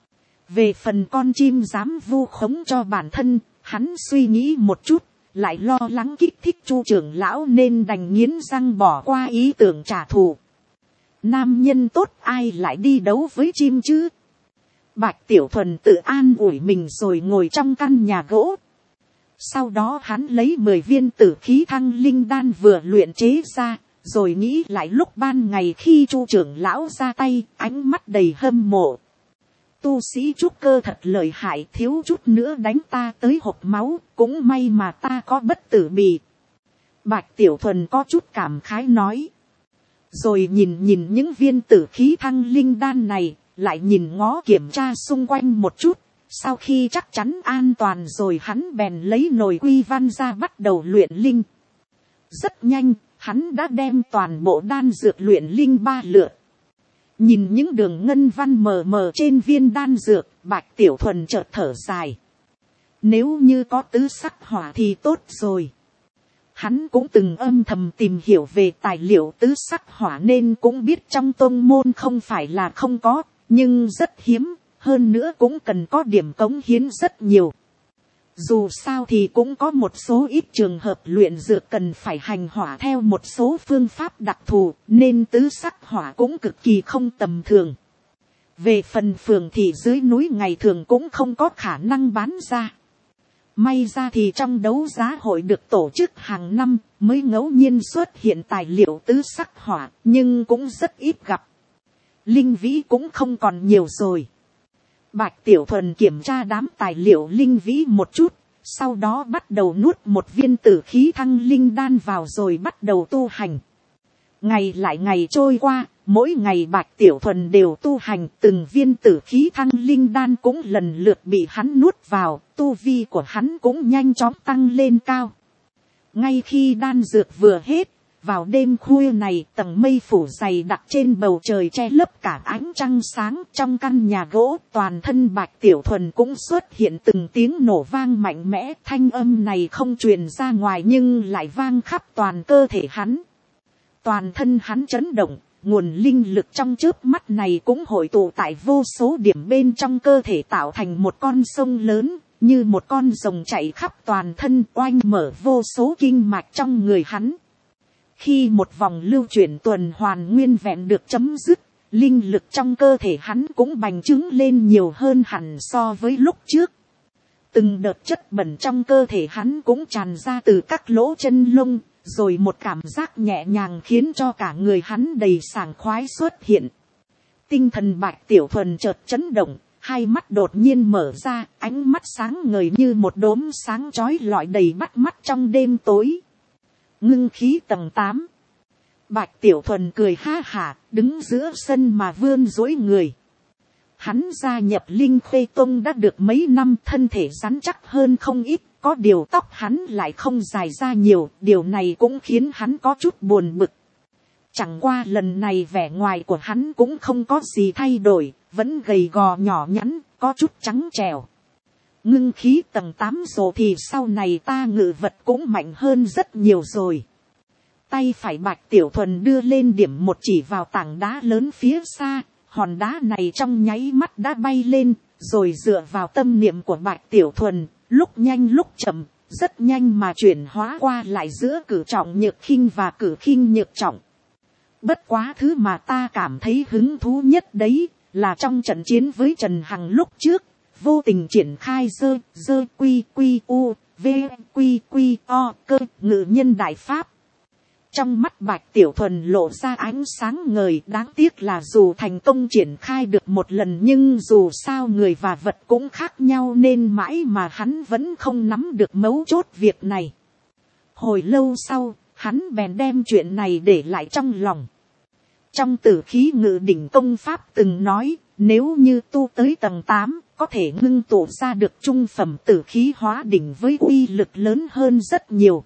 Về phần con chim dám vu khống cho bản thân, hắn suy nghĩ một chút, lại lo lắng kích thích Chu trưởng lão nên đành nghiến răng bỏ qua ý tưởng trả thù. Nam nhân tốt ai lại đi đấu với chim chứ? Bạch Tiểu Thuần tự an ủi mình rồi ngồi trong căn nhà gỗ. Sau đó hắn lấy 10 viên tử khí thăng linh đan vừa luyện chế ra, rồi nghĩ lại lúc ban ngày khi Chu trưởng lão ra tay, ánh mắt đầy hâm mộ. Tu sĩ trúc cơ thật lợi hại, thiếu chút nữa đánh ta tới hộc máu, cũng may mà ta có bất tử bì. Bạch Tiểu Thuần có chút cảm khái nói. Rồi nhìn những viên tử khí thăng linh đan này, lại nhìn ngó kiểm tra xung quanh một chút. Sau khi chắc chắn an toàn rồi hắn bèn lấy nồi quy văn ra bắt đầu luyện linh. Rất nhanh, hắn đã đem toàn bộ đan dược luyện linh 3 lượt. Nhìn những đường ngân văn mờ mờ trên viên đan dược, Bạch Tiểu Thuần chợt thở dài. Nếu như có tứ sắc hỏa thì tốt rồi. Hắn cũng từng âm thầm tìm hiểu về tài liệu tứ sắc hỏa nên cũng biết trong tôn môn không phải là không có, nhưng rất hiếm. Hơn nữa cũng cần có điểm cống hiến rất nhiều. Dù sao thì cũng có một số ít trường hợp luyện dược cần phải hành hỏa theo một số phương pháp đặc thù, nên tứ sắc hỏa cũng cực kỳ không tầm thường. Về phần phường thì dưới núi ngày thường cũng không có khả năng bán ra. May ra thì trong đấu giá hội được tổ chức hàng năm mới ngẫu nhiên xuất hiện tài liệu tứ sắc hỏa, nhưng cũng rất ít gặp. Linh vĩ cũng không còn nhiều rồi. Bạch Tiểu Thuần kiểm tra đám tài liệu linh vĩ một chút, sau đó bắt đầu nuốt một viên tử khí thăng linh đan vào rồi bắt đầu tu hành. Ngày lại ngày trôi qua, mỗi ngày Bạch Tiểu Thuần đều tu hành, từng viên tử khí thăng linh đan cũng lần lượt bị hắn nuốt vào, tu vi của hắn cũng nhanh chóng tăng lên cao. Ngay khi đan dược vừa hết, vào đêm khuya này tầng mây phủ dày đặc trên bầu trời che lấp cả ánh trăng sáng, trong căn nhà gỗ toàn thân Bạch Tiểu Thuần cũng xuất hiện từng tiếng nổ vang mạnh mẽ, thanh âm này không truyền ra ngoài nhưng lại vang khắp toàn cơ thể hắn. Toàn thân hắn chấn động, nguồn linh lực trong chớp mắt này cũng hội tụ tại vô số điểm bên trong cơ thể tạo thành một con sông lớn, như một con rồng chạy khắp toàn thân, oanh mở vô số kinh mạch trong người hắn. Khi một vòng lưu chuyển tuần hoàn nguyên vẹn được chấm dứt, linh lực trong cơ thể hắn cũng bành trướng lên nhiều hơn hẳn so với lúc trước. Từng đợt chất bẩn trong cơ thể hắn cũng tràn ra từ các lỗ chân lông, rồi một cảm giác nhẹ nhàng khiến cho cả người hắn đầy sảng khoái xuất hiện. Tinh thần Bạch Tiểu Thuần chợt chấn động, hai mắt đột nhiên mở ra, ánh mắt sáng ngời như một đốm sáng chói lọi đầy bắt mắt trong đêm tối. Ngưng khí tầng 8. Bạch Tiểu Thuần cười ha hả, đứng giữa sân mà vươn duỗi người. Hắn gia nhập Linh Khê Tông đã được mấy năm, thân thể rắn chắc hơn không ít, có điều tóc hắn lại không dài ra nhiều, điều này cũng khiến hắn có chút buồn bực. Chẳng qua lần này vẻ ngoài của hắn cũng không có gì thay đổi, vẫn gầy gò nhỏ nhắn, có chút trắng trẻo. Ngưng khí tầng 8 rồi thì sau này ta ngự vật cũng mạnh hơn rất nhiều rồi. Tay phải Bạch Tiểu Thuần đưa lên điểm một chỉ vào tảng đá lớn phía xa, hòn đá này trong nháy mắt đã bay lên, rồi dựa vào tâm niệm của Bạch Tiểu Thuần, lúc nhanh lúc chậm, rất nhanh mà chuyển hóa qua lại giữa cử trọng nhược khinh và cử khinh nhược trọng. Bất quá thứ mà ta cảm thấy hứng thú nhất đấy, là trong trận chiến với Trần Hằng lúc trước, vô tình triển khai dơ quy quy u, v quy quy o cơ ngự nhân đại pháp. Trong mắt Bạch Tiểu Thuần lộ ra ánh sáng ngời, đáng tiếc là dù thành công triển khai được một lần nhưng dù sao người và vật cũng khác nhau nên mãi mà hắn vẫn không nắm được mấu chốt việc này. Hồi lâu sau, hắn bèn đem chuyện này để lại trong lòng. Trong Tử Khí Ngự Đỉnh công pháp từng nói, nếu như tu tới tầng 8, có thể ngưng tụ ra được trung phẩm tử khí hóa đỉnh với uy lực lớn hơn rất nhiều.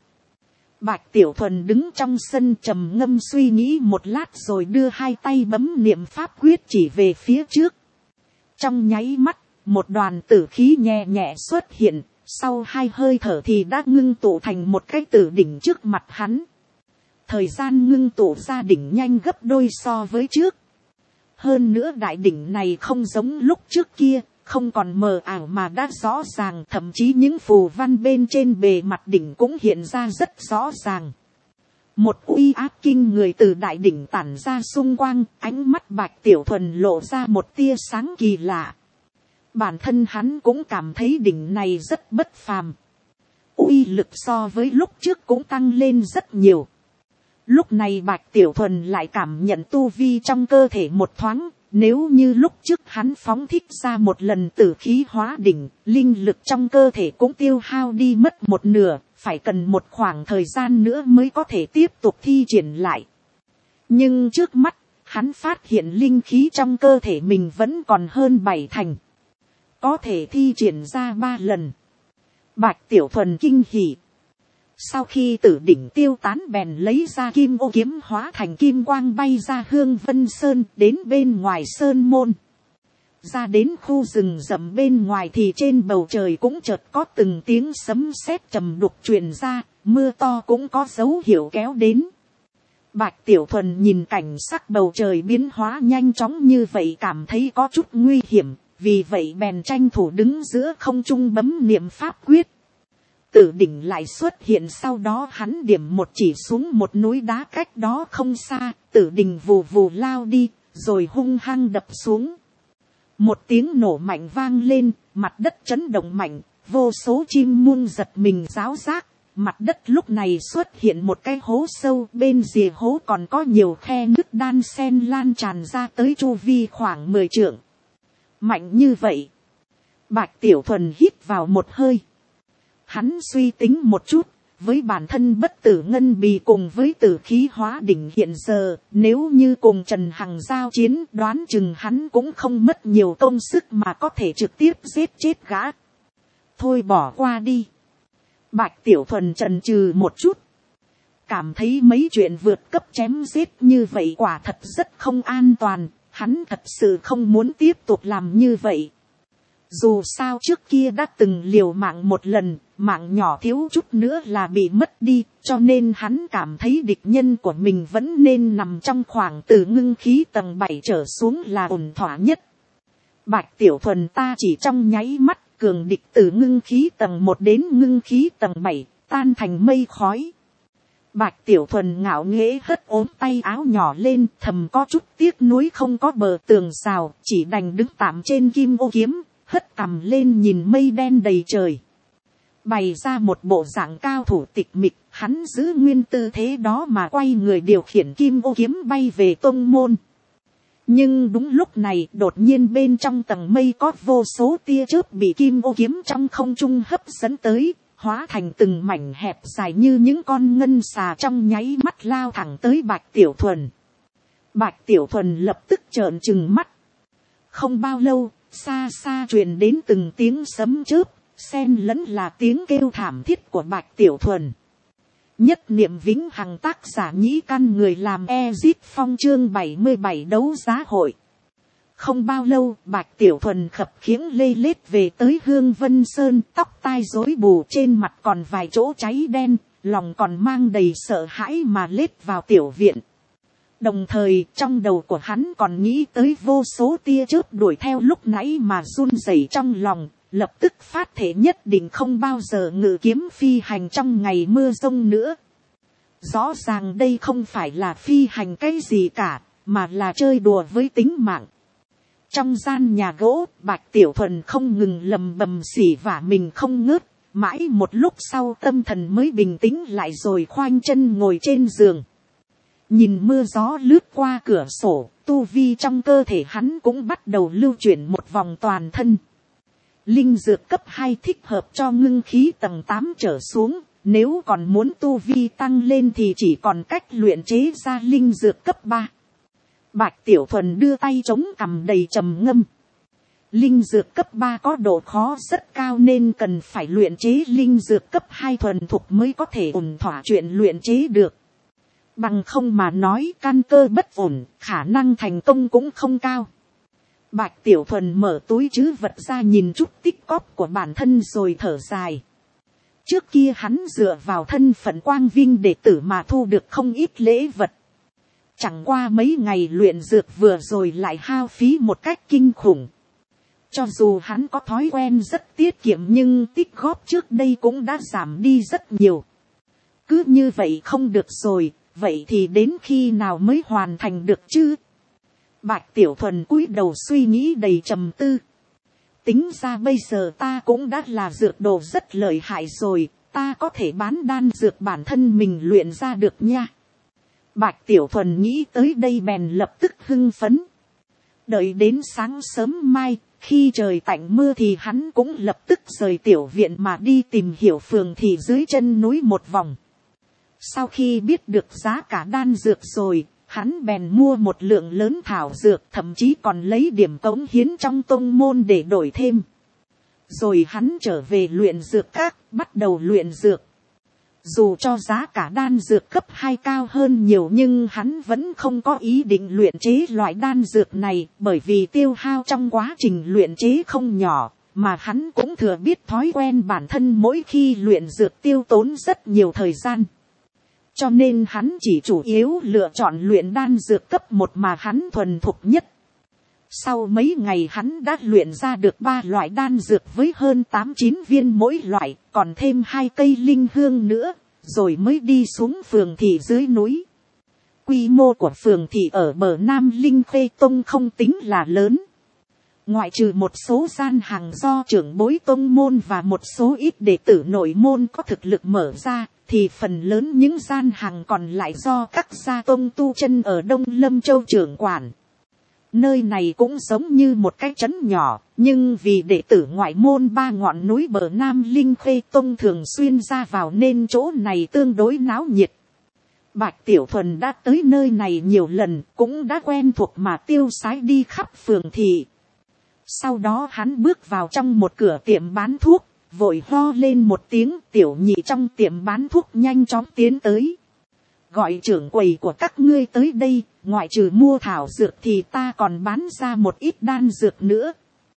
Bạch Tiểu Thuần đứng trong sân trầm ngâm suy nghĩ một lát rồi đưa hai tay bấm niệm pháp quyết chỉ về phía trước. Trong nháy mắt, một đoàn tử khí nhẹ nhẹ xuất hiện, sau hai hơi thở thì đã ngưng tụ thành một cái tử đỉnh trước mặt hắn. Thời gian ngưng tụ ra đỉnh nhanh gấp đôi so với trước. Hơn nữa đại đỉnh này không giống lúc trước kia, không còn mờ ảo mà đã rõ ràng, thậm chí những phù văn bên trên bề mặt đỉnh cũng hiện ra rất rõ ràng. Một uy áp kinh người từ đại đỉnh tản ra xung quanh, ánh mắt Bạch Tiểu Thuần lộ ra một tia sáng kỳ lạ. Bản thân hắn cũng cảm thấy đỉnh này rất bất phàm. Uy lực so với lúc trước cũng tăng lên rất nhiều. Lúc này Bạch Tiểu Thuần lại cảm nhận tu vi trong cơ thể một thoáng. Nếu như lúc trước hắn phóng thích ra một lần tử khí hóa đỉnh, linh lực trong cơ thể cũng tiêu hao đi mất một nửa, phải cần một khoảng thời gian nữa mới có thể tiếp tục thi triển lại. Nhưng trước mắt, hắn phát hiện linh khí trong cơ thể mình vẫn còn hơn 7 thành. Có thể thi triển ra 3 lần. Bạch Tiểu Thuần kinh hỉ. Sau khi tử đỉnh tiêu tán bèn lấy ra kim ô kiếm hóa thành kim quang bay ra Hương Vân Sơn đến bên ngoài sơn môn. Ra đến khu rừng rậm bên ngoài thì trên bầu trời cũng chợt có từng tiếng sấm sét trầm đục truyền ra, mưa to cũng có dấu hiệu kéo đến. Bạch Tiểu Thuần nhìn cảnh sắc bầu trời biến hóa nhanh chóng như vậy cảm thấy có chút nguy hiểm, vì vậy bèn tranh thủ đứng giữa không trung bấm niệm pháp quyết. Tử đỉnh lại xuất hiện, sau đó hắn điểm một chỉ xuống một núi đá cách đó không xa, tử đỉnh vù vù lao đi, rồi hung hăng đập xuống. Một tiếng nổ mạnh vang lên, mặt đất chấn động mạnh, vô số chim muông giật mình ráo rác. Mặt đất lúc này xuất hiện một cái hố sâu, bên rìa hố còn có nhiều khe nứt đan xen lan tràn ra tới chu vi khoảng 10 trượng. Mạnh như vậy. Bạch Tiểu Thuần hít vào một hơi. Hắn suy tính một chút, với bản thân bất tử ngân bì cùng với tử khí hóa đỉnh hiện giờ, nếu như cùng Trần Hằng giao chiến, đoán chừng hắn cũng không mất nhiều công sức mà có thể trực tiếp giết chết gã. Thôi bỏ qua đi. Bạch Tiểu Thuần chần chừ một chút. Cảm thấy mấy chuyện vượt cấp chém giết như vậy quả thật rất không an toàn, hắn thật sự không muốn tiếp tục làm như vậy. Dù sao trước kia đã từng liều mạng một lần, mạng nhỏ thiếu chút nữa là bị mất đi, cho nên hắn cảm thấy địch nhân của mình vẫn nên nằm trong khoảng từ ngưng khí tầng 7 trở xuống là ổn thỏa nhất. Bạch Tiểu Thuần ta chỉ trong nháy mắt, cường địch từ ngưng khí tầng 1 đến ngưng khí tầng 7, tan thành mây khói. Bạch Tiểu Thuần ngạo nghễ hất ốm tay áo nhỏ lên, thầm có chút tiếc nuối không có bờ tường rào, chỉ đành đứng tạm trên kim ô kiếm, hất cằm lên nhìn mây đen đầy trời. Bày ra một bộ dạng cao thủ tịch mịch, hắn giữ nguyên tư thế đó mà quay người điều khiển kim ô kiếm bay về tông môn. Nhưng đúng lúc này đột nhiên bên trong tầng mây có vô số tia chớp bị kim ô kiếm trong không trung hấp dẫn tới, hóa thành từng mảnh hẹp dài như những con ngân xà trong nháy mắt lao thẳng tới Bạch Tiểu Thuần. Bạch Tiểu Thuần lập tức trợn trừng mắt. Không bao lâu, xa xa truyền đến từng tiếng sấm chớp, xen lẫn là tiếng kêu thảm thiết của Bạch Tiểu Thuần. Nhất niệm vĩnh hằng tác giả nhĩ căn người làm Ezit Phong chương 77 đấu giá hội. Không bao lâu, Bạch Tiểu Thuần khập khiễng lê lết về tới Hương Vân Sơn, tóc tai rối bù, trên mặt còn vài chỗ cháy đen, lòng còn mang đầy sợ hãi mà lết vào tiểu viện. Đồng thời, trong đầu của hắn còn nghĩ tới vô số tia chớp đuổi theo lúc nãy mà run rẩy trong lòng, lập tức phát thể nhất định không bao giờ ngự kiếm phi hành trong ngày mưa giông nữa. Rõ ràng đây không phải là phi hành cái gì cả, mà là chơi đùa với tính mạng. Trong gian nhà gỗ, Bạch Tiểu Thuần không ngừng lầm bầm xỉ vả mình không ngớt, mãi một lúc sau tâm thần mới bình tĩnh lại rồi khoanh chân ngồi trên giường. Nhìn mưa gió lướt qua cửa sổ, tu vi trong cơ thể hắn cũng bắt đầu lưu chuyển một vòng toàn thân. Linh dược cấp 2 thích hợp cho ngưng khí tầng 8 trở xuống, nếu còn muốn tu vi tăng lên thì chỉ còn cách luyện chế ra linh dược cấp 3. Bạch Tiểu Thuần đưa tay chống cằm đầy trầm ngâm. Linh dược cấp 3 có độ khó rất cao nên cần phải luyện chế linh dược cấp 2 thuần thục mới có thể ổn thỏa chuyện luyện chế được. Bằng không mà nói căn cơ bất ổn, khả năng thành công cũng không cao. Bạch Tiểu Thuần mở túi trữ vật ra nhìn chút tích cóp của bản thân rồi thở dài. Trước kia hắn dựa vào thân phận quang vinh đệ tử mà thu được không ít lễ vật. Chẳng qua mấy ngày luyện dược vừa rồi lại hao phí một cách kinh khủng. Cho dù hắn có thói quen rất tiết kiệm nhưng tích góp trước đây cũng đã giảm đi rất nhiều. Cứ như vậy không được rồi, vậy thì đến khi nào mới hoàn thành được chứ? Bạch Tiểu Thuần cúi đầu suy nghĩ đầy trầm tư. Tính ra bây giờ ta cũng đã là dược đồ rất lợi hại rồi, ta có thể bán đan dược bản thân mình luyện ra được nha. Bạch Tiểu Thuần nghĩ tới đây bèn lập tức hưng phấn. Đợi đến sáng sớm mai, khi trời tạnh mưa thì hắn cũng lập tức rời tiểu viện mà đi tìm hiểu phường thị dưới chân núi một vòng. Sau khi biết được giá cả đan dược rồi, hắn bèn mua một lượng lớn thảo dược, thậm chí còn lấy điểm cống hiến trong tông môn để đổi thêm. Rồi hắn trở về luyện dược các, bắt đầu luyện dược. Dù cho giá cả đan dược cấp 2 cao hơn nhiều nhưng hắn vẫn không có ý định luyện chế loại đan dược này, bởi vì tiêu hao trong quá trình luyện chế không nhỏ, mà hắn cũng thừa biết thói quen bản thân mỗi khi luyện dược tiêu tốn rất nhiều thời gian. Cho nên hắn chỉ chủ yếu lựa chọn luyện đan dược cấp 1 mà hắn thuần thục nhất. Sau mấy ngày hắn đã luyện ra được 3 loại đan dược với hơn 8-9 viên mỗi loại, còn thêm 2 cây linh hương nữa, rồi mới đi xuống phường thị dưới núi. Quy mô của phường thị ở bờ Nam Linh Khê Tông không tính là lớn. Ngoại trừ một số gian hàng do trưởng bối tông môn và một số ít đệ tử nội môn có thực lực mở ra, thì phần lớn những gian hàng còn lại do các gia tông tu chân ở Đông Lâm Châu trưởng quản. Nơi này cũng giống như một cái trấn nhỏ, nhưng vì đệ tử ngoại môn 3 ngọn núi bờ Nam Linh Khê Tông thường xuyên ra vào nên chỗ này tương đối náo nhiệt. Bạch Tiểu Thuần đã tới nơi này nhiều lần, cũng đã quen thuộc mà tiêu sái đi khắp phường thị. Sau đó hắn bước vào trong một cửa tiệm bán thuốc, vội ho lên một tiếng, tiểu nhị trong tiệm bán thuốc nhanh chóng tiến tới. Gọi trưởng quầy của các ngươi tới đây, ngoại trừ mua thảo dược thì ta còn bán ra một ít đan dược nữa.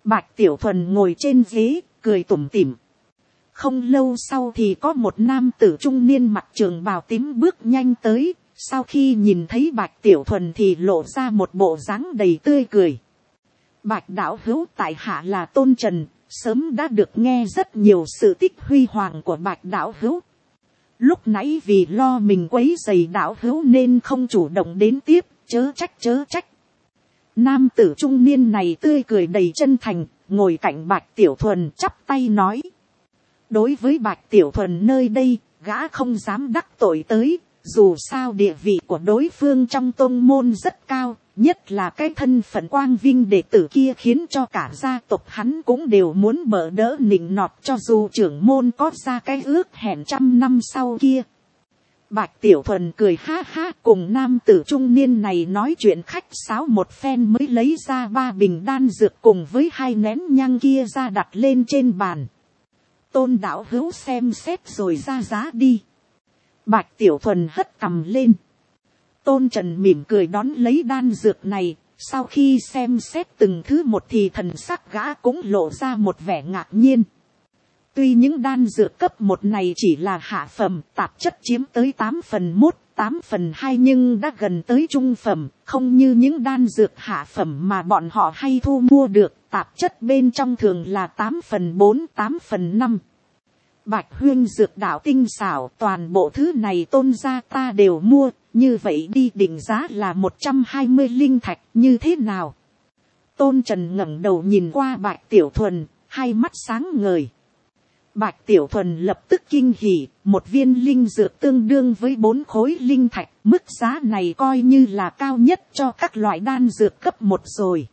Bạch Tiểu Thuần ngồi trên ghế, cười tủm tỉm. Không lâu sau thì có một nam tử trung niên mặc trường bào tím bước nhanh tới. Sau khi nhìn thấy Bạch Tiểu Thuần thì lộ ra một bộ dáng đầy tươi cười. Bạch đạo hữu, tại hạ là Tôn Trần, sớm đã được nghe rất nhiều sự tích huy hoàng của Bạch đạo hữu. Lúc nãy vì lo mình quấy rầy đạo hữu nên không chủ động đến tiếp, chớ trách. Nam tử trung niên này tươi cười đầy chân thành, ngồi cạnh Bạch Tiểu Thuần chắp tay nói. Đối với Bạch Tiểu Thuần nơi đây, gã không dám đắc tội tới, dù sao địa vị của đối phương trong tôn môn rất cao, nhất là cái thân phận quang vinh đệ tử kia khiến cho cả gia tộc hắn cũng đều muốn bỡ đỡ nịnh nọt, cho dù trưởng môn có ra cái ước hẹn 100 năm sau kia. Bạch Tiểu Thuần cười ha ha, cùng nam tử trung niên này nói chuyện khách sáo một phen mới lấy ra 3 bình đan dược cùng với 2 nén nhang kia ra đặt lên trên bàn. Tôn đạo hữu xem xét rồi ra giá đi. Bạch Tiểu Thuần hất cằm lên. Tôn Trần mỉm cười đón lấy đan dược này. Sau khi xem xét từng thứ một thì thần sắc gã cũng lộ ra một vẻ ngạc nhiên. Tuy những đan dược cấp 1 này chỉ là hạ phẩm, tạp chất chiếm tới 8/1, 8/2 nhưng đã gần tới trung phẩm, không như những đan dược hạ phẩm mà bọn họ hay thu mua được, tạp chất bên trong thường là 8/4, 8/5. Bạch huyên dược đạo tinh xảo, toàn bộ thứ này Tôn gia ta đều mua, như vậy đi, định giá là 120 linh thạch, như thế nào? Tôn Trần ngẩng đầu nhìn qua Bạch Tiểu Thuần, hai mắt sáng ngời. Bạch Tiểu Thuần lập tức kinh hỉ, 1 viên linh dược tương đương với 4 khối linh thạch, mức giá này coi như là cao nhất cho các loại đan dược cấp 1 rồi.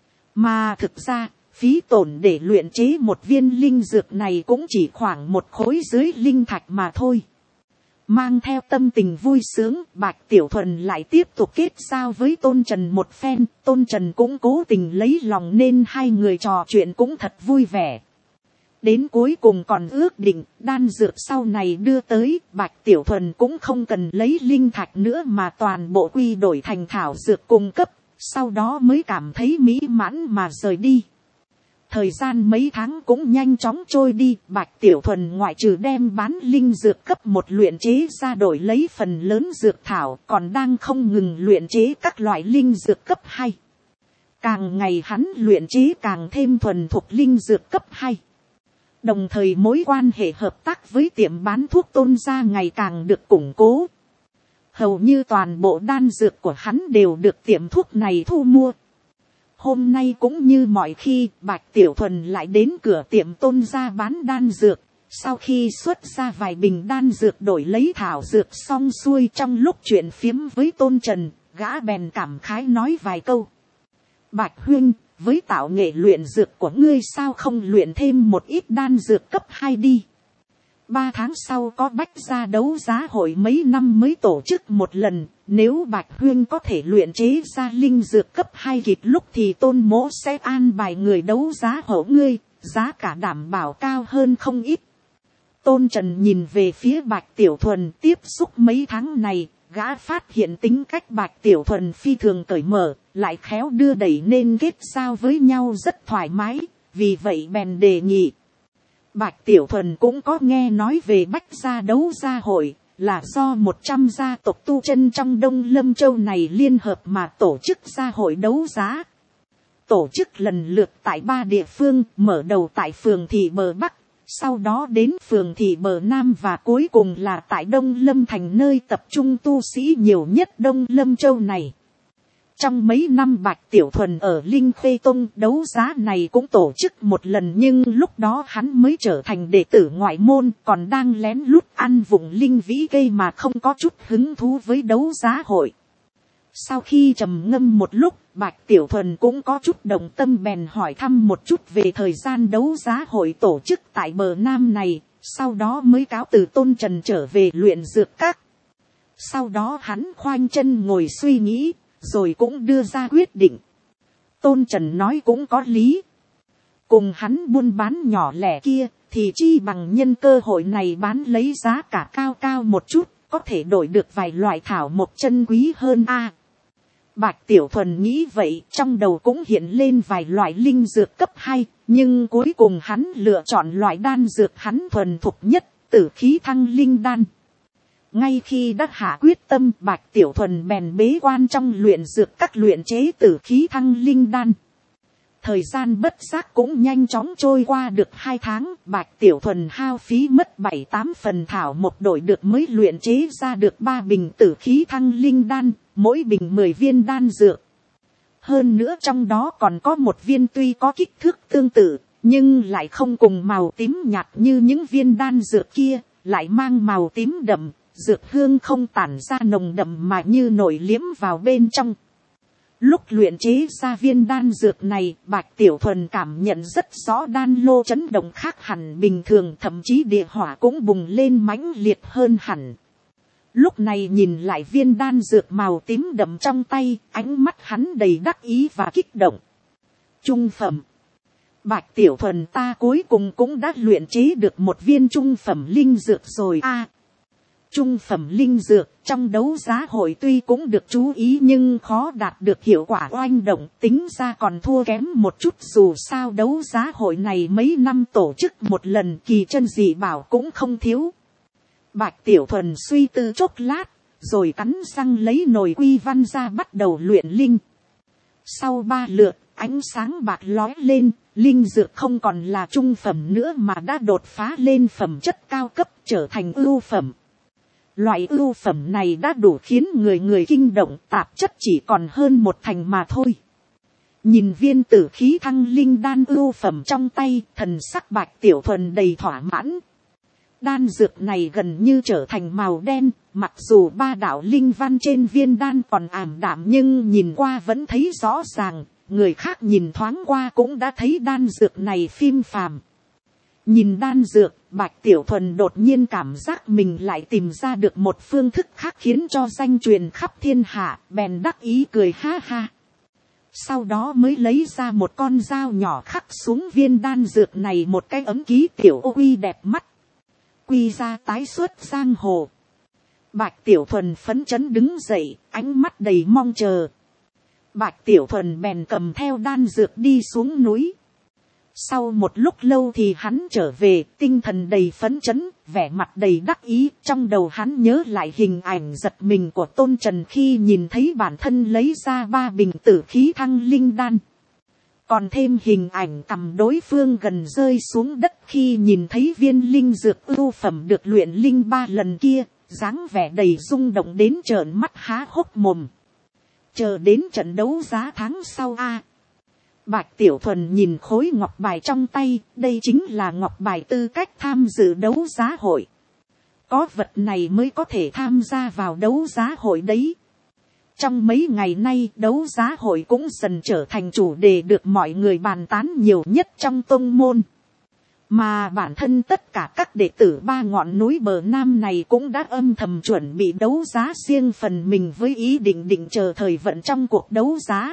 Mà thực ra, phí tổn để luyện chế 1 viên linh dược này cũng chỉ khoảng 1 khối dưới linh thạch mà thôi. Mang theo tâm tình vui sướng, Bạch Tiểu Thuần lại tiếp tục kết giao với Tôn Trần một phen. Tôn Trần cũng cố tình lấy lòng nên hai người trò chuyện cũng thật vui vẻ. Đến cuối cùng còn ước định, đan dược sau này đưa tới, Bạch Tiểu Thuần cũng không cần lấy linh thạch nữa mà toàn bộ quy đổi thành thảo dược cung cấp, sau đó mới cảm thấy mỹ mãn mà rời đi. Thời gian mấy tháng cũng nhanh chóng trôi đi, Bạch Tiểu Thuần ngoại trừ đem bán linh dược cấp 1 luyện chế ra đổi lấy phần lớn dược thảo, còn đang không ngừng luyện chế các loại linh dược cấp 2. Càng ngày hắn luyện chế càng thêm thuần thục linh dược cấp 2. Đồng thời mối quan hệ hợp tác với tiệm bán thuốc Tôn gia ngày càng được củng cố. Hầu như toàn bộ đan dược của hắn đều được tiệm thuốc này thu mua. Hôm nay cũng như mọi khi, Bạch Tiểu Thuần lại đến cửa tiệm Tôn gia bán đan dược. Sau khi xuất ra vài bình đan dược đổi lấy thảo dược xong xuôi, trong lúc chuyện phiếm với Tôn Trần, gã bèn cảm khái nói vài câu. Bạch huynh, với tạo nghệ luyện dược của ngươi sao không luyện thêm một ít đan dược cấp 2 đi. 3 tháng sau có bách gia đấu giá hội mấy năm mới tổ chức một lần. Nếu Bạch huynh có thể luyện chế ra linh dược cấp 2 kịp lúc thì Tôn mỗ sẽ an bài người đấu giá hộ ngươi, giá cả đảm bảo cao hơn không ít. Tôn Trần nhìn về phía Bạch Tiểu Thuần, tiếp xúc mấy tháng này, gã phát hiện tính cách Bạch Tiểu Thuần phi thường cởi mở, lại khéo đưa đẩy nên kết giao với nhau rất thoải mái, vì vậy bèn đề nghị. Bạch Tiểu Thuần cũng có nghe nói về bách gia đấu gia hội, là do 100 gia tộc tu chân trong Đông Lâm Châu này liên hợp mà tổ chức gia hội đấu giá. Tổ chức lần lượt tại 3 địa phương, mở đầu tại phường Thị Bờ Bắc, sau đó đến phường Thị Bờ Nam và cuối cùng là tại Đông Lâm Thành, nơi tập trung tu sĩ nhiều nhất Đông Lâm Châu này. Trong mấy năm Bạch Tiểu Thuần ở Linh Khê Tông, đấu giá này cũng tổ chức một lần, nhưng lúc đó hắn mới trở thành đệ tử ngoại môn, còn đang lén lút ăn vụng linh vĩ cây mà không có chút hứng thú với đấu giá hội. Sau khi trầm ngâm một lúc, Bạch Tiểu Thuần cũng có chút động tâm, bèn hỏi thăm một chút về thời gian đấu giá hội tổ chức tại bờ Nam này, sau đó mới cáo từ Tôn Trần trở về luyện dược các. Sau đó hắn khoanh chân ngồi suy nghĩ, rồi cũng đưa ra quyết định. Tôn Trần nói cũng có lý. Cùng hắn buôn bán nhỏ lẻ kia, thì chi bằng nhân cơ hội này bán lấy giá cả cao cao một chút, có thể đổi được vài loại thảo mộc chân quý hơn a. Bạch Tiểu Thuần nghĩ vậy, trong đầu cũng hiện lên vài loại linh dược cấp 2, nhưng cuối cùng hắn lựa chọn loại đan dược hắn thuần thục nhất, tử khí thăng linh đan. Ngay khi đã hạ quyết tâm, Bạch Tiểu Thuần bèn bế quan trong luyện dược các luyện chế tử khí thăng linh đan. Thời gian bất giác cũng nhanh chóng trôi qua được 2 tháng, Bạch Tiểu Thuần hao phí mất 7-8 phần thảo một đổi được mới luyện chế ra được 3 bình tử khí thăng linh đan, mỗi bình 10 viên đan dược. Hơn nữa trong đó còn có một viên tuy có kích thước tương tự, nhưng lại không cùng màu tím nhạt như những viên đan dược kia, lại mang màu tím đậm, dược hương không tản ra nồng đậm mà như nổi liếm vào bên trong. Lúc luyện chế ra viên đan dược này, Bạch Tiểu Thuần cảm nhận rất rõ đan lô chấn động khác hẳn bình thường, thậm chí địa hỏa cũng bùng lên mãnh liệt hơn hẳn. Lúc này nhìn lại viên đan dược màu tím đậm trong tay, ánh mắt hắn đầy đắc ý và kích động. Trung phẩm. Bạch Tiểu Thuần, ta cuối cùng cũng đã luyện chế được một viên trung phẩm linh dược rồi a. Trung phẩm linh dược trong đấu giá hội tuy cũng được chú ý nhưng khó đạt được hiệu quả oanh động, tính ra còn thua kém một chút, dù sao đấu giá hội này mấy năm tổ chức một lần, kỳ chân dị bảo cũng không thiếu. Bạch Tiểu Thuần suy tư chốc lát, rồi cắn răng lấy nồi quy văn ra bắt đầu luyện linh. Sau 3 lượt, ánh sáng bạc lói lên, linh dược không còn là trung phẩm nữa mà đã đột phá lên phẩm chất cao cấp, trở thành ưu phẩm. Loại ưu phẩm này đã đủ khiến người kinh động, tạp chất chỉ còn hơn 1 thành mà thôi. Nhìn viên tử khí thăng linh đan ưu phẩm trong tay, thần sắc Bạch Tiểu Thuần đầy thỏa mãn. Đan dược này gần như trở thành màu đen, mặc dù 3 đạo linh văn trên viên đan còn ảm đạm nhưng nhìn qua vẫn thấy rõ ràng, người khác nhìn thoáng qua cũng đã thấy đan dược này phim phàm. Nhìn đan dược, Bạch Tiểu Thuần đột nhiên cảm giác mình lại tìm ra được một phương thức khác khiến cho danh truyền khắp thiên hạ, bèn đắc ý cười ha ha. Sau đó mới lấy ra một con dao nhỏ khắc xuống viên đan dược này một cái ấm ký tiểu ô quy đẹp mắt. Quy ra tái xuất giang hồ. Bạch Tiểu Thuần phấn chấn đứng dậy, ánh mắt đầy mong chờ. Bạch Tiểu Thuần bèn cầm theo đan dược đi xuống núi. Sau một lúc lâu thì hắn trở về, tinh thần đầy phấn chấn, vẻ mặt đầy đắc ý. Trong đầu hắn nhớ lại hình ảnh giật mình của Tôn Trần khi nhìn thấy bản thân lấy ra 3 bình tử khí thăng linh đan. Còn thêm hình ảnh cầm đối phương gần rơi xuống đất khi nhìn thấy viên linh dược ưu phẩm được luyện linh 3 lần kia, dáng vẻ đầy rung động đến trợn mắt há hốc mồm. Chờ đến trận đấu giá tháng sau a. Bạch Tiểu Thuần nhìn khối ngọc bài trong tay, đây chính là ngọc bài tư cách tham dự đấu giá hội. Có vật này mới có thể tham gia vào đấu giá hội đấy. Trong mấy ngày nay, đấu giá hội cũng dần trở thành chủ đề được mọi người bàn tán nhiều nhất trong tông môn. Mà bản thân tất cả các đệ tử 3 ngọn núi bờ Nam này cũng đã âm thầm chuẩn bị đấu giá riêng phần mình với ý định chờ thời vận trong cuộc đấu giá.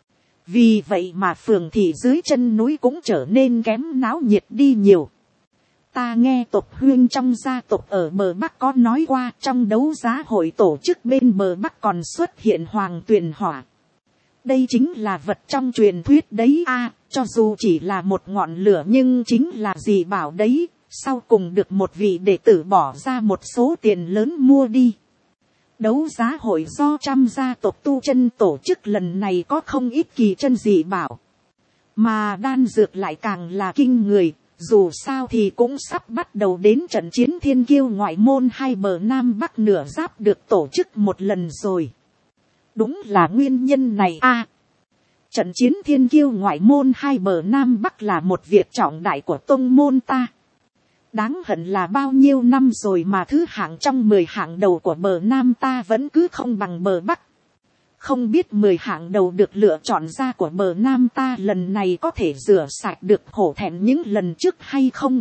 Vì vậy mà phường thị dưới chân núi cũng trở nên kém náo nhiệt đi nhiều. Ta nghe tộc Huyên trong gia tộc ở bờ Bắc có nói qua, trong đấu giá hội tổ chức bên bờ Bắc còn xuất hiện hoàng tuyền hỏa. Đây chính là vật trong truyền thuyết đấy a, cho dù chỉ là một ngọn lửa nhưng chính là gì bảo đấy, sau cùng được một vị đệ tử bỏ ra một số tiền lớn mua đi. Đấu giá hội do trăm gia tộc tu chân tổ chức lần này có không ít kỳ chân dị bảo. Mà đan dược lại càng là kinh người, dù sao thì cũng sắp bắt đầu đến trận chiến thiên kiêu ngoại môn 2 bờ Nam Bắc nửa giáp được tổ chức một lần rồi. Đúng là nguyên nhân này a. Trận chiến thiên kiêu ngoại môn 2 bờ Nam Bắc là một việc trọng đại của tông môn ta. Đáng hận là bao nhiêu năm rồi mà thứ hạng trong 10 hạng đầu của bờ Nam ta vẫn cứ không bằng bờ Bắc. Không biết 10 hạng đầu được lựa chọn ra của bờ Nam ta lần này có thể rửa sạch được hổ thẹn những lần trước hay không?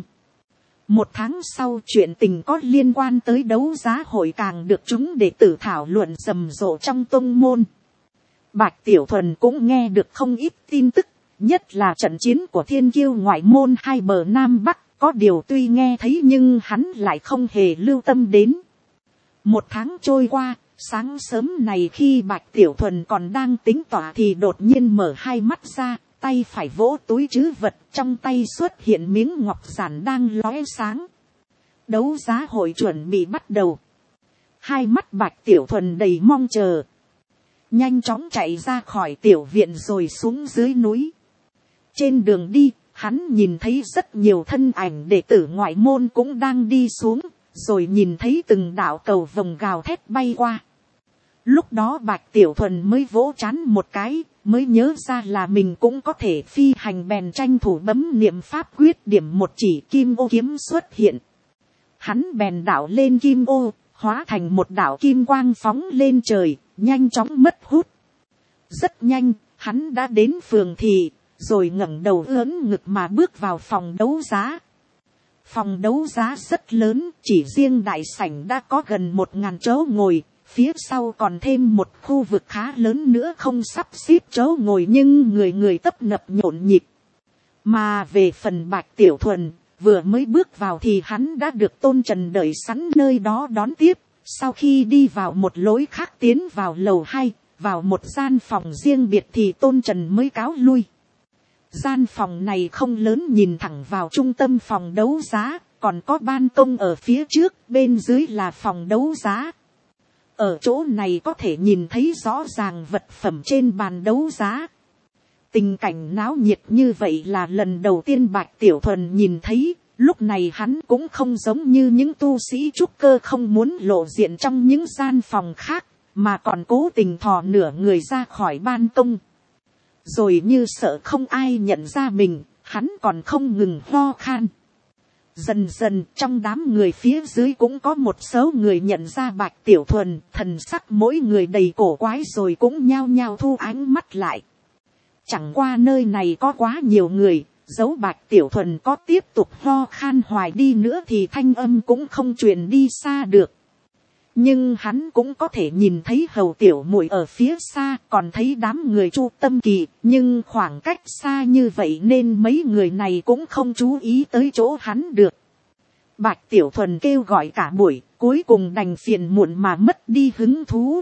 1 tháng sau, chuyện tình có liên quan tới đấu giá hội càng được chúng đệ tử thảo luận rầm rộ trong tông môn. Bạch Tiểu Thuần cũng nghe được không ít tin tức, nhất là trận chiến của thiên kiêu ngoại môn 2 bờ Nam Bắc. Có điều tuy nghe thấy nhưng hắn lại không hề lưu tâm đến. 1 tháng trôi qua, Sáng sớm này khi Bạch Tiểu Thuần còn đang tính tỏa thì đột nhiên mở hai mắt ra, tay phải vỗ túi trữ vật, trong tay xuất hiện miếng ngọc giản đang lóe sáng. Đấu giá hội chuẩn bị bắt đầu. Hai mắt Bạch Tiểu Thuần đầy mong chờ. Nhanh chóng chạy ra khỏi tiểu viện rồi xuống dưới núi. Trên đường đi, hắn nhìn thấy rất nhiều thân ảnh đệ tử ngoại môn cũng đang đi xuống, rồi nhìn thấy từng đạo cầu vồng gào thét bay qua. Lúc đó Bạch Tiểu Thuần mới vỗ trán một cái, mới nhớ ra là mình cũng có thể phi hành, bèn tranh thủ bấm niệm pháp quyết, điểm một chỉ kim ô kiếm xuất hiện. Hắn bèn đảo lên kim ô, hóa thành một đạo kim quang phóng lên trời, nhanh chóng mất hút. Rất nhanh, hắn đã đến phường thị, rồi ngẩng đầu ưỡn ngực mà bước vào phòng đấu giá. Phòng đấu giá rất lớn, chỉ riêng đại sảnh đã có gần 1000 chỗ ngồi, phía sau còn thêm một khu vực khá lớn nữa không sắp xếp chỗ ngồi nhưng người người tấp nập nhộn nhịp. Mà về phần Bạch Tiểu Thuần, vừa mới bước vào thì hắn đã được Tôn Trần đợi sẵn nơi đó đón tiếp. Sau khi đi vào một lối khác tiến vào lầu 2, vào một gian phòng riêng biệt thì Tôn Trần mới cáo lui. Gian phòng này không lớn, nhìn thẳng vào trung tâm phòng đấu giá, còn có ban công ở phía trước, bên dưới là phòng đấu giá. Ở chỗ này có thể nhìn thấy rõ ràng vật phẩm trên bàn đấu giá. Tình cảnh náo nhiệt như vậy là lần đầu tiên Bạch Tiểu Thuần nhìn thấy. Lúc này hắn cũng không giống như những tu sĩ trúc cơ không muốn lộ diện trong những gian phòng khác, mà còn cố tình thò nửa người ra khỏi ban công. Rồi như sợ không ai nhận ra mình, hắn còn không ngừng ho khan. Dần dần trong đám người phía dưới cũng có một số người nhận ra Bạch Tiểu Thuần, thần sắc mỗi người đầy cổ quái rồi cũng nhao nhao thu ánh mắt lại. Chẳng qua nơi này có quá nhiều người, dẫu Bạch Tiểu Thuần có tiếp tục ho khan hoài đi nữa thì thanh âm cũng không truyền đi xa được. Nhưng hắn cũng có thể nhìn thấy Hầu Tiểu Muội ở phía xa, còn thấy đám người Chu Tâm Kỳ, nhưng khoảng cách xa như vậy nên mấy người này cũng không chú ý tới chỗ hắn được. Bạch Tiểu Thuần kêu gọi cả buổi, cuối cùng đành phiền muộn mà mất đi hứng thú.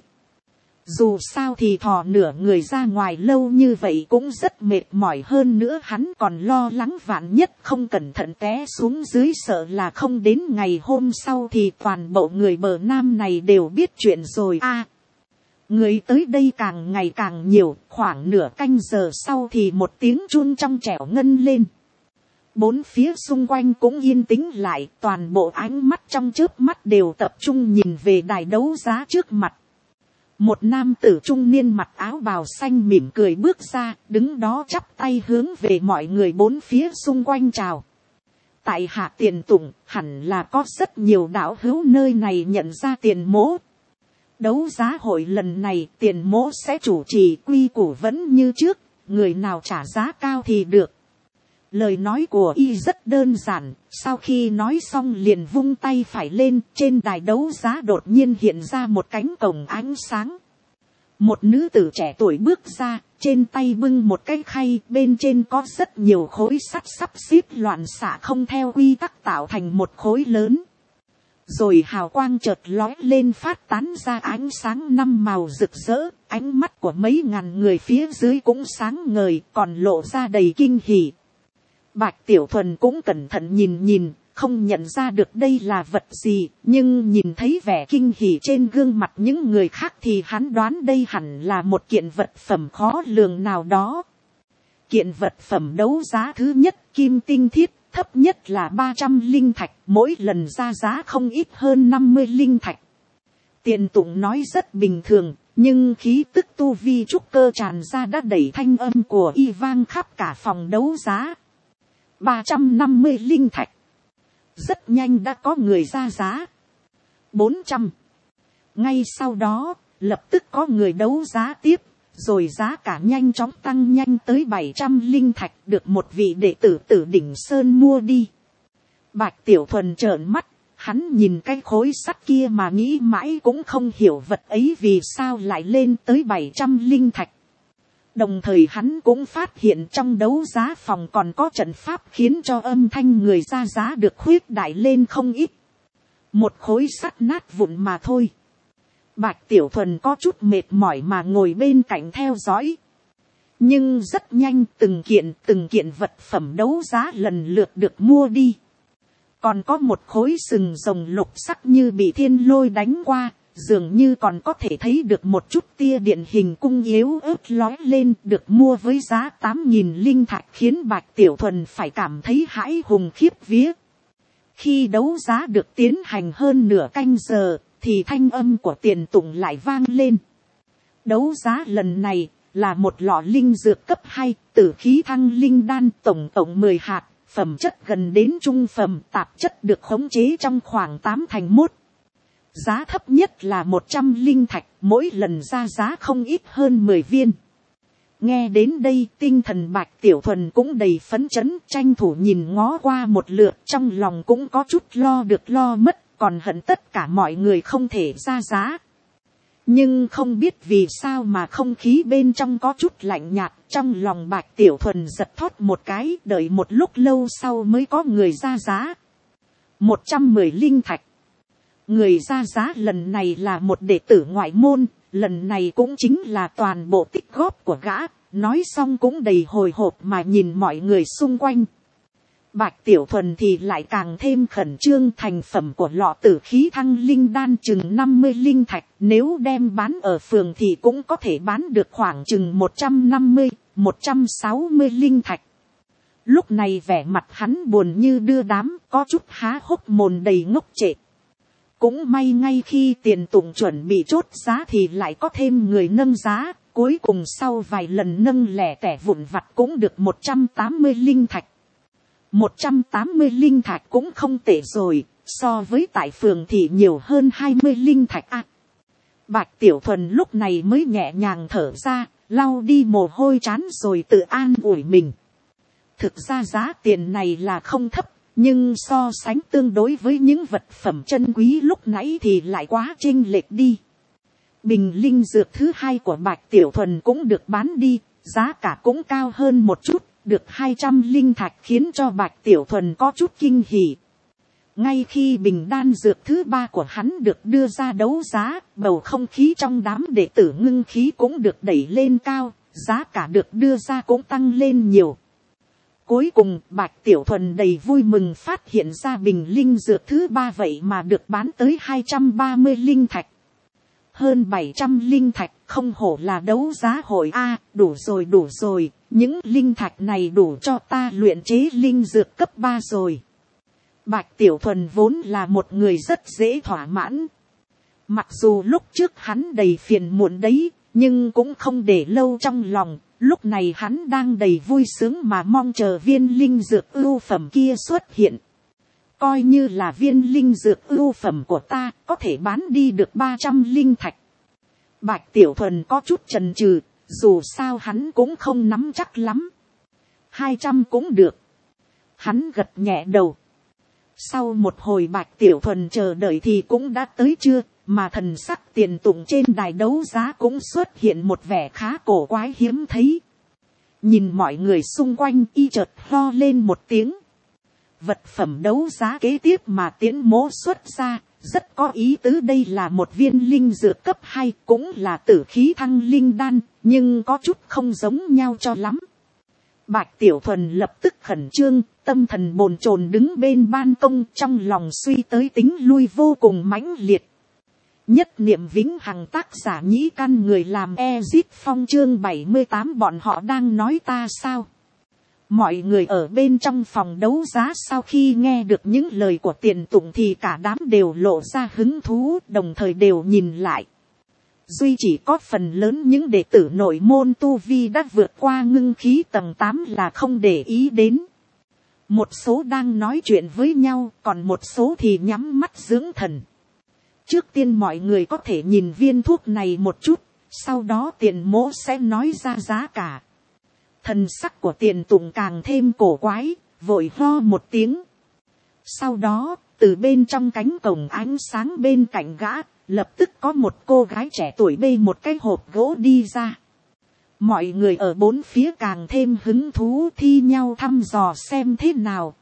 Dù sao thì thò nửa người ra ngoài lâu như vậy cũng rất mệt mỏi, hơn nữa hắn còn lo lắng vạn nhất không cẩn thận té xuống dưới, sợ là không đến ngày hôm sau thì toàn bộ người bờ Nam này đều biết chuyện rồi a. Người tới đây càng ngày càng nhiều, khoảng nửa canh giờ sau thì một tiếng chuông trong trẻo ngân lên. Bốn phía xung quanh cũng yên tĩnh lại, toàn bộ ánh mắt trong chớp mắt đều tập trung nhìn về đài đấu giá trước mặt. Một nam tử trung niên mặc áo bào xanh mỉm cười bước ra, đứng đó chắp tay hướng về mọi người bốn phía xung quanh chào. Tại hạ Tiền Tùng, hẳn là có rất nhiều đạo hữu nơi này nhận ra Tiền mỗ. Đấu giá hội lần này Tiền mỗ sẽ chủ trì, quy củ vẫn như trước, người nào trả giá cao thì được. Lời nói của y rất đơn giản, sau khi nói xong liền vung tay phải lên, trên đài đấu giá đột nhiên hiện ra một cánh cổng ánh sáng. Một nữ tử trẻ tuổi bước ra, trên tay bưng một cái khay, bên trên có rất nhiều khối sắt sắp xếp loạn xạ không theo quy tắc tạo thành một khối lớn. Rồi hào quang chợt lóe lên phát tán ra ánh sáng 5 màu rực rỡ, ánh mắt của mấy ngàn người phía dưới cũng sáng ngời, còn lộ ra đầy kinh hỉ. Bạch Tiểu Thuần cũng cẩn thận nhìn, không nhận ra được đây là vật gì, nhưng nhìn thấy vẻ kinh hỉ trên gương mặt những người khác thì hắn đoán đây hẳn là một kiện vật phẩm khó lường nào đó. Kiện vật phẩm đấu giá thứ nhất kim tinh thiết, thấp nhất là 300 linh thạch, mỗi lần ra giá không ít hơn 50 linh thạch. Tiền Tụng nói rất bình thường, nhưng khí tức tu vi trúc cơ tràn ra đã đẩy thanh âm của y vang khắp cả phòng đấu giá. 350 linh thạch. Rất nhanh đã có người ra giá. 400. Ngay sau đó, lập tức có người đấu giá tiếp, rồi giá cả nhanh chóng tăng nhanh tới 700 linh thạch, được một vị đệ tử Tử Đỉnh Sơn mua đi. Bạch Tiểu Thuần trợn mắt, hắn nhìn cái khối sắt kia mà nghĩ mãi cũng không hiểu vật ấy vì sao lại lên tới 700 linh thạch. Đồng thời hắn cũng phát hiện trong đấu giá phòng còn có trận pháp khiến cho âm thanh người ra giá được khuếch đại lên không ít. Một khối sắt nát vụn mà thôi. Bạch Tiểu Thuần có chút mệt mỏi mà ngồi bên cạnh theo dõi. Nhưng rất nhanh từng kiện vật phẩm đấu giá lần lượt được mua đi. Còn có một khối sừng rồng lục sắc như bị thiên lôi đánh qua, dường như còn có thể thấy được một chút tia điện hình cung yếu ớt lói lên, được mua với giá 8.000 linh thạch, khiến Bạch Tiểu Thuần phải cảm thấy hãi hùng khiếp vía. Khi đấu giá được tiến hành hơn nửa canh giờ, thì thanh âm của Tiền Tùng lại vang lên. Đấu giá lần này là một lọ linh dược cấp 2, tử khí thăng linh đan, tổng 10 hạt, phẩm chất gần đến trung phẩm, tạp chất được khống chế trong khoảng 8/1. Giá thấp nhất là 100 linh thạch, mỗi lần ra giá không ít hơn 10 viên. Nghe đến đây, tinh thần Bạch Tiểu Thuần cũng đầy phấn chấn, tranh thủ nhìn ngó qua một lượt, trong lòng cũng có chút lo được lo mất, còn hận tất cả mọi người không thể ra giá. Nhưng không biết vì sao mà không khí bên trong có chút lạnh nhạt, trong lòng Bạch Tiểu Thuần giật thót một cái, đợi một lúc lâu sau mới có người ra giá. 110 linh thạch. Người ra giá lần này là một đệ tử ngoại môn, lần này cũng chính là toàn bộ tích góp của gã, nói xong cũng đầy hồi hộp mà nhìn mọi người xung quanh. Bạch Tiểu Thuần thì lại càng thêm khẩn trương, thành phẩm của lọ tử khí thăng linh đan chừng 50 linh thạch, nếu đem bán ở phường thì cũng có thể bán được khoảng chừng 150, 160 linh thạch. Lúc này vẻ mặt hắn buồn như đưa đám, có chút há hốc mồm đầy ngốc trệ. Cũng may ngay khi Tiền Tùng chuẩn bị chốt giá thì lại có thêm người nâng giá, cuối cùng sau vài lần nâng lẻ tẻ vụn vặt cũng được 180 linh thạch. 180 linh thạch cũng không tệ rồi, so với tại phường thì nhiều hơn 20 linh thạch à. Bạch Tiểu Thuần lúc này mới nhẹ nhàng thở ra, lau đi mồ hôi trán rồi tự an ủi mình. Thực ra giá tiền này là không thấp, nhưng so sánh tương đối với những vật phẩm chân quý lúc nãy thì lại quá chênh lệch đi. Bình linh dược thứ 2 của Bạch Tiểu Thuần cũng được bán đi, giá cả cũng cao hơn một chút, được 200 linh thạch, khiến cho Bạch Tiểu Thuần có chút kinh hỉ. Ngay khi bình đan dược thứ 3 của hắn được đưa ra đấu giá, bầu không khí trong đám đệ tử ngưng khí cũng được đẩy lên cao, giá cả được đưa ra cũng tăng lên nhiều. Cuối cùng Bạch Tiểu Thuần đầy vui mừng phát hiện ra bình linh dược thứ 3 vậy mà được bán tới 230 linh thạch. Hơn 700 linh thạch, không hổ là đấu giá hội a, đủ rồi, những linh thạch này đủ cho ta luyện chế linh dược cấp 3 rồi. Bạch Tiểu Thuần vốn là một người rất dễ thỏa mãn. Mặc dù lúc trước hắn đầy phiền muộn đấy, nhưng cũng không để lâu trong lòng. Lúc này hắn đang đầy vui sướng mà mong chờ viên linh dược ưu phẩm kia xuất hiện. Coi như là viên linh dược ưu phẩm của ta có thể bán đi được 300 linh thạch. Bạch Tiểu Thuần có chút chần chừ, dù sao hắn cũng không nắm chắc lắm. 200 cũng được. Hắn gật nhẹ đầu. Sau một hồi Bạch Tiểu Thuần chờ đợi thì cũng đã tới trưa, mà thần sắc Tiền Tùng trên đài đấu giá cũng xuất hiện một vẻ khá cổ quái hiếm thấy. Nhìn mọi người xung quanh, y chợt ho lên một tiếng. Vật phẩm đấu giá kế tiếp mà Tiễn Mỗ xuất ra, rất có ý tứ, đây là một viên linh dược cấp 2, cũng là tử khí thăng linh đan, nhưng có chút không giống nhau cho lắm. Bạch Tiểu Thuần lập tức khẩn trương, tâm thần bồn chồn đứng bên ban công, trong lòng suy tới tính lui vô cùng mãnh liệt. Nhất niệm vĩnh hằng, tác giả Nhĩ Căn, người làm Ezit Phong, chương 78. Bọn họ đang nói ta sao? Mọi người ở bên trong phòng đấu giá sau khi nghe được những lời của Tiền Tùng thì cả đám đều lộ ra hứng thú, đồng thời đều nhìn lại. Duy chỉ có phần lớn những đệ tử nội môn tu vi đã vượt qua ngưng khí tầng 8 là không để ý đến. Một số đang nói chuyện với nhau, còn một số thì nhắm mắt dưỡng thần. Trước tiên mọi người có thể nhìn viên thuốc này một chút, sau đó Tiền Mỗ sẽ nói ra giá cả. Thần sắc của Tiền Tùng càng thêm cổ quái, vội ho một tiếng. Sau đó, từ bên trong cánh cổng ánh sáng bên cạnh gã, lập tức có một cô gái trẻ tuổi bê một cái hộp gỗ đi ra. Mọi người ở bốn phía càng thêm hứng thú thi nhau thăm dò xem thế nào,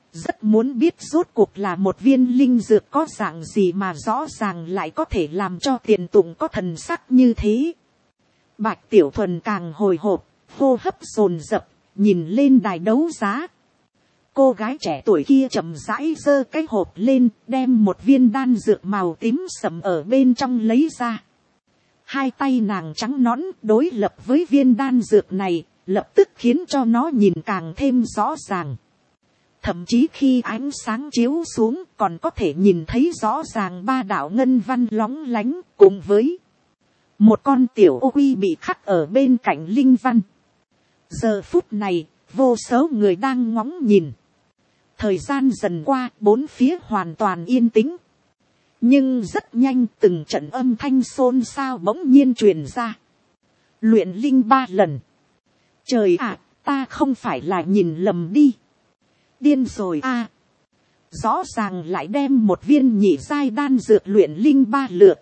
rất muốn biết rốt cuộc là một viên linh dược có dạng gì mà rõ ràng lại có thể làm cho tiền tụng có thần sắc như thế. Bạch Tiểu Thuần càng hồi hộp, hô hấp dồn dập, nhìn lên đài đấu giá. Cô gái trẻ tuổi kia chậm rãi giơ cái hộp lên, đem một viên đan dược màu tím sẫm ở bên trong lấy ra. Hai tay nàng trắng nõn đối lập với viên đan dược này, lập tức khiến cho nó nhìn càng thêm rõ ràng. Thậm chí khi ánh sáng chiếu xuống còn có thể nhìn thấy rõ ràng ba đạo ngân văn lóng lánh, cùng với một con tiểu ô quy bị khắc ở bên cạnh linh văn. Giờ phút này, vô số người đang ngóng nhìn. Thời gian dần qua, bốn phía hoàn toàn yên tĩnh. Nhưng rất nhanh từng trận âm thanh xôn xao bỗng nhiên truyền ra. Luyện linh 3 lần. Trời ạ, ta không phải là nhìn lầm đi. Điên rồi a. Rõ ràng lại đem một viên nhị giai đan dược luyện linh 3 lượt.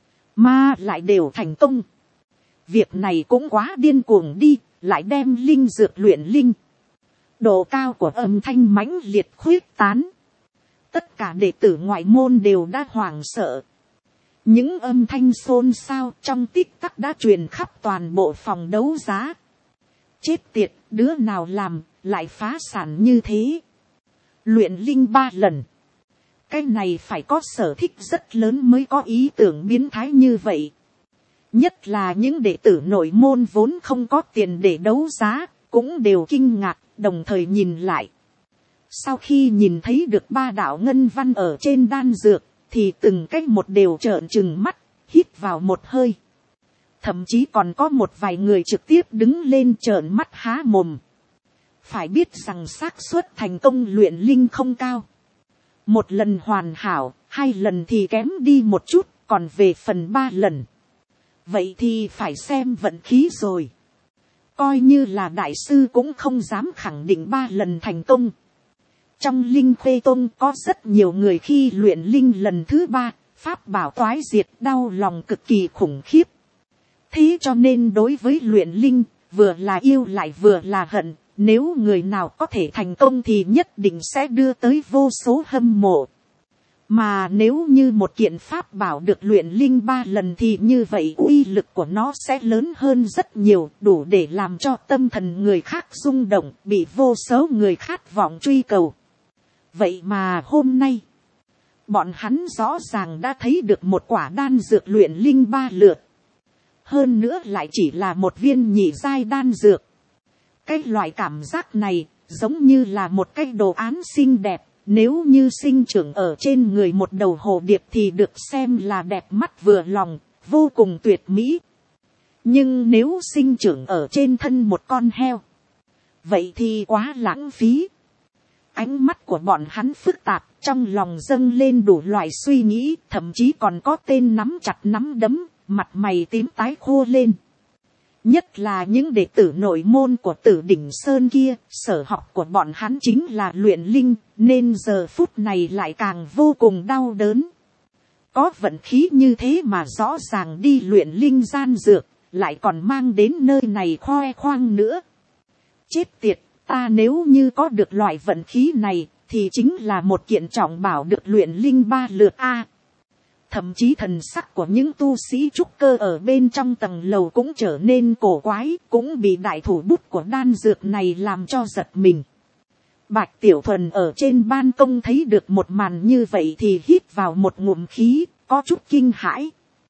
Mà lại đều thành công. Việc này cũng quá điên cuồng đi, lại đem linh dược luyện linh. Độ cao của âm thanh mãnh liệt khuyết tán. Tất cả đệ tử ngoại môn đều đã hoảng sợ. Những âm thanh xôn xao trong tích tắc đã truyền khắp toàn bộ phòng đấu giá. Chết tiệt, đứa nào làm, lại phá sản như thế. Luyện linh 3 lần. Cái này phải có sở thích rất lớn mới có ý tưởng biến thái như vậy. Nhất là những đệ tử nội môn vốn không có tiền để đấu giá, cũng đều kinh ngạc, đồng thời nhìn lại. Sau khi nhìn thấy được 3 đạo ngân văn ở trên đan dược, thì từng cách một đều trợn trừng mắt, hít vào một hơi. Thậm chí còn có một vài người trực tiếp đứng lên trợn mắt há mồm. Phải biết rằng xác suất thành công luyện linh không cao. Một lần hoàn hảo, 2 lần thì kém đi một chút, còn về phần 3 lần. Vậy thì phải xem vận khí rồi. Coi như là đại sư cũng không dám khẳng định 3 lần thành công. Trong Linh Khuê Tông có rất nhiều người khi luyện linh lần thứ 3, pháp bảo toái diệt đau lòng cực kỳ khủng khiếp. Thế cho nên đối với luyện linh, vừa là yêu lại vừa là hận, nếu người nào có thể thành công thì nhất định sẽ đưa tới vô số hâm mộ. Mà nếu như một kiện pháp bảo được luyện linh 3 lần thì như vậy uy lực của nó sẽ lớn hơn rất nhiều, đủ để làm cho tâm thần người khác rung động, bị vô số người khát vọng truy cầu. Vậy mà hôm nay, bọn hắn rõ ràng đã thấy được một quả đan dược luyện linh 3 lượt. Hơn nữa lại chỉ là một viên nhị giai đan dược. Cái loại cảm giác này giống như là một cái đồ án xinh đẹp. Nếu như sinh trưởng ở trên người một đầu hồ điệp thì được xem là đẹp mắt vừa lòng, vô cùng tuyệt mỹ. Nhưng nếu sinh trưởng ở trên thân một con heo, vậy thì quá lãng phí. Ánh mắt của bọn hắn phức tạp, trong lòng dâng lên đủ loại suy nghĩ, thậm chí còn có tên nắm chặt nắm đấm, mặt mày tím tái khô lên. Nhất là những đệ tử nội môn của Tử Đỉnh Sơn kia, sở học của bọn hắn chính là luyện linh, nên giờ phút này lại càng vô cùng đau đớn. Có vận khí như thế mà rõ ràng đi luyện linh gian dược, lại còn mang đến nơi này khoe khoang nữa. Chết tiệt, ta nếu như có được loại vận khí này, thì chính là một kiện trọng bảo được luyện linh 3 lượt a. Thậm chí thần sắc của những tu sĩ trúc cơ ở bên trong tầng lầu cũng trở nên cổ quái, cũng bị đại thủ bút của đan dược này làm cho giật mình. Bạch Tiểu Thuần ở trên ban công thấy được một màn như vậy thì hít vào một ngụm khí, có chút kinh hãi.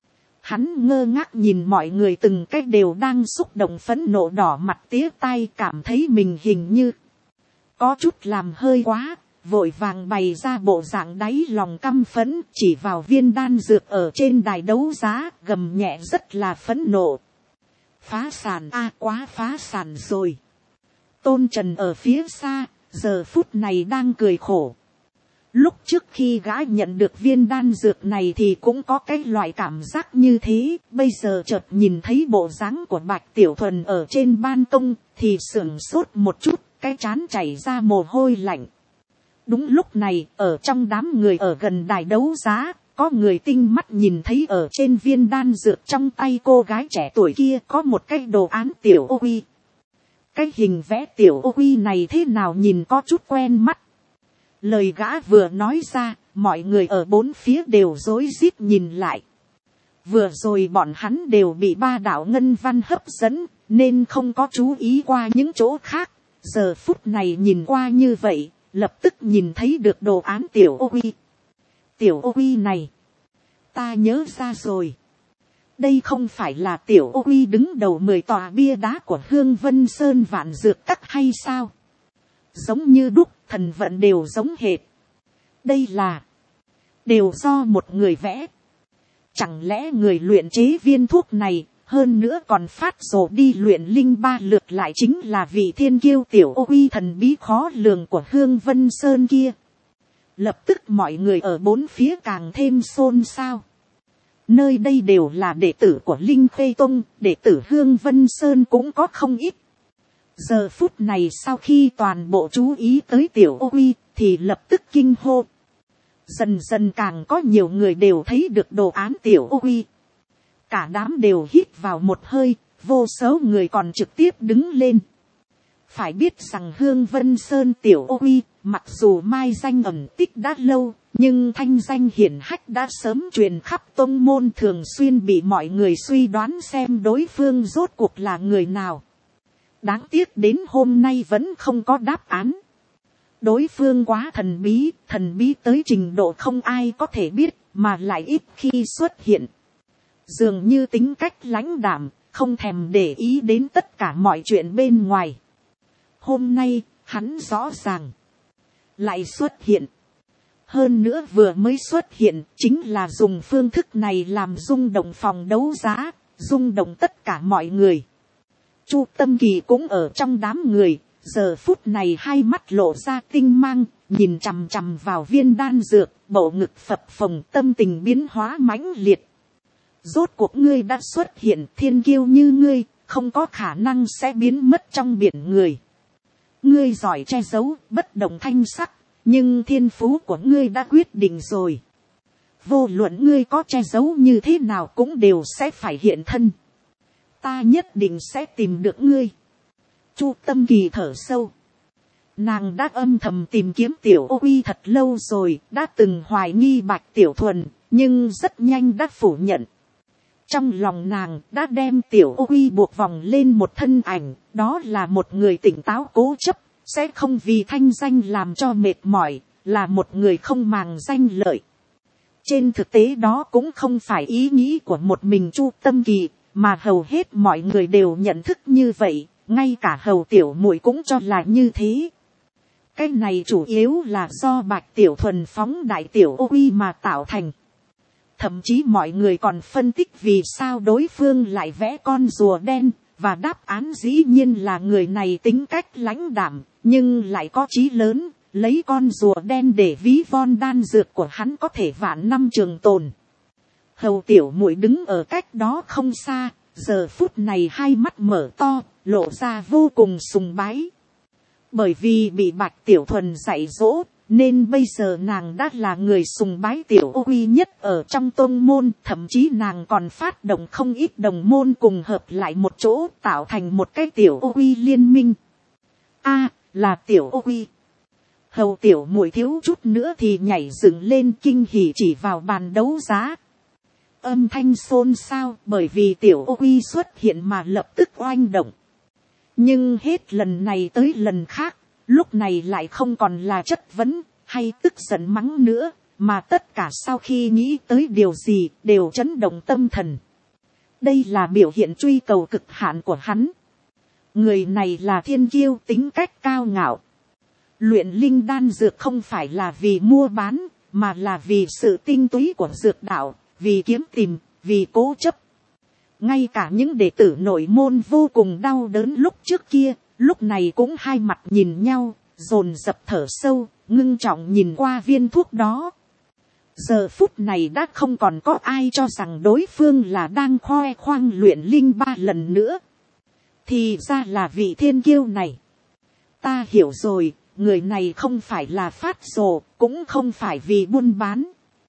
Hắn ngơ ngác nhìn mọi người từng cách đều đang xúc động phẫn nộ đỏ mặt tía tai, cảm thấy mình hình như có chút làm hơi quá. Vội vàng bày ra bộ dạng đáy lòng căm phẫn, chỉ vào viên đan dược ở trên đài đấu giá, gầm nhẹ rất là phẫn nộ. Phá sản a, quá phá sản rồi. Tôn Trần ở phía xa, giờ phút này đang cười khổ. Lúc trước khi gã nhận được viên đan dược này thì cũng có cái loại cảm giác như thế, bây giờ chợt nhìn thấy bộ dáng của Bạch Tiểu Thuần ở trên ban công, thì sửng sốt một chút, cái trán chảy ra mồ hôi lạnh. Đúng lúc này, ở trong đám người ở gần đài đấu giá, có người tinh mắt nhìn thấy ở trên viên đan dược trong tay cô gái trẻ tuổi kia có một cái đồ án tiểu ô quy. Cái hình vẽ tiểu ô quy này thế nào nhìn có chút quen mắt. Lời gã vừa nói ra, mọi người ở bốn phía đều rối rít nhìn lại. Vừa rồi bọn hắn đều bị ba đạo ngân văn hấp dẫn, nên không có chú ý qua những chỗ khác. Giờ phút này nhìn qua như vậy, lập tức nhìn thấy được đồ án tiểu ô uy. Tiểu ô uy này, ta nhớ ra rồi. Đây không phải là tiểu ô uy đứng đầu 10 tòa bia đá của Hương Vân Sơn Vạn Dược Các hay sao? Giống như đúc, thần vận đều giống hệt. Đây là, đều do một người vẽ. Chẳng lẽ người luyện chế viên thuốc này, hơn nữa còn phát sổ đi luyện linh ba lượt lại chính là vị thiên kiêu tiểu ô uy thần bí khó lường của Hương Vân Sơn kia. Lập tức mọi người ở bốn phía càng thêm xôn xao. Nơi đây đều là đệ tử của Linh Khê Tông, đệ tử Hương Vân Sơn cũng có không ít. Giờ phút này sau khi toàn bộ chú ý tới tiểu ô uy thì lập tức kinh hô. Dần dần càng có nhiều người đều thấy được đồ án tiểu ô uy. Cả đám đều hít vào một hơi, vô số người còn trực tiếp đứng lên. Phải biết rằng Hương Vân Sơn tiểu ô uy, mặc dù mai danh ẩn tích đã lâu, nhưng thanh danh hiển hách đã sớm truyền khắp tông môn, thường xuyên bị mọi người suy đoán xem đối phương rốt cuộc là người nào. Đáng tiếc đến hôm nay vẫn không có đáp án. Đối phương quá thần bí tới trình độ không ai có thể biết, mà lại ít khi xuất hiện. Dường như tính cách lãnh đạm, không thèm để ý đến tất cả mọi chuyện bên ngoài. Hôm nay, hắn rõ ràng lại xuất hiện. Hơn nữa vừa mới xuất hiện chính là dùng phương thức này làm rung động phòng đấu giá, rung động tất cả mọi người. Chu Tâm Kỳ cũng ở trong đám người, giờ phút này hai mắt lộ ra tinh mang, nhìn chằm chằm vào viên đan dược, bộ ngực phập phồng, tâm tình biến hóa mãnh liệt. Rốt cuộc ngươi đã xuất hiện, thiên kiêu như ngươi, không có khả năng sẽ biến mất trong biển người. Ngươi giỏi che giấu, bất động thanh sắc, nhưng thiên phú của ngươi đã quyết định rồi. Vô luận ngươi có che giấu như thế nào cũng đều sẽ phải hiện thân. Ta nhất định sẽ tìm được ngươi. Chu Tâm Kỳ thở sâu. Nàng đã âm thầm tìm kiếm tiểu ô uy thật lâu rồi, đã từng hoài nghi Bạch Tiểu Thuần, nhưng rất nhanh đã phủ nhận. Trong lòng nàng đã đem tiểu ô uy buộc vòng lên một thân ảnh, đó là một người tỉnh táo cố chấp, sẽ không vì thanh danh làm cho mệt mỏi, là một người không màng danh lợi. Trên thực tế đó cũng không phải ý nghĩ của một mình Chu Tâm Kỳ, mà hầu hết mọi người đều nhận thức như vậy, ngay cả Hầu Tiểu Muội cũng cho là như thế. Cái này chủ yếu là do Bạch Tiểu Thuần phóng đại tiểu ô uy mà tạo thành. Thậm chí mọi người còn phân tích vì sao đối phương lại vẽ con rùa đen, và đáp án dĩ nhiên là người này tính cách lãnh đạm, nhưng lại có chí lớn, lấy con rùa đen để ví von đan dược của hắn có thể vạn năm trường tồn. Hầu Tiểu Muội đứng ở cách đó không xa, giờ phút này hai mắt mở to, lộ ra vô cùng sùng bái. Bởi vì bị Bạch Tiểu Thuần dạy dỗ, nên bây giờ nàng đã là người sùng bái tiểu ô uy nhất ở trong tôn môn, thậm chí nàng còn phát động không ít đồng môn cùng hợp lại một chỗ, tạo thành một cái tiểu ô uy liên minh. A, là tiểu ô uy. Hầu Tiểu Muội thiếu chút nữa thì nhảy dựng lên kinh hỉ chỉ vào bàn đấu giá. Âm thanh xôn xao bởi vì tiểu ô uy xuất hiện mà lập tức oanh động. Nhưng hết lần này tới lần khác, lúc này lại không còn là chất vấn, hay tức giận mắng nữa, mà tất cả sau khi nghĩ tới điều gì, đều chấn động tâm thần. Đây là biểu hiện truy cầu cực hạn của hắn. Người này là thiên kiêu, tính cách cao ngạo. Luyện linh đan dược không phải là vì mua bán, mà là vì sự tinh túy của dược đạo, vì kiếm tìm, vì cố chấp. Ngay cả những đệ tử nội môn vô cùng đau đớn lúc trước kia, lúc này cũng hai mặt nhìn nhau, dồn dập thở sâu, ngưng trọng nhìn qua viên thuốc đó. Giờ phút này đã không còn có ai cho rằng đối phương là đang khoe khoang luyện linh 3 lần nữa. Thì ra là vị thiên kiêu này. Ta hiểu rồi, người này không phải là phát rồ, cũng không phải vì buôn bán.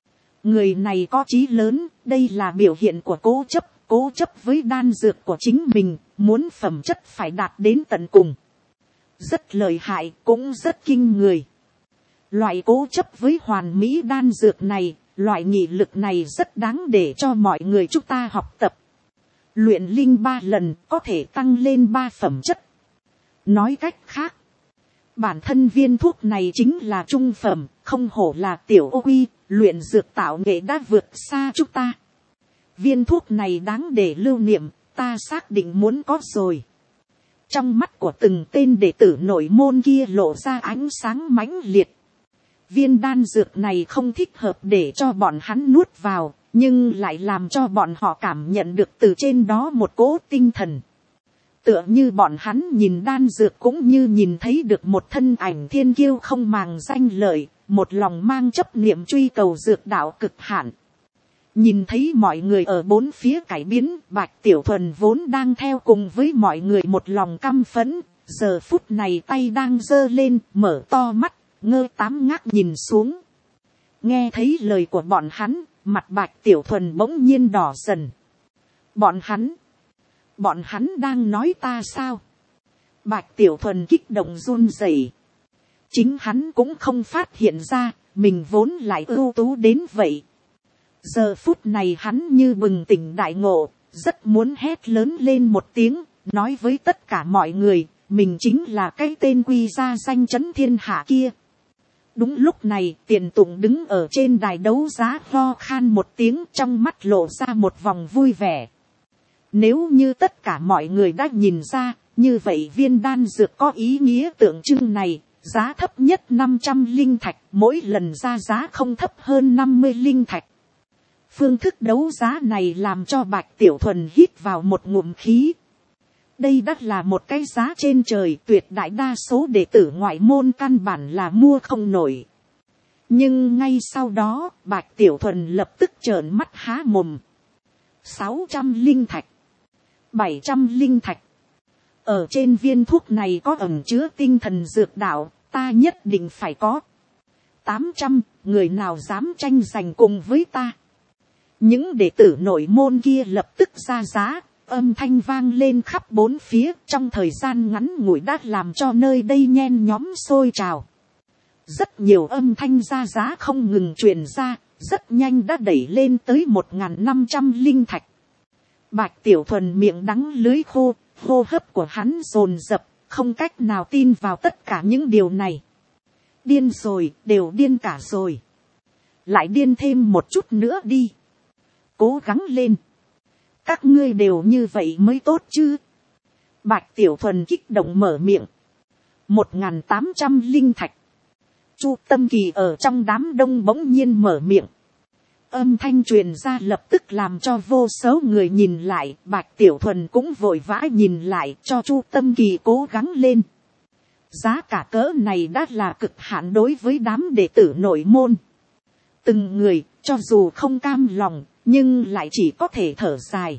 Người này có chí lớn, đây là biểu hiện của cố chấp với đan dược của chính mình, muốn phẩm chất phải đạt đến tận cùng. Rất lợi hại, cũng rất kinh người. Loại cố chấp với hoàn mỹ đan dược này, loại nghị lực này rất đáng để cho mọi người chúng ta học tập. Luyện linh 3 lần có thể tăng lên 3 phẩm chất. Nói cách khác, bản thân viên thuốc này chính là trung phẩm, không hổ là tiểu ô quy, luyện dược tạo nghệ đã vượt xa chúng ta. Viên thuốc này đáng để lưu niệm, ta xác định muốn có rồi. Trong mắt của từng tên đệ tử nội môn kia lộ ra ánh sáng mãnh liệt. Viên đan dược này không thích hợp để cho bọn hắn nuốt vào, nhưng lại làm cho bọn họ cảm nhận được từ trên đó một cỗ tinh thần. Tựa như bọn hắn nhìn đan dược cũng như nhìn thấy được một thân ảnh thiên kiêu không màng danh lợi, một lòng mang chấp niệm truy cầu dược đạo cực hạn. Nhìn thấy mọi người ở bốn phía cải biến, Bạch Tiểu Thuần vốn đang theo cùng với mọi người một lòng căm phẫn, giờ phút này tay đang giơ lên, mở to mắt, ngơ tám ngác nhìn xuống. Nghe thấy lời của bọn hắn, mặt Bạch Tiểu Thuần bỗng nhiên đỏ dần. Bọn hắn đang nói ta sao? Bạch Tiểu Thuần kích động run rẩy. Chính hắn cũng không phát hiện ra, mình vốn lại ưu tú đến vậy. Giờ phút này hắn như bừng tỉnh đại ngộ, rất muốn hét lớn lên một tiếng, nói với tất cả mọi người, mình chính là cái tên quy ra danh chấn thiên hạ kia. Đúng lúc này, Tiền Tụng đứng ở trên đài đấu giá ho khan một tiếng, trong mắt lộ ra một vòng vui vẻ. Nếu như tất cả mọi người đã nhìn ra, như vậy viên đan dược có ý nghĩa tượng trưng này, giá thấp nhất 500 linh thạch, mỗi lần ra giá không thấp hơn 50 linh thạch. Phương thức đấu giá này làm cho Bạch Tiểu Thuần hít vào một ngụm khí. Đây đã là một cái giá trên trời, tuyệt đại đa số đệ tử ngoại môn căn bản là mua không nổi. Nhưng ngay sau đó, Bạch Tiểu Thuần lập tức trợn mắt há mồm. 600 linh thạch. 700 linh thạch. Ở trên viên thuốc này có ẩn chứa tinh thần dược đạo, ta nhất định phải có. 800, người nào dám tranh giành cùng với ta. Những đệ tử nội môn kia lập tức ra giá, âm thanh vang lên khắp bốn phía, trong thời gian ngắn ngủi đã làm cho nơi đây nhen nhóm sôi trào. Rất nhiều âm thanh ra giá không ngừng truyền ra, rất nhanh đã đẩy lên tới 1.500 linh thạch. Bạch Tiểu Thuần miệng đắng lưới khô, hô hấp của hắn dồn dập, không cách nào tin vào tất cả những điều này. Điên rồi, đều điên cả rồi. Lại điên thêm một chút nữa đi. Cố gắng lên. Các ngươi đều như vậy mới tốt chứ. Bạch Tiểu Thuần kích động mở miệng. 1.800 linh thạch. Chu Tâm Kỳ ở trong đám đông bỗng nhiên mở miệng. Âm thanh truyền ra lập tức làm cho vô số người nhìn lại. Bạch Tiểu Thuần cũng vội vã nhìn lại cho Chu Tâm Kỳ cố gắng lên. Giá cả cỡ này đã là cực hạn đối với đám đệ tử nội môn. Từng người, cho dù không cam lòng, nhưng lại chỉ có thể thở dài.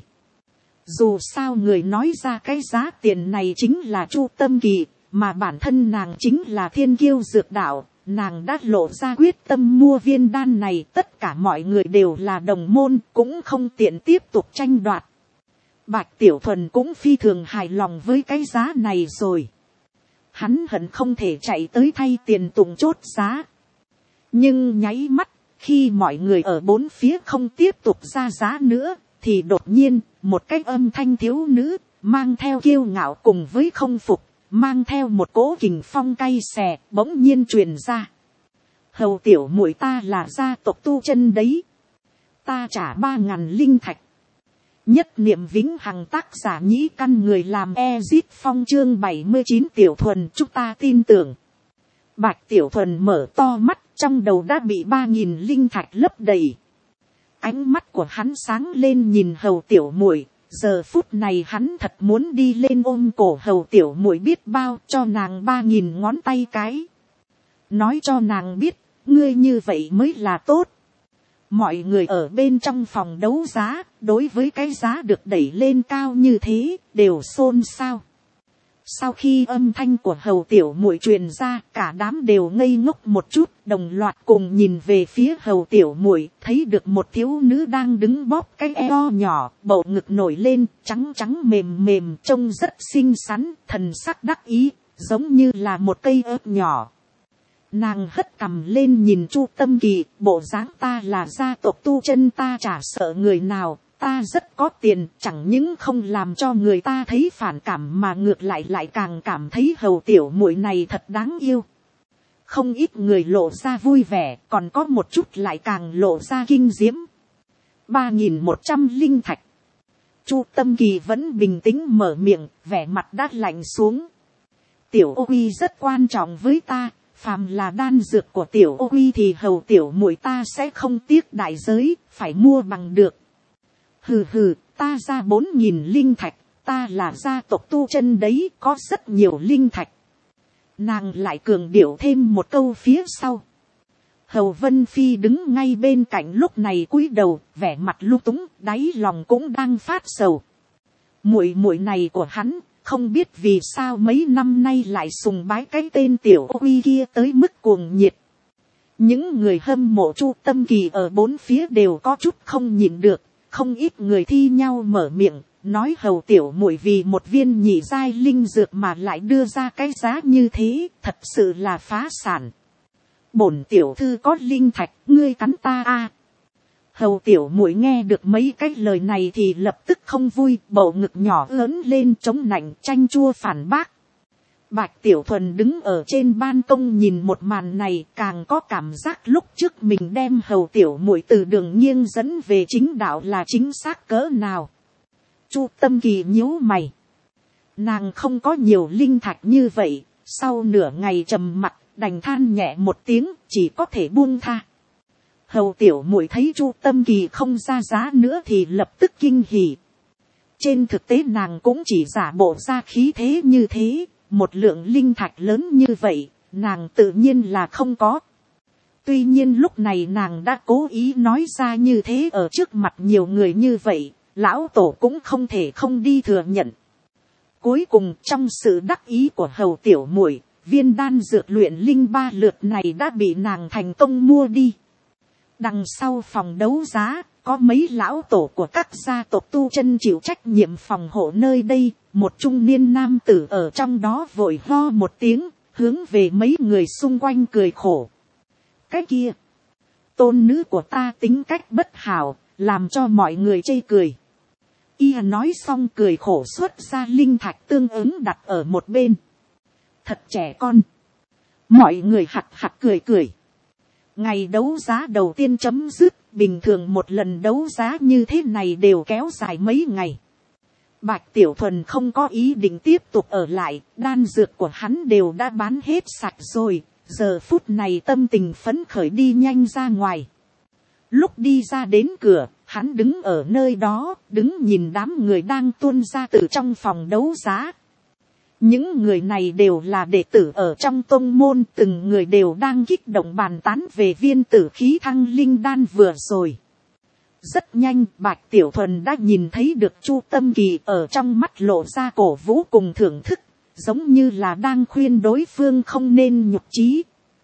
Dù sao người nói ra cái giá tiền này chính là Chu Tâm Kỳ, mà bản thân nàng chính là thiên kiêu dược đạo, nàng đã lộ ra quyết tâm mua viên đan này, tất cả mọi người đều là đồng môn, cũng không tiện tiếp tục tranh đoạt. Bạch Tiểu Thuần cũng phi thường hài lòng với cái giá này rồi. Hắn hận không thể chạy tới thay Tiền Tụng chốt giá. Nhưng nháy mắt, khi mọi người ở bốn phía không tiếp tục ra giá nữa, thì đột nhiên, một cái âm thanh thiếu nữ, mang theo kiêu ngạo cùng với không phục, mang theo một cỗ kình phong cay xè, bỗng nhiên truyền ra. Hầu tiểu muội ta là gia tộc Tu Chân đấy. Ta trả 3.000 linh thạch. Nhất niệm vĩnh hằng, tác giả Nhĩ Căn, người làm Ezit Phong, chương 79. Tiểu Thuần, chúng ta tin tưởng. Bạch Tiểu Thuần mở to mắt, trong đầu đã bị 3.000 linh thạch lấp đầy. Ánh mắt của hắn sáng lên nhìn hầu tiểu muội. Giờ phút này hắn thật muốn đi lên ôm cổ hầu tiểu muội biết bao, cho nàng 3.000 ngón tay cái. Nói cho nàng biết, ngươi như vậy mới là tốt. Mọi người ở bên trong phòng đấu giá, đối với cái giá được đẩy lên cao như thế, đều xôn xao. Sau khi âm thanh của hầu tiểu muội truyền ra, cả đám đều ngây ngốc một chút, đồng loạt cùng nhìn về phía hầu tiểu muội, thấy được một thiếu nữ đang đứng bóp cái eo nhỏ, bầu ngực nổi lên, trắng trắng mềm mềm, trông rất xinh xắn, thần sắc đắc ý, giống như là một cây ớt nhỏ. Nàng hất cằm lên nhìn Chu Tâm Kỳ, bộ dáng ta là gia tộc tu chân, ta chả sợ người nào, ta rất có tiền, chẳng những không làm cho người ta thấy phản cảm mà ngược lại càng cảm thấy Hầu tiểu muội này thật đáng yêu. Không ít người lộ ra vui vẻ, còn có một chút lại càng lộ ra kinh diễm. 3.100 linh thạch. Chu Tâm Kỳ vẫn bình tĩnh mở miệng, vẻ mặt đã lạnh xuống. Tiểu ô quy rất quan trọng với ta, phàm là đan dược của tiểu ô quy thì Hầu tiểu muội ta sẽ không tiếc đại giới, phải mua bằng được. Hừ hừ, ta ra 4.000 linh thạch, ta là gia tộc tu chân đấy, có rất nhiều linh thạch. Nàng lại cường điệu thêm một câu phía sau. Hầu Vân Phi đứng ngay bên cạnh lúc này cúi đầu, vẻ mặt lung túng, đáy lòng cũng đang phát sầu. Muội muội này của hắn, không biết vì sao mấy năm nay lại sùng bái cái tên tiểu ô quy kia tới mức cuồng nhiệt. Những người hâm mộ Chu Tâm Kỳ ở bốn phía đều có chút không nhịn được, không ít người thi nhau mở miệng, nói Hầu tiểu muội vì một viên nhị giai linh dược mà lại đưa ra cái giá như thế, thật sự là phá sản. Bổn tiểu thư có linh thạch, ngươi cắn ta a. Hầu tiểu muội nghe được mấy cái lời này thì lập tức không vui, bầu ngực nhỏ lớn lên chống nạnh chanh chua phản bác. Bạch Tiểu Thuần đứng ở trên ban công nhìn một màn này, càng có cảm giác lúc trước mình đem Hầu tiểu muội từ đường nghiêng dẫn về chính đạo là chính xác cỡ nào. Chu Tâm Kỳ nhíu mày. Nàng không có nhiều linh thạch như vậy, sau nửa ngày trầm mặc, đành than nhẹ một tiếng, chỉ có thể buông tha. Hầu tiểu muội thấy Chu Tâm Kỳ không ra giá nữa thì lập tức kinh hỉ. Trên thực tế nàng cũng chỉ giả bộ ra khí thế như thế, một lượng linh thạch lớn như vậy, nàng tự nhiên là không có. Tuy nhiên lúc này nàng đã cố ý nói ra như thế ở trước mặt nhiều người như vậy, lão tổ cũng không thể không đi thừa nhận. Cuối cùng trong sự đắc ý của Hầu tiểu muội, viên đan dược luyện linh 3 lượt này đã bị nàng thành công mua đi. Đằng sau phòng đấu giá, có mấy lão tổ của các gia tộc tu chân chịu trách nhiệm phòng hộ nơi đây, một trung niên nam tử ở trong đó vội ho một tiếng, hướng về mấy người xung quanh cười khổ. Cái kia, tôn nữ của ta tính cách bất hảo, làm cho mọi người chê cười. Y nói xong cười khổ xuất ra linh thạch tương ứng đặt ở một bên. Thật trẻ con. Mọi người hạc hạc cười cười. Ngày đấu giá đầu tiên chấm dứt, bình thường một lần đấu giá như thế này đều kéo dài mấy ngày. Bạch Tiểu Thuần không có ý định tiếp tục ở lại, đan dược của hắn đều đã bán hết sạch rồi, giờ phút này tâm tình phấn khởi đi nhanh ra ngoài. Lúc đi ra đến cửa, hắn đứng ở nơi đó, đứng nhìn đám người đang tuôn ra từ trong phòng đấu giá. Những người này đều là đệ tử ở trong tông môn, từng người đều đang kích động bàn tán về viên tử khí thăng linh đan vừa rồi. Rất nhanh, Bạch Tiểu Thuần đã nhìn thấy được Chu Tâm Kỳ ở trong mắt lộ ra cổ vũ cùng thưởng thức, giống như là đang khuyên đối phương không nên nhục chí.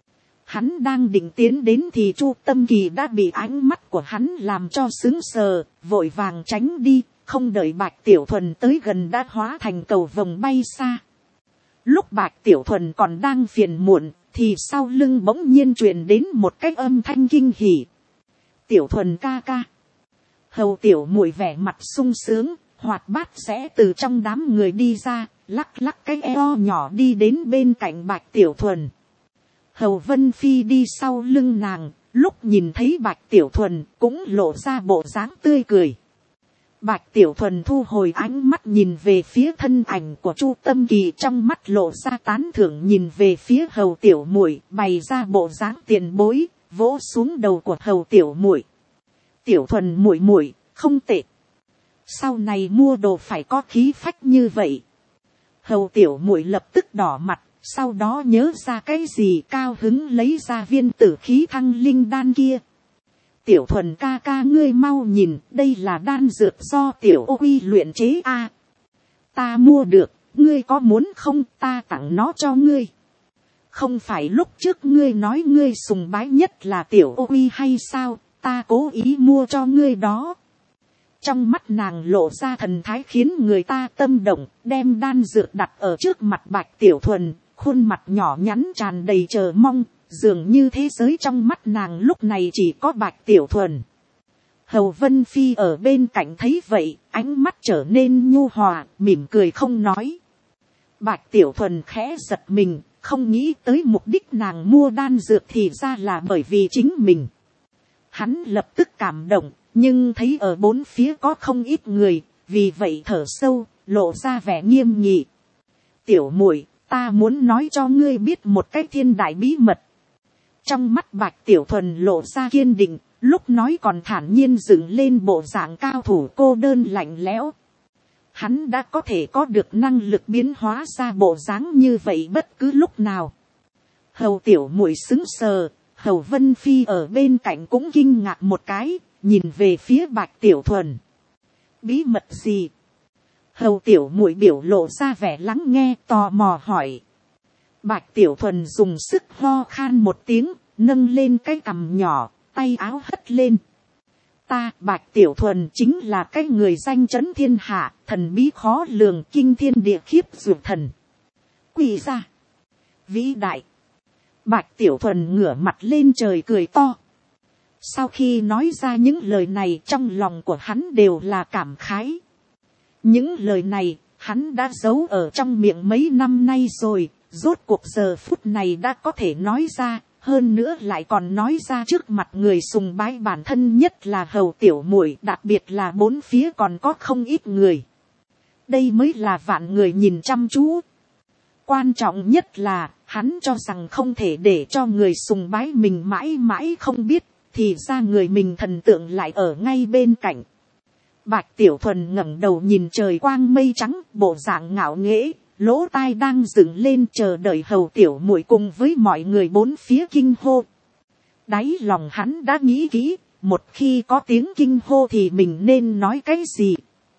Hắn đang định tiến đến thì Chu Tâm Kỳ đã bị ánh mắt của hắn làm cho sững sờ, vội vàng tránh đi, không đợi Bạch Tiểu Thuần tới gần đã hóa thành cầu vồng bay xa. Lúc Bạch Tiểu Thuần còn đang phiền muộn, thì sau lưng bỗng nhiên truyền đến một cái âm thanh kinh hỉ. Tiểu Thuần ca ca. Hầu tiểu muội vẻ mặt sung sướng, hoạt bát sẽ từ trong đám người đi ra, lắc lắc cái eo nhỏ đi đến bên cạnh Bạch Tiểu Thuần. Hầu Vân Phi đi sau lưng nàng, lúc nhìn thấy Bạch Tiểu Thuần cũng lộ ra bộ dáng tươi cười. Bạch Tiểu Thuần thu hồi ánh mắt nhìn về phía thân ảnh của Chu Tâm Kỳ, trong mắt lộ ra tán thưởng nhìn về phía Hầu tiểu muội, bày ra bộ dáng tiền bối, vỗ xuống đầu của Hầu tiểu muội. Tiểu Thuần muội muội, không tệ. Sau này mua đồ phải có khí phách như vậy. Hầu tiểu muội lập tức đỏ mặt, sau đó nhớ ra cái gì cao hứng lấy ra viên tử khí thăng linh đan kia. Tiểu Thuần ca ca ngươi mau nhìn, đây là đan dược do tiểu ô uy luyện chế a. Ta mua được, ngươi có muốn không, ta tặng nó cho ngươi. Không phải lúc trước ngươi nói ngươi sùng bái nhất là tiểu ô uy hay sao, ta cố ý mua cho ngươi đó. Trong mắt nàng lộ ra thần thái khiến người ta tâm động, đem đan dược đặt ở trước mặt Bạch Tiểu Thuần, khuôn mặt nhỏ nhắn tràn đầy chờ mong, dường như thế giới trong mắt nàng lúc này chỉ có Bạch Tiểu Thuần. Hầu Vân Phi ở bên cạnh thấy vậy, ánh mắt trở nên nhu hòa, mỉm cười không nói. Bạch Tiểu Thuần khẽ giật mình, không nghĩ tới mục đích nàng mua đan dược thì ra là bởi vì chính mình. Hắn lập tức cảm động, nhưng thấy ở bốn phía có không ít người, vì vậy thở sâu, lộ ra vẻ nghiêm nghị. Tiểu muội, ta muốn nói cho ngươi biết một cái thiên đại bí mật. Trong mắt Bạch Tiểu Thuần lộ ra kiên định, lúc nói còn thản nhiên dựng lên bộ dạng cao thủ cô đơn lạnh lẽo. Hắn đã có thể có được năng lực biến hóa ra bộ dáng như vậy bất cứ lúc nào. Hầu tiểu muội sững sờ, Hầu Vân Phi ở bên cạnh cũng kinh ngạc một cái, nhìn về phía Bạch Tiểu Thuần. Bí mật gì? Hầu tiểu muội biểu lộ ra vẻ lắng nghe, tò mò hỏi. Bạch Tiểu Thuần dùng sức ho khan một tiếng, nâng lên cái cằm nhỏ, tay áo hất lên. Ta Bạch Tiểu Thuần chính là cái người danh chấn thiên hạ, thần bí khó lường, kinh thiên địa khiếp dược thần. Quỳ ra. Vĩ đại. Bạch Tiểu Thuần ngửa mặt lên trời cười to. Sau khi nói ra những lời này, trong lòng của hắn đều là cảm khái. Những lời này, hắn đã giấu ở trong miệng mấy năm nay rồi, rốt cuộc giờ phút này đã có thể nói ra, hơn nữa lại còn nói ra trước mặt người sùng bái bản thân nhất là Hầu tiểu muội, đặc biệt là bốn phía còn có không ít người. Đây mới là vạn người nhìn chăm chú. Quan trọng nhất là, hắn cho rằng không thể để cho người sùng bái mình mãi mãi không biết, thì ra người mình thần tượng lại ở ngay bên cạnh. Bạch Tiểu Thuần ngẩng đầu nhìn trời quang mây trắng, bộ dạng ngạo nghễ, lỗ tai đang dựng lên chờ đợi Hầu tiểu muội cùng với mọi người bốn phía kinh hô. Đáy lòng hắn đã nghĩ kỹ, một khi có tiếng kinh hô thì mình nên nói cái gì.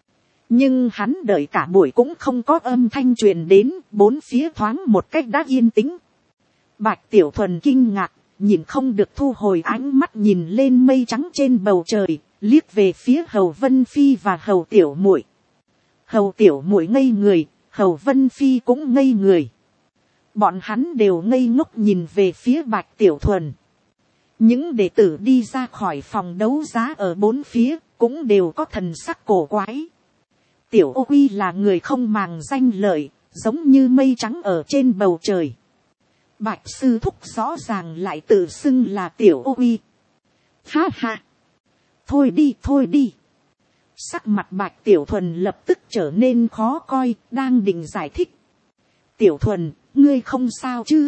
Nhưng hắn đợi cả buổi cũng không có âm thanh truyền đến, bốn phía thoáng một cách đã yên tĩnh. Bạch Tiểu Thuần kinh ngạc, nhìn không được thu hồi ánh mắt nhìn lên mây trắng trên bầu trời, liếc về phía Hầu Vân Phi và Hầu tiểu muội. Hầu tiểu muội ngây người, Hầu Vân Phi cũng ngây người. Bọn hắn đều ngây ngốc nhìn về phía Bạch Tiểu Thuần. Những đệ tử đi ra khỏi phòng đấu giá ở bốn phía, cũng đều có thần sắc cổ quái. Tiểu Ô Quy là người không màng danh lợi, giống như mây trắng ở trên bầu trời. Bạch sư thúc rõ ràng lại tự xưng là Tiểu Ô Quy. Ha ha! Thôi đi, thôi đi! Sắc mặt Bạch Tiểu Thuần lập tức trở nên khó coi, đang định giải thích. Tiểu Thuần, ngươi không sao chứ?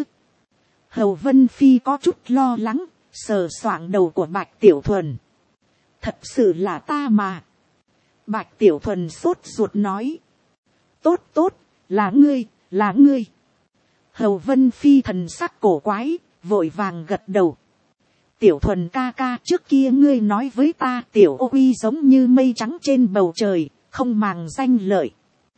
Hầu Vân Phi có chút lo lắng, sờ soạng đầu của Bạch Tiểu Thuần. Thật sự là ta mà. Bạch Tiểu Thuần sốt ruột nói. Tốt tốt, là ngươi, là ngươi. Hầu Vân Phi thần sắc cổ quái, vội vàng gật đầu. Tiểu Thuần ca ca, trước kia ngươi nói với ta Tiểu Ô Quy giống như mây trắng trên bầu trời, không màng danh lợi.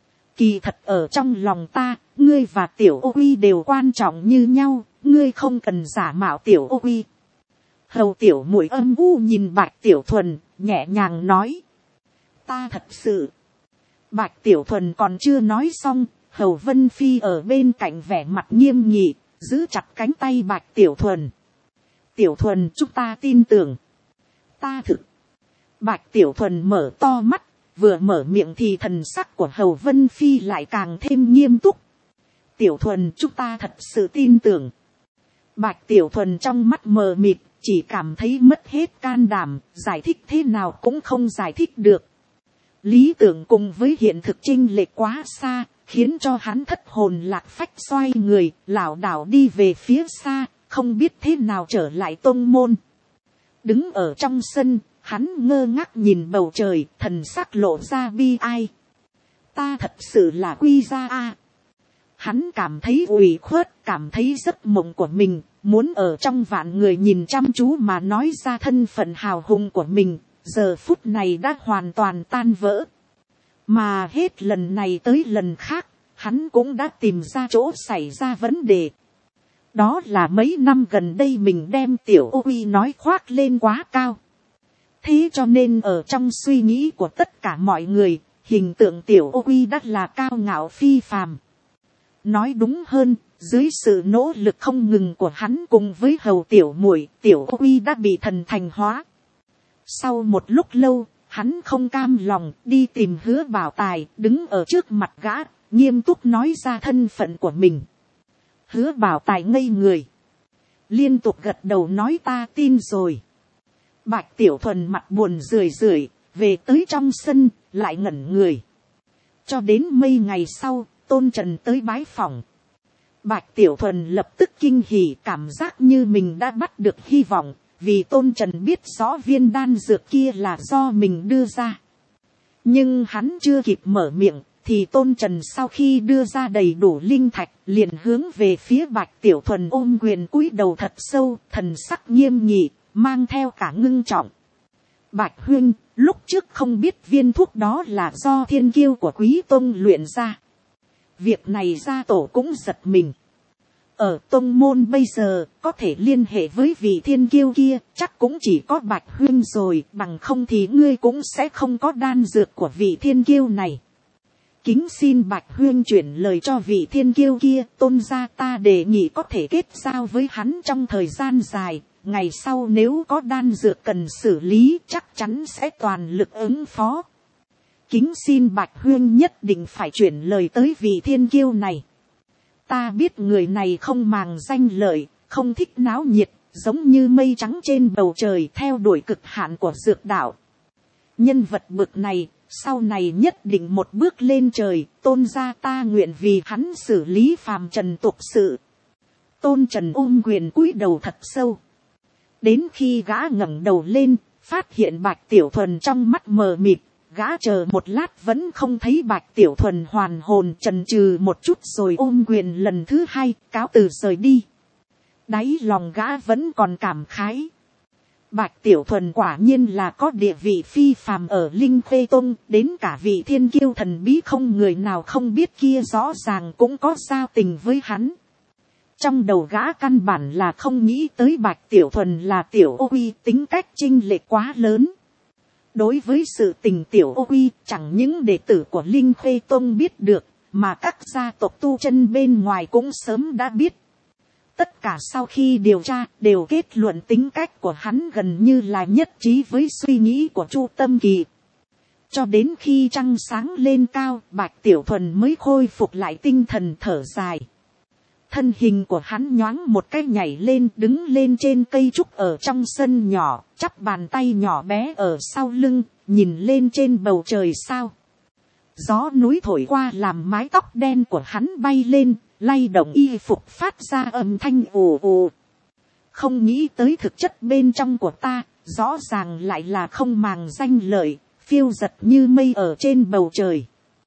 Kỳ thật ở trong lòng ta, ngươi và Tiểu Ô Quy đều quan trọng như nhau, ngươi không cần giả mạo Tiểu Ô Quy. Hầu tiểu muội âm u nhìn Bạch Tiểu Thuần, nhẹ nhàng nói. Ta thật sự. Bạch Tiểu Thuần còn chưa nói xong, Hầu Vân Phi ở bên cạnh vẻ mặt nghiêm nghị, giữ chặt cánh tay Bạch Tiểu Thuần. Tiểu Thuần, chúng ta tin tưởng. Ta thực. Bạch Tiểu Thuần mở to mắt, vừa mở miệng thì thần sắc của Hầu Vân Phi lại càng thêm nghiêm túc. Tiểu Thuần, chúng ta thật sự tin tưởng. Bạch Tiểu Thuần trong mắt mờ mịt, chỉ cảm thấy mất hết can đảm, giải thích thế nào cũng không giải thích được. Lý tưởng cùng với hiện thực chênh lệch quá xa, khiến cho hắn thất hồn lạc phách xoay người, lảo đảo đi về phía xa, không biết thế nào trở lại tông môn. Đứng ở trong sân, hắn ngơ ngác nhìn bầu trời, thần sắc lộ ra bi ai. Ta thật sự là Quy gia a. Hắn cảm thấy ủy khuất, cảm thấy giấc mộng của mình, muốn ở trong vạn người nhìn chăm chú mà nói ra thân phận hào hùng của mình, giờ phút này đã hoàn toàn tan vỡ. Mà hết lần này tới lần khác, hắn cũng đã tìm ra chỗ xảy ra vấn đề. Đó là mấy năm gần đây mình đem Tiểu Ô Quy nói khoác lên quá cao. Thế cho nên ở trong suy nghĩ của tất cả mọi người, hình tượng Tiểu Ô Quy đã là cao ngạo phi phàm. nói đúng hơn, dưới sự nỗ lực không ngừng của hắn cùng với hầu tiểu muội, tiểu Uy đã bị thần thành hóa. Sau một lúc lâu, hắn không cam lòng đi tìm Hứa Bảo Tài, đứng ở trước mặt gã, nghiêm túc nói ra thân phận của mình. Hứa Bảo Tài ngây người, liên tục gật đầu nói ta tin rồi. Bạch Tiểu Thuần mặt buồn rười rượi, về tới trong sân, lại ngẩn người. Cho đến mấy ngày sau, Tôn Trần tới bái phỏng. Bạch Tiểu Thuần lập tức kinh hỉ, cảm giác như mình đã bắt được hy vọng, vì Tôn Trần biết rõ viên đan dược kia là do mình đưa ra. Nhưng hắn chưa kịp mở miệng, thì Tôn Trần sau khi đưa ra đầy đủ linh thạch, liền hướng về phía Bạch Tiểu Thuần ôm quyền cúi đầu thật sâu, thần sắc nghiêm nghị, mang theo cả ngưng trọng. Bạch huynh, lúc trước không biết viên thuốc đó là do thiên kiêu của Quý Tông luyện ra. Việc này gia tổ cũng giật mình. Ở tông môn bây giờ, có thể liên hệ với vị thiên kiêu kia, chắc cũng chỉ có Bạch huynh rồi, bằng không thì ngươi cũng sẽ không có đan dược của vị thiên kiêu này. Kính xin Bạch huynh chuyển lời cho vị thiên kiêu kia, Tôn gia ta đề nghị có thể kết giao với hắn trong thời gian dài. Ngày sau nếu có đan dược cần xử lý, chắc chắn sẽ toàn lực ứng phó. Kính xin Bạch huynh nhất định phải chuyển lời tới vị thiên kiêu này. Ta biết người này không màng danh lợi, không thích náo nhiệt, giống như mây trắng trên bầu trời theo đuổi cực hạn của dược đạo. Nhân vật bực này, sau này nhất định một bước lên trời, Tôn gia ta nguyện vì hắn xử lý phàm trần tục sự. Tôn Trần ôm quyền cúi đầu thật sâu. Đến khi gã ngẩng đầu lên, phát hiện Bạch Tiểu Thuần trong mắt mờ mịt, gã chờ một lát vẫn không thấy Bạch Tiểu Thuần hoàn hồn, chần chừ một chút rồi ôm quyền lần thứ hai, cáo từ rời đi. Đáy lòng gã vẫn còn cảm khái. Bạch Tiểu Thuần quả nhiên là có địa vị phi phàm ở Linh Khê Tông, đến cả vị thiên kiêu thần bí không người nào không biết kia rõ ràng cũng có giao tình với hắn. Trong đầu gã căn bản là không nghĩ tới Bạch Tiểu Thuần là Tiểu Ô Quy, tính cách chênh lệch quá lớn. Đối với sự tình Tiểu Ô Quy, chẳng những đệ tử của Linh Khê Tông biết được, mà các gia tộc tu chân bên ngoài cũng sớm đã biết. Tất cả sau khi điều tra, đều kết luận tính cách của hắn gần như là nhất trí với suy nghĩ của Chu Tâm Kỳ. Cho đến khi trăng sáng lên cao, Bạch Tiểu Thuần mới khôi phục lại tinh thần, thở dài. Thân hình của hắn nhoáng một cái nhảy lên, đứng lên trên cây trúc ở trong sân nhỏ, chắp bàn tay nhỏ bé ở sau lưng, nhìn lên trên bầu trời sao. Gió núi thổi qua làm mái tóc đen của hắn bay lên, lay động y phục phát ra âm thanh ù ù. Không nghĩ tới thực chất bên trong của ta, rõ ràng lại là không màng danh lợi, phiêu giật như mây ở trên bầu trời.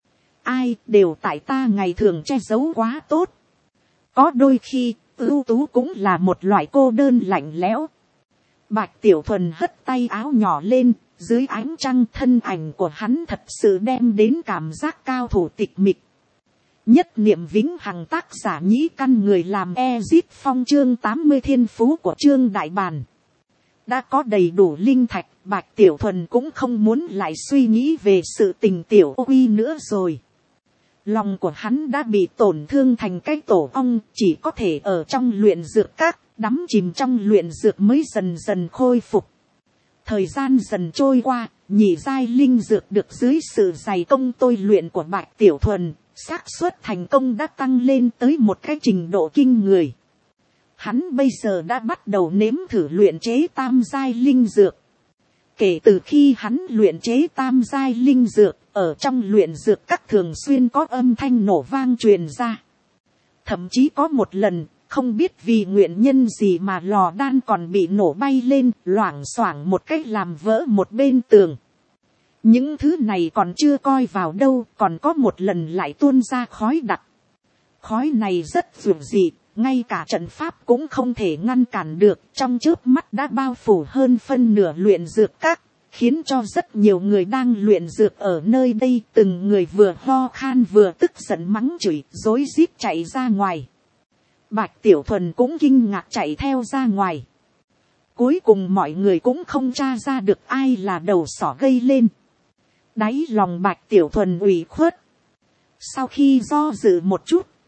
Ai đều tại ta ngày thường che giấu quá tốt. Có đôi khi, ưu tú cũng là một loại cô đơn lạnh lẽo. Bạch Tiểu Thuần hất tay áo nhỏ lên, dưới ánh trăng thân ảnh của hắn thật sự đem đến cảm giác cao thủ tịch mịch. Nhất niệm vĩnh hằng, tác giả Nhĩ Căn, người làm Ezit Phong, chương 80 thiên phú của Trương Đại Bàn. Đã có đầy đủ linh thạch, Bạch Tiểu Thuần cũng không muốn lại suy nghĩ về sự tình Tiểu Ô Quy nữa rồi. Lòng của hắn đã bị tổn thương thành cái tổ ong, chỉ có thể ở trong luyện dược các, đắm chìm trong luyện dược mới dần dần khôi phục. Thời gian dần trôi qua, nhị giai linh dược được dưới sự dày công tôi luyện của Bạch Tiểu Thuần, xác suất thành công đã tăng lên tới một cái trình độ kinh người. Hắn bây giờ đã bắt đầu nếm thử luyện chế tam giai linh dược. Kể từ khi hắn luyện chế tam giai linh dược, ở trong luyện dược các thường xuyên có âm thanh nổ vang truyền ra. Thậm chí có một lần, không biết vì nguyện nhân gì mà lò đan còn bị nổ bay lên, loảng xoảng một cách làm vỡ một bên tường. Những thứ này còn chưa coi vào đâu, còn có một lần lại tuôn ra khói đặc. Khói này rất dữ dị, ngay cả trận pháp cũng không thể ngăn cản được, trong chớp mắt đã bao phủ hơn phân nửa luyện dược các, khiến cho rất nhiều người đang luyện dược ở nơi đây, từng người vừa ho khan vừa tức giận mắng chửi, rối rít chạy ra ngoài. Bạch Tiểu Thuần cũng kinh ngạc chạy theo ra ngoài. Cuối cùng mọi người cũng không tra ra được ai là đầu sỏ gây lên. Đáy lòng Bạch Tiểu Thuần ủy khuất. Sau khi do dự một chút,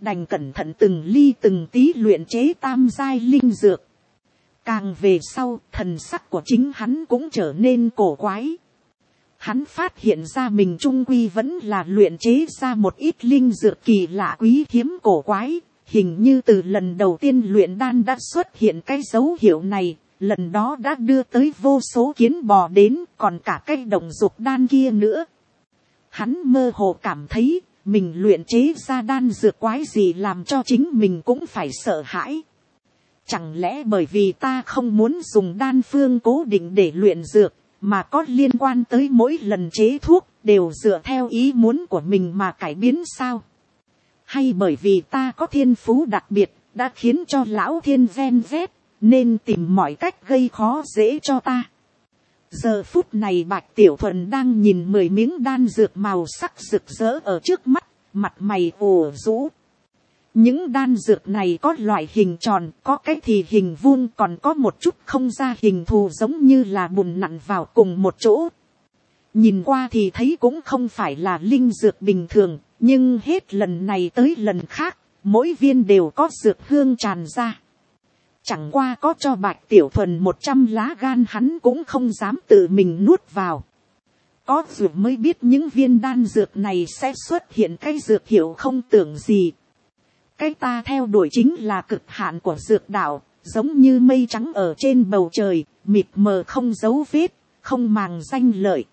đành cẩn thận từng ly từng tí luyện chế tam giai linh dược. Càng về sau, thần sắc của chính hắn cũng trở nên cổ quái. Hắn phát hiện ra mình trung quy vẫn là luyện chế ra một ít linh dược kỳ lạ quý hiếm cổ quái. Hình như từ lần đầu tiên luyện đan đã xuất hiện cái dấu hiệu này, lần đó đã đưa tới vô số kiến bò đến, còn cả cái động dục đan kia nữa. Hắn mơ hồ cảm thấy, mình luyện chế ra đan dược quái gì làm cho chính mình cũng phải sợ hãi. Chẳng lẽ bởi vì ta không muốn dùng đan phương cố định để luyện dược, mà có liên quan tới mỗi lần chế thuốc, đều dựa theo ý muốn của mình mà cải biến sao? Hay bởi vì ta có thiên phú đặc biệt, đã khiến cho lão thiên ven vét, nên tìm mọi cách gây khó dễ cho ta? Giờ phút này Bạch Tiểu Thuần đang nhìn 10 miếng đan dược màu sắc rực rỡ ở trước mắt, mặt mày ủ rũ. Những đan dược này có loại hình tròn, có cái thì hình vuông, còn có một chút không ra hình thù giống như là bùn nặn vào cùng một chỗ. Nhìn qua thì thấy cũng không phải là linh dược bình thường, nhưng hết lần này tới lần khác, mỗi viên đều có dược hương tràn ra. Chẳng qua có cho Bạch Tiểu Thuần 100 lá gan hắn cũng không dám tự mình nuốt vào. Có dược mới biết những viên đan dược này sẽ xuất hiện cái dược hiệu không tưởng gì. Cái ta theo đuổi chính là cực hạn của dược đạo, giống như mây trắng ở trên bầu trời, mịt mờ không dấu vết, không màng danh lợi.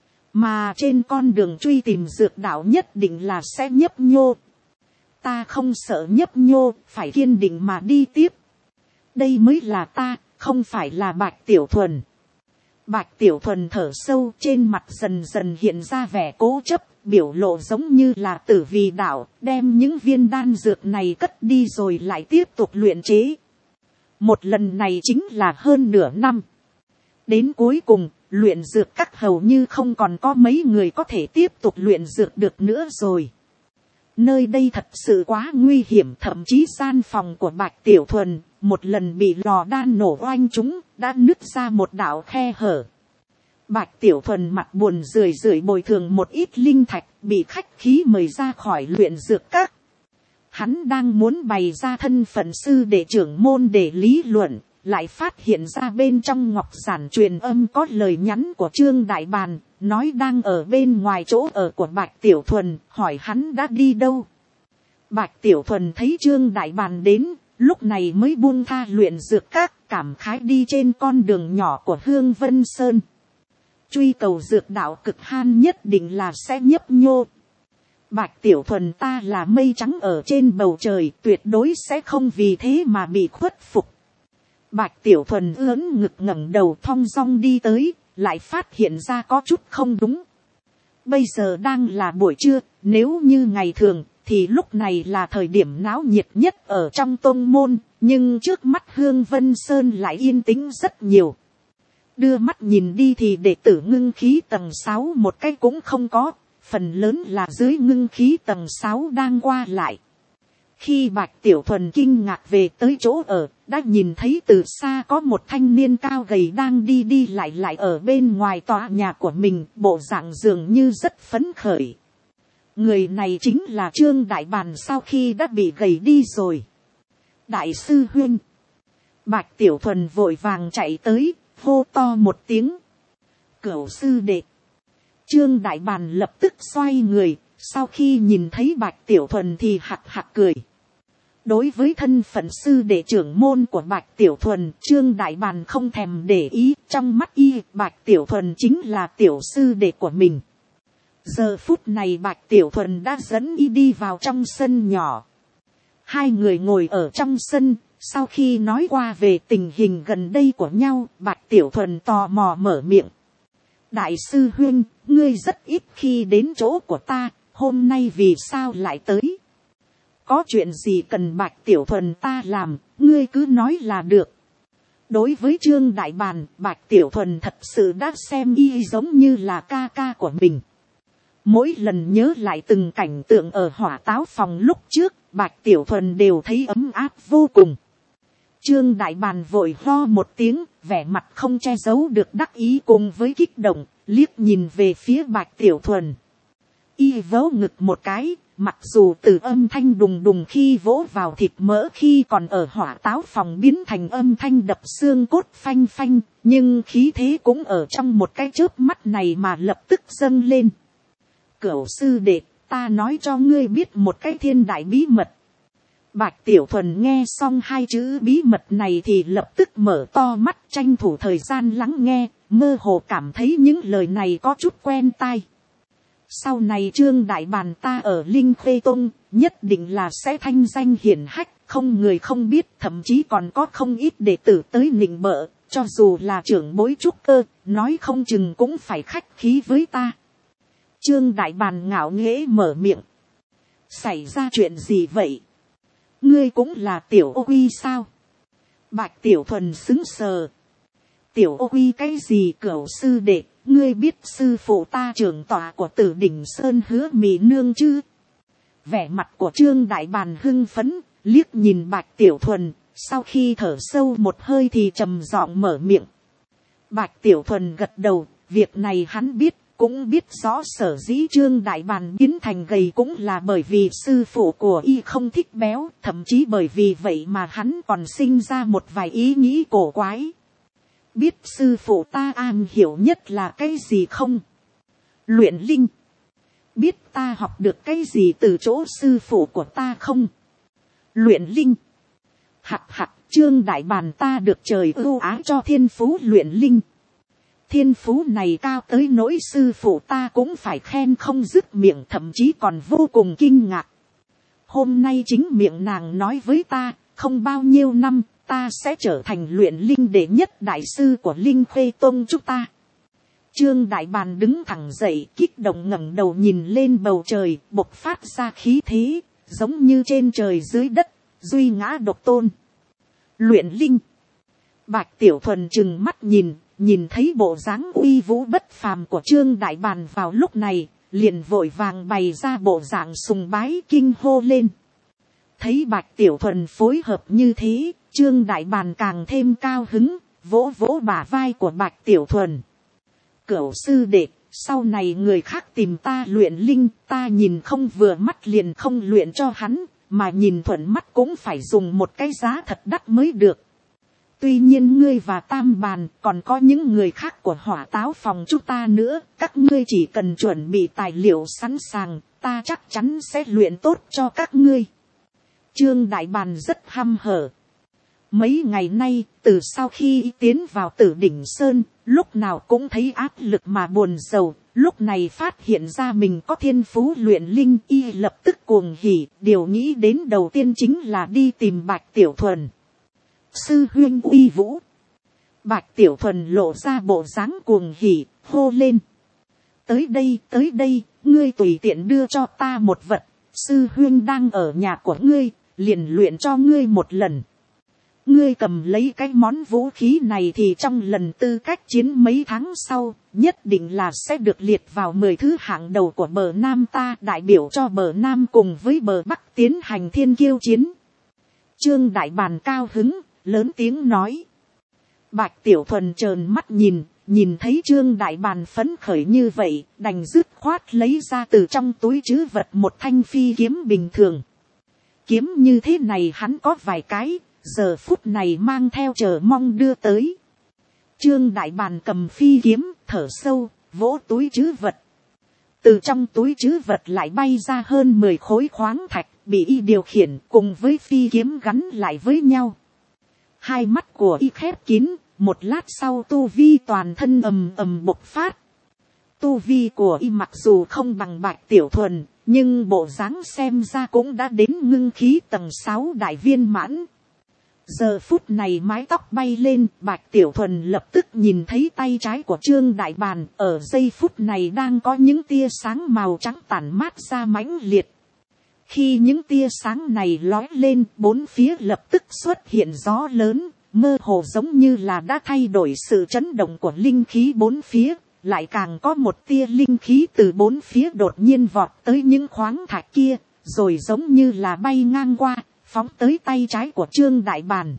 Mà trên con đường truy tìm dược đạo nhất định là sẽ nhấp nhô. Ta không sợ nhấp nhô, phải kiên định mà đi tiếp. Đây mới là ta, không phải là Bạch Tiểu Thuần. Bạch Tiểu Thuần thở sâu, trên mặt dần dần hiện ra vẻ cố chấp, biểu lộ giống như là tử vì đạo, đem những viên đan dược này cất đi rồi lại tiếp tục luyện chế. Một lần này chính là hơn nửa năm. Đến cuối cùng, luyện dược các hầu như không còn có mấy người có thể tiếp tục luyện dược được nữa rồi. Nơi đây thật sự quá nguy hiểm, thậm chí gian phòng của Bạch Tiểu Thuần, một lần bị lò đan nổ oanh chúng, đã nứt ra một đạo khe hở. Bạch Tiểu Thuần mặt buồn rười rượi bồi thường một ít linh thạch, bị khách khí mời ra khỏi luyện dược các. Hắn đang muốn bày ra thân phận sư để trưởng môn để lý luận, lại phát hiện ra bên trong ngọc giản truyền âm có lời nhắn của Trương Đại Bàn, nói đang ở bên ngoài chỗ ở của Bạch Tiểu Thuần, hỏi hắn đã đi đâu. Bạch Tiểu Thuần thấy Trương Đại Bàn đến, lúc này mới buông tha luyện dược các, cảm khái đi trên con đường nhỏ của Hương Vân Sơn. Truy cầu dược đạo cực han nhất định là sẽ nhấp nhô. Bạch Tiểu Thuần ta là mây trắng ở trên bầu trời, tuyệt đối sẽ không vì thế mà bị khuất phục. Bạch Tiểu Thuần ưỡn ngực ngẩng đầu thong dong đi tới, lại phát hiện ra có chút không đúng. Bây giờ đang là buổi trưa, nếu như ngày thường, thì lúc này là thời điểm náo nhiệt nhất ở trong tôn môn, nhưng trước mắt Hương Vân Sơn lại yên tĩnh rất nhiều. Đưa mắt nhìn đi thì đệ tử ngưng khí tầng 6 một cái cũng không có, phần lớn là dưới ngưng khí tầng 6 đang qua lại. Khi Bạch Tiểu Thuần kinh ngạc về tới chỗ ở, đã nhìn thấy từ xa có một thanh niên cao gầy đang đi lại ở bên ngoài tòa nhà của mình, bộ dạng dường như rất phấn khởi. Người này chính là Trương Đại Bàn sau khi đã bị gầy đi rồi. Đại sư huynh. Bạch Tiểu Thuần vội vàng chạy tới, hô to một tiếng. Cửu sư đệ. Trương Đại Bàn lập tức xoay người, sau khi nhìn thấy Bạch Tiểu Thuần thì hạc hạc cười. Đối với thân phận sư đệ trưởng môn của Bạch Tiểu Thuần, Trương Đại Bàn không thèm để ý, trong mắt y, Bạch Tiểu Thuần chính là tiểu sư đệ của mình. Giờ phút này Bạch Tiểu Thuần đã dẫn y đi vào trong sân nhỏ. Hai người ngồi ở trong sân, sau khi nói qua về tình hình gần đây của nhau, Bạch Tiểu Thuần tò mò mở miệng. Đại sư huynh, ngươi rất ít khi đến chỗ của ta, hôm nay vì sao lại tới? Có chuyện gì cần Bạch Tiểu Thuần ta làm, ngươi cứ nói là được. Đối với Trương Đại Bàn, Bạch Tiểu Thuần thật sự đã xem y giống như là ca ca của mình. Mỗi lần nhớ lại từng cảnh tượng ở hỏa táo phòng lúc trước, Bạch Tiểu Thuần đều thấy ấm áp vô cùng. Trương Đại Bàn vội ho một tiếng, vẻ mặt không che giấu được đắc ý cùng với kích động, liếc nhìn về phía Bạch Tiểu Thuần. Y vớ ngực một cái, mặc dù từ âm thanh đùng đùng khi vỗ vào thịt mỡ khi còn ở hỏa táo phòng biến thành âm thanh đập xương cốt phanh phanh, nhưng khí thế cũng ở trong một cái chớp mắt này mà lập tức dâng lên. Cửu sư đệ, ta nói cho ngươi biết một cái thiên đại bí mật. Bạch Tiểu Thuần nghe xong hai chữ bí mật này thì lập tức mở to mắt, tranh thủ thời gian lắng nghe, mơ hồ cảm thấy những lời này có chút quen tai. Sau này Trương Đại Bàn ta ở Linh Khê Tông nhất định là sẽ thanh danh hiển hách, không người không biết, thậm chí còn có không ít đệ tử tới nịnh bợ, cho dù là trưởng bối trúc cơ, nói không chừng cũng phải khách khí với ta. Trương Đại Bàn ngạo nghễ mở miệng. Xảy ra chuyện gì vậy? Ngươi cũng là Tiểu Ô Quy sao? Bạch Tiểu Thuần sững sờ. Tiểu Ô Quy cái gì? Cửu sư đệ, ngươi biết sư phụ ta trưởng tọa của Tử Đỉnh Sơn Hứa Mị Nương chứ? Vẻ mặt của Trương Đại Bàn hưng phấn, liếc nhìn Bạch Tiểu Thuần, sau khi thở sâu một hơi thì trầm giọng mở miệng. Bạch Tiểu Thuần gật đầu, việc này hắn biết, cũng biết rõ sở dĩ Trương Đại Bàn biến thành gầy cũng là bởi vì sư phụ của y không thích béo, thậm chí bởi vì vậy mà hắn còn sinh ra một vài ý nghĩ cổ quái. Biết sư phụ ta am hiểu nhất là cái gì không? Luyện linh. Biết ta học được cái gì từ chỗ sư phụ của ta không? Luyện linh. Hặc hặc, Trương Đại Bàn ta được trời ưu ái cho thiên phú luyện linh. Thiên phú này cao tới nỗi sư phụ ta cũng phải khen không dứt miệng, thậm chí còn vô cùng kinh ngạc. Hôm nay chính miệng nàng nói với ta, không bao nhiêu năm, ta sẽ trở thành luyện linh đệ nhất đại sư của Linh Khê Tông chúng ta. Trương Đại Bàn đứng thẳng dậy, kích động ngẩng đầu nhìn lên bầu trời, bộc phát ra khí thế, giống như trên trời dưới đất, duy ngã độc tôn. Luyện linh. Bạch Tiểu Thuần trừng mắt nhìn thấy bộ dáng uy vũ bất phàm của Trương Đại Bàn vào lúc này, liền vội vàng bày ra bộ dạng sùng bái kinh hô lên. Thấy Bạch Tiểu Thuần phối hợp như thế, Trương Đại Bàn càng thêm cao hứng, vỗ vỗ bả vai của Bạch Tiểu Thuần. Cửu sư đệ, sau này người khác tìm ta luyện linh, ta nhìn không vừa mắt liền không luyện cho hắn, mà nhìn thuận mắt cũng phải dùng một cái giá thật đắt mới được. Tuy nhiên ngươi và Tam Bàn còn có những người khác của hỏa táo phòng chúng ta nữa, các ngươi chỉ cần chuẩn bị tài liệu sẵn sàng, ta chắc chắn sẽ luyện tốt cho các ngươi. Trương Đại Bàn rất hăm hở. Mấy ngày nay, từ sau khi tiến vào Tử Đỉnh Sơn, lúc nào cũng thấy áp lực mà buồn rầu, lúc này phát hiện ra mình có thiên phú luyện linh, y lập tức cuồng hỉ, điều nghĩ đến đầu tiên chính là đi tìm Bạch Tiểu Thuần. Sư huynh uy vũ. Bạch Tiểu Thuần lộ ra bộ dáng cuồng hỉ, hô lên. Tới đây, ngươi tùy tiện đưa cho ta một vật, sư huynh đang ở nhà của ngươi, liền luyện cho ngươi một lần. Ngươi cầm lấy cái món vũ khí này thì trong lần tư cách chiến mấy tháng sau, nhất định là sẽ được liệt vào 10 thứ hạng đầu của bờ Nam ta, đại biểu cho bờ Nam cùng với bờ Bắc tiến hành thiên kiêu chiến. Trương Đại Bàn cao hứng, lớn tiếng nói. Bạch Tiểu Thuần trợn mắt nhìn thấy Trương Đại Bàn phấn khởi như vậy, đành dứt khoát lấy ra từ trong túi trữ vật một thanh phi kiếm bình thường. Kiếm như thế này hắn có vài cái, giờ phút này mang theo chờ mong đưa tới. Trương Đại Bàn cầm phi kiếm, thở sâu, vỗ túi trữ vật. Từ trong túi trữ vật lại bay ra hơn 10 khối khoáng thạch, bị y điều khiển cùng với phi kiếm gắn lại với nhau. Hai mắt của y khép kín, một lát sau tu vi toàn thân ầm ầm bộc phát. Tu vi của y mặc dù không bằng Bạch Tiểu Thuần, nhưng bộ dáng xem ra cũng đã đến ngưng khí tầng 6 đại viên mãn. Giờ phút này mái tóc bay lên, Bạch Tiểu Thuần lập tức nhìn thấy tay trái của Trương Đại Bàn, ở giây phút này đang có những tia sáng màu trắng tản mát ra mãnh liệt. Khi những tia sáng này lói lên, bốn phía lập tức xuất hiện gió lớn, mơ hồ giống như là đã thay đổi sự chấn động của linh khí bốn phía, lại càng có một tia linh khí từ bốn phía đột nhiên vọt tới những khoáng thạch kia, rồi giống như là bay ngang qua, phóng tới tay trái của Trương Đại Bàn.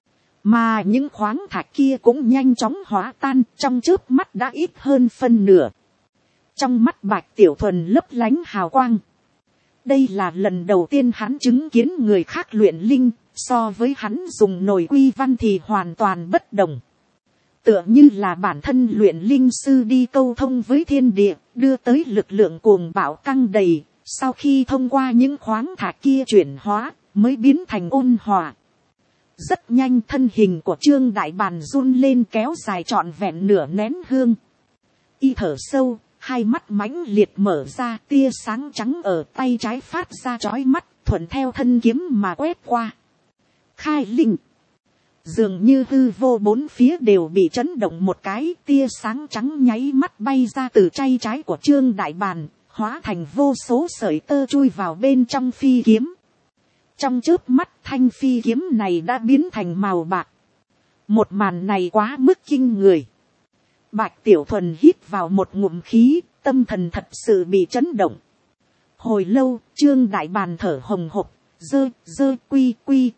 Mà những khoáng thạch kia cũng nhanh chóng hóa tan, trong chớp mắt đã ít hơn phân nửa. Trong mắt Bạch Tiểu Thuần lấp lánh hào quang. Đây là lần đầu tiên hắn chứng kiến người khác luyện linh, so với hắn dùng nồi quy văn thì hoàn toàn bất đồng. Tựa như là bản thân luyện linh sư đi câu thông với thiên địa, đưa tới lực lượng cuồng bạo căng đầy, sau khi thông qua những khoáng thạch kia chuyển hóa, mới biến thành ôn hòa. Rất nhanh thân hình của Trương Đại Bàn run lên kéo dài trọn vẹn nửa nén hương. Y thở sâu, hai mắt mãnh liệt mở ra, tia sáng trắng ở tay trái phát ra chói mắt, thuận theo thân kiếm mà quét qua. Khai linh. Dường như hư vô bốn phía đều bị chấn động một cái, tia sáng trắng nháy mắt bay ra từ tay trái của Trương Đại Bàn, hóa thành vô số sợi tơ chui vào bên trong phi kiếm. Trong chớp mắt thanh phi kiếm này đã biến thành màu bạc. Một màn này quá mức kinh người. Bạch Tiểu Thuần hít vào một ngụm khí, tâm thần thật sự bị chấn động. Hồi lâu, Trương Đại Bàn thở hồng hộc, dơ quy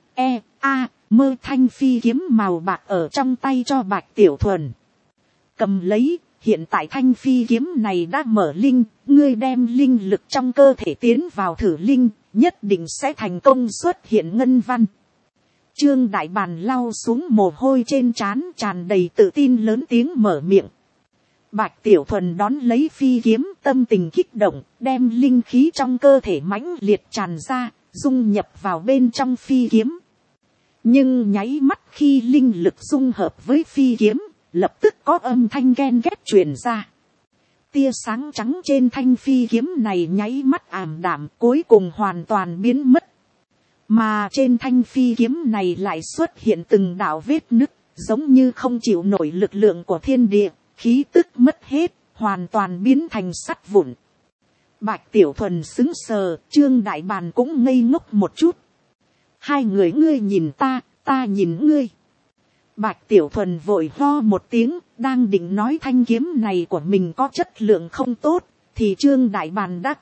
mơ thanh phi kiếm màu bạc ở trong tay cho Bạch Tiểu Thuần. Cầm lấy, hiện tại thanh phi kiếm này đã mở linh, ngươi đem linh lực trong cơ thể tiến vào thử linh, nhất định sẽ thành công xuất hiện ngân văn. Trương Đại Bàn lau xuống mồ hôi trên trán, tràn đầy tự tin lớn tiếng mở miệng. Bạch Tiểu Thuần đón lấy phi kiếm, tâm tình kích động, đem linh khí trong cơ thể mãnh liệt tràn ra, dung nhập vào bên trong phi kiếm. Nhưng nháy mắt khi linh lực dung hợp với phi kiếm, lập tức có âm thanh ghen ghét truyền ra. Tia sáng trắng trên thanh phi kiếm này nháy mắt ảm đạm, cuối cùng hoàn toàn biến mất. Mà trên thanh phi kiếm này lại xuất hiện từng đạo vết nứt, giống như không chịu nổi lực lượng của thiên địa, khí tức mất hết, hoàn toàn biến thành sắt vụn. Bạch Tiểu Thuần sững sờ, Trương Đại Bàn cũng ngây ngốc một chút. Hai người ngươi nhìn ta, ta nhìn ngươi. Bạch Tiểu Thuần vội ho một tiếng, đang định nói thanh kiếm này của mình có chất lượng không tốt, thì Trương Đại Bàn đã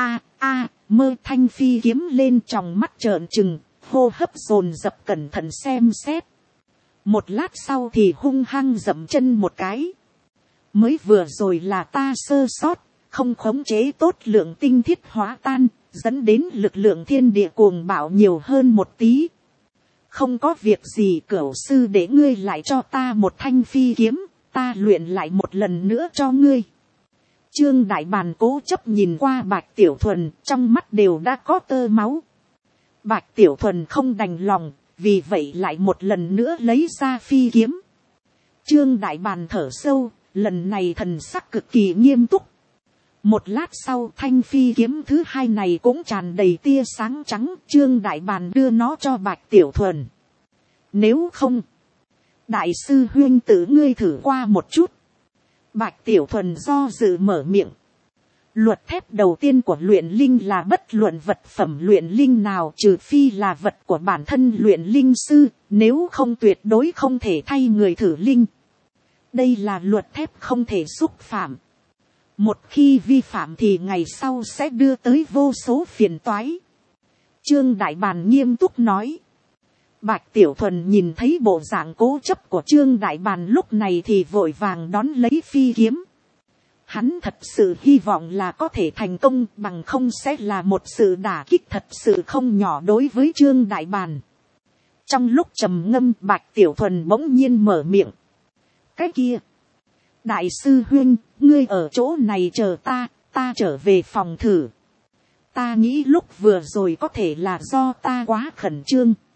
mơ thanh phi kiếm lên, trong mắt trợn trừng, hô hấp dồn dập cẩn thận xem xét. Một lát sau thì hung hăng dậm chân một cái. Mới vừa rồi là ta sơ sót, không khống chế tốt lượng tinh thiết hóa tan, dẫn đến lực lượng thiên địa cuồng bạo nhiều hơn một tí. Không có việc gì, Cửu sư để ngươi lại cho ta một thanh phi kiếm, ta luyện lại một lần nữa cho ngươi. Trương Đại Bàn cố chấp nhìn qua Bạch Tiểu Thuần, trong mắt đều đã có tơ máu. Bạch Tiểu Thuần không đành lòng, vì vậy lại một lần nữa lấy ra phi kiếm. Trương Đại Bàn thở sâu, lần này thần sắc cực kỳ nghiêm túc. Một lát sau thanh phi kiếm thứ hai này cũng tràn đầy tia sáng trắng, Trương Đại Bàn đưa nó cho Bạch Tiểu Thuần. Nếu không, đại sư huynh tự ngươi thử qua một chút. Bạch Tiểu Thuần do dự mở miệng. Luật thép đầu tiên của luyện linh là bất luận vật phẩm luyện linh nào trừ phi là vật của bản thân luyện linh sư, nếu không tuyệt đối không thể thay người thử linh. Đây là luật thép không thể xúc phạm. Một khi vi phạm thì ngày sau sẽ đưa tới vô số phiền toái. Trương Đại Bàn nghiêm túc nói. Bạch Tiểu Thuần nhìn thấy bộ dạng cố chấp của Trương Đại Bàn lúc này thì vội vàng đón lấy phi kiếm. Hắn thật sự hy vọng là có thể thành công, bằng không sẽ là một sự đả kích thật sự không nhỏ đối với Trương Đại Bàn. Trong lúc trầm ngâm, Bạch Tiểu Thuần bỗng nhiên mở miệng. Cái kia, đại sư huynh, ngươi ở chỗ này chờ ta trở về phòng thử. Ta nghĩ lúc vừa rồi có thể là do ta quá khẩn trương.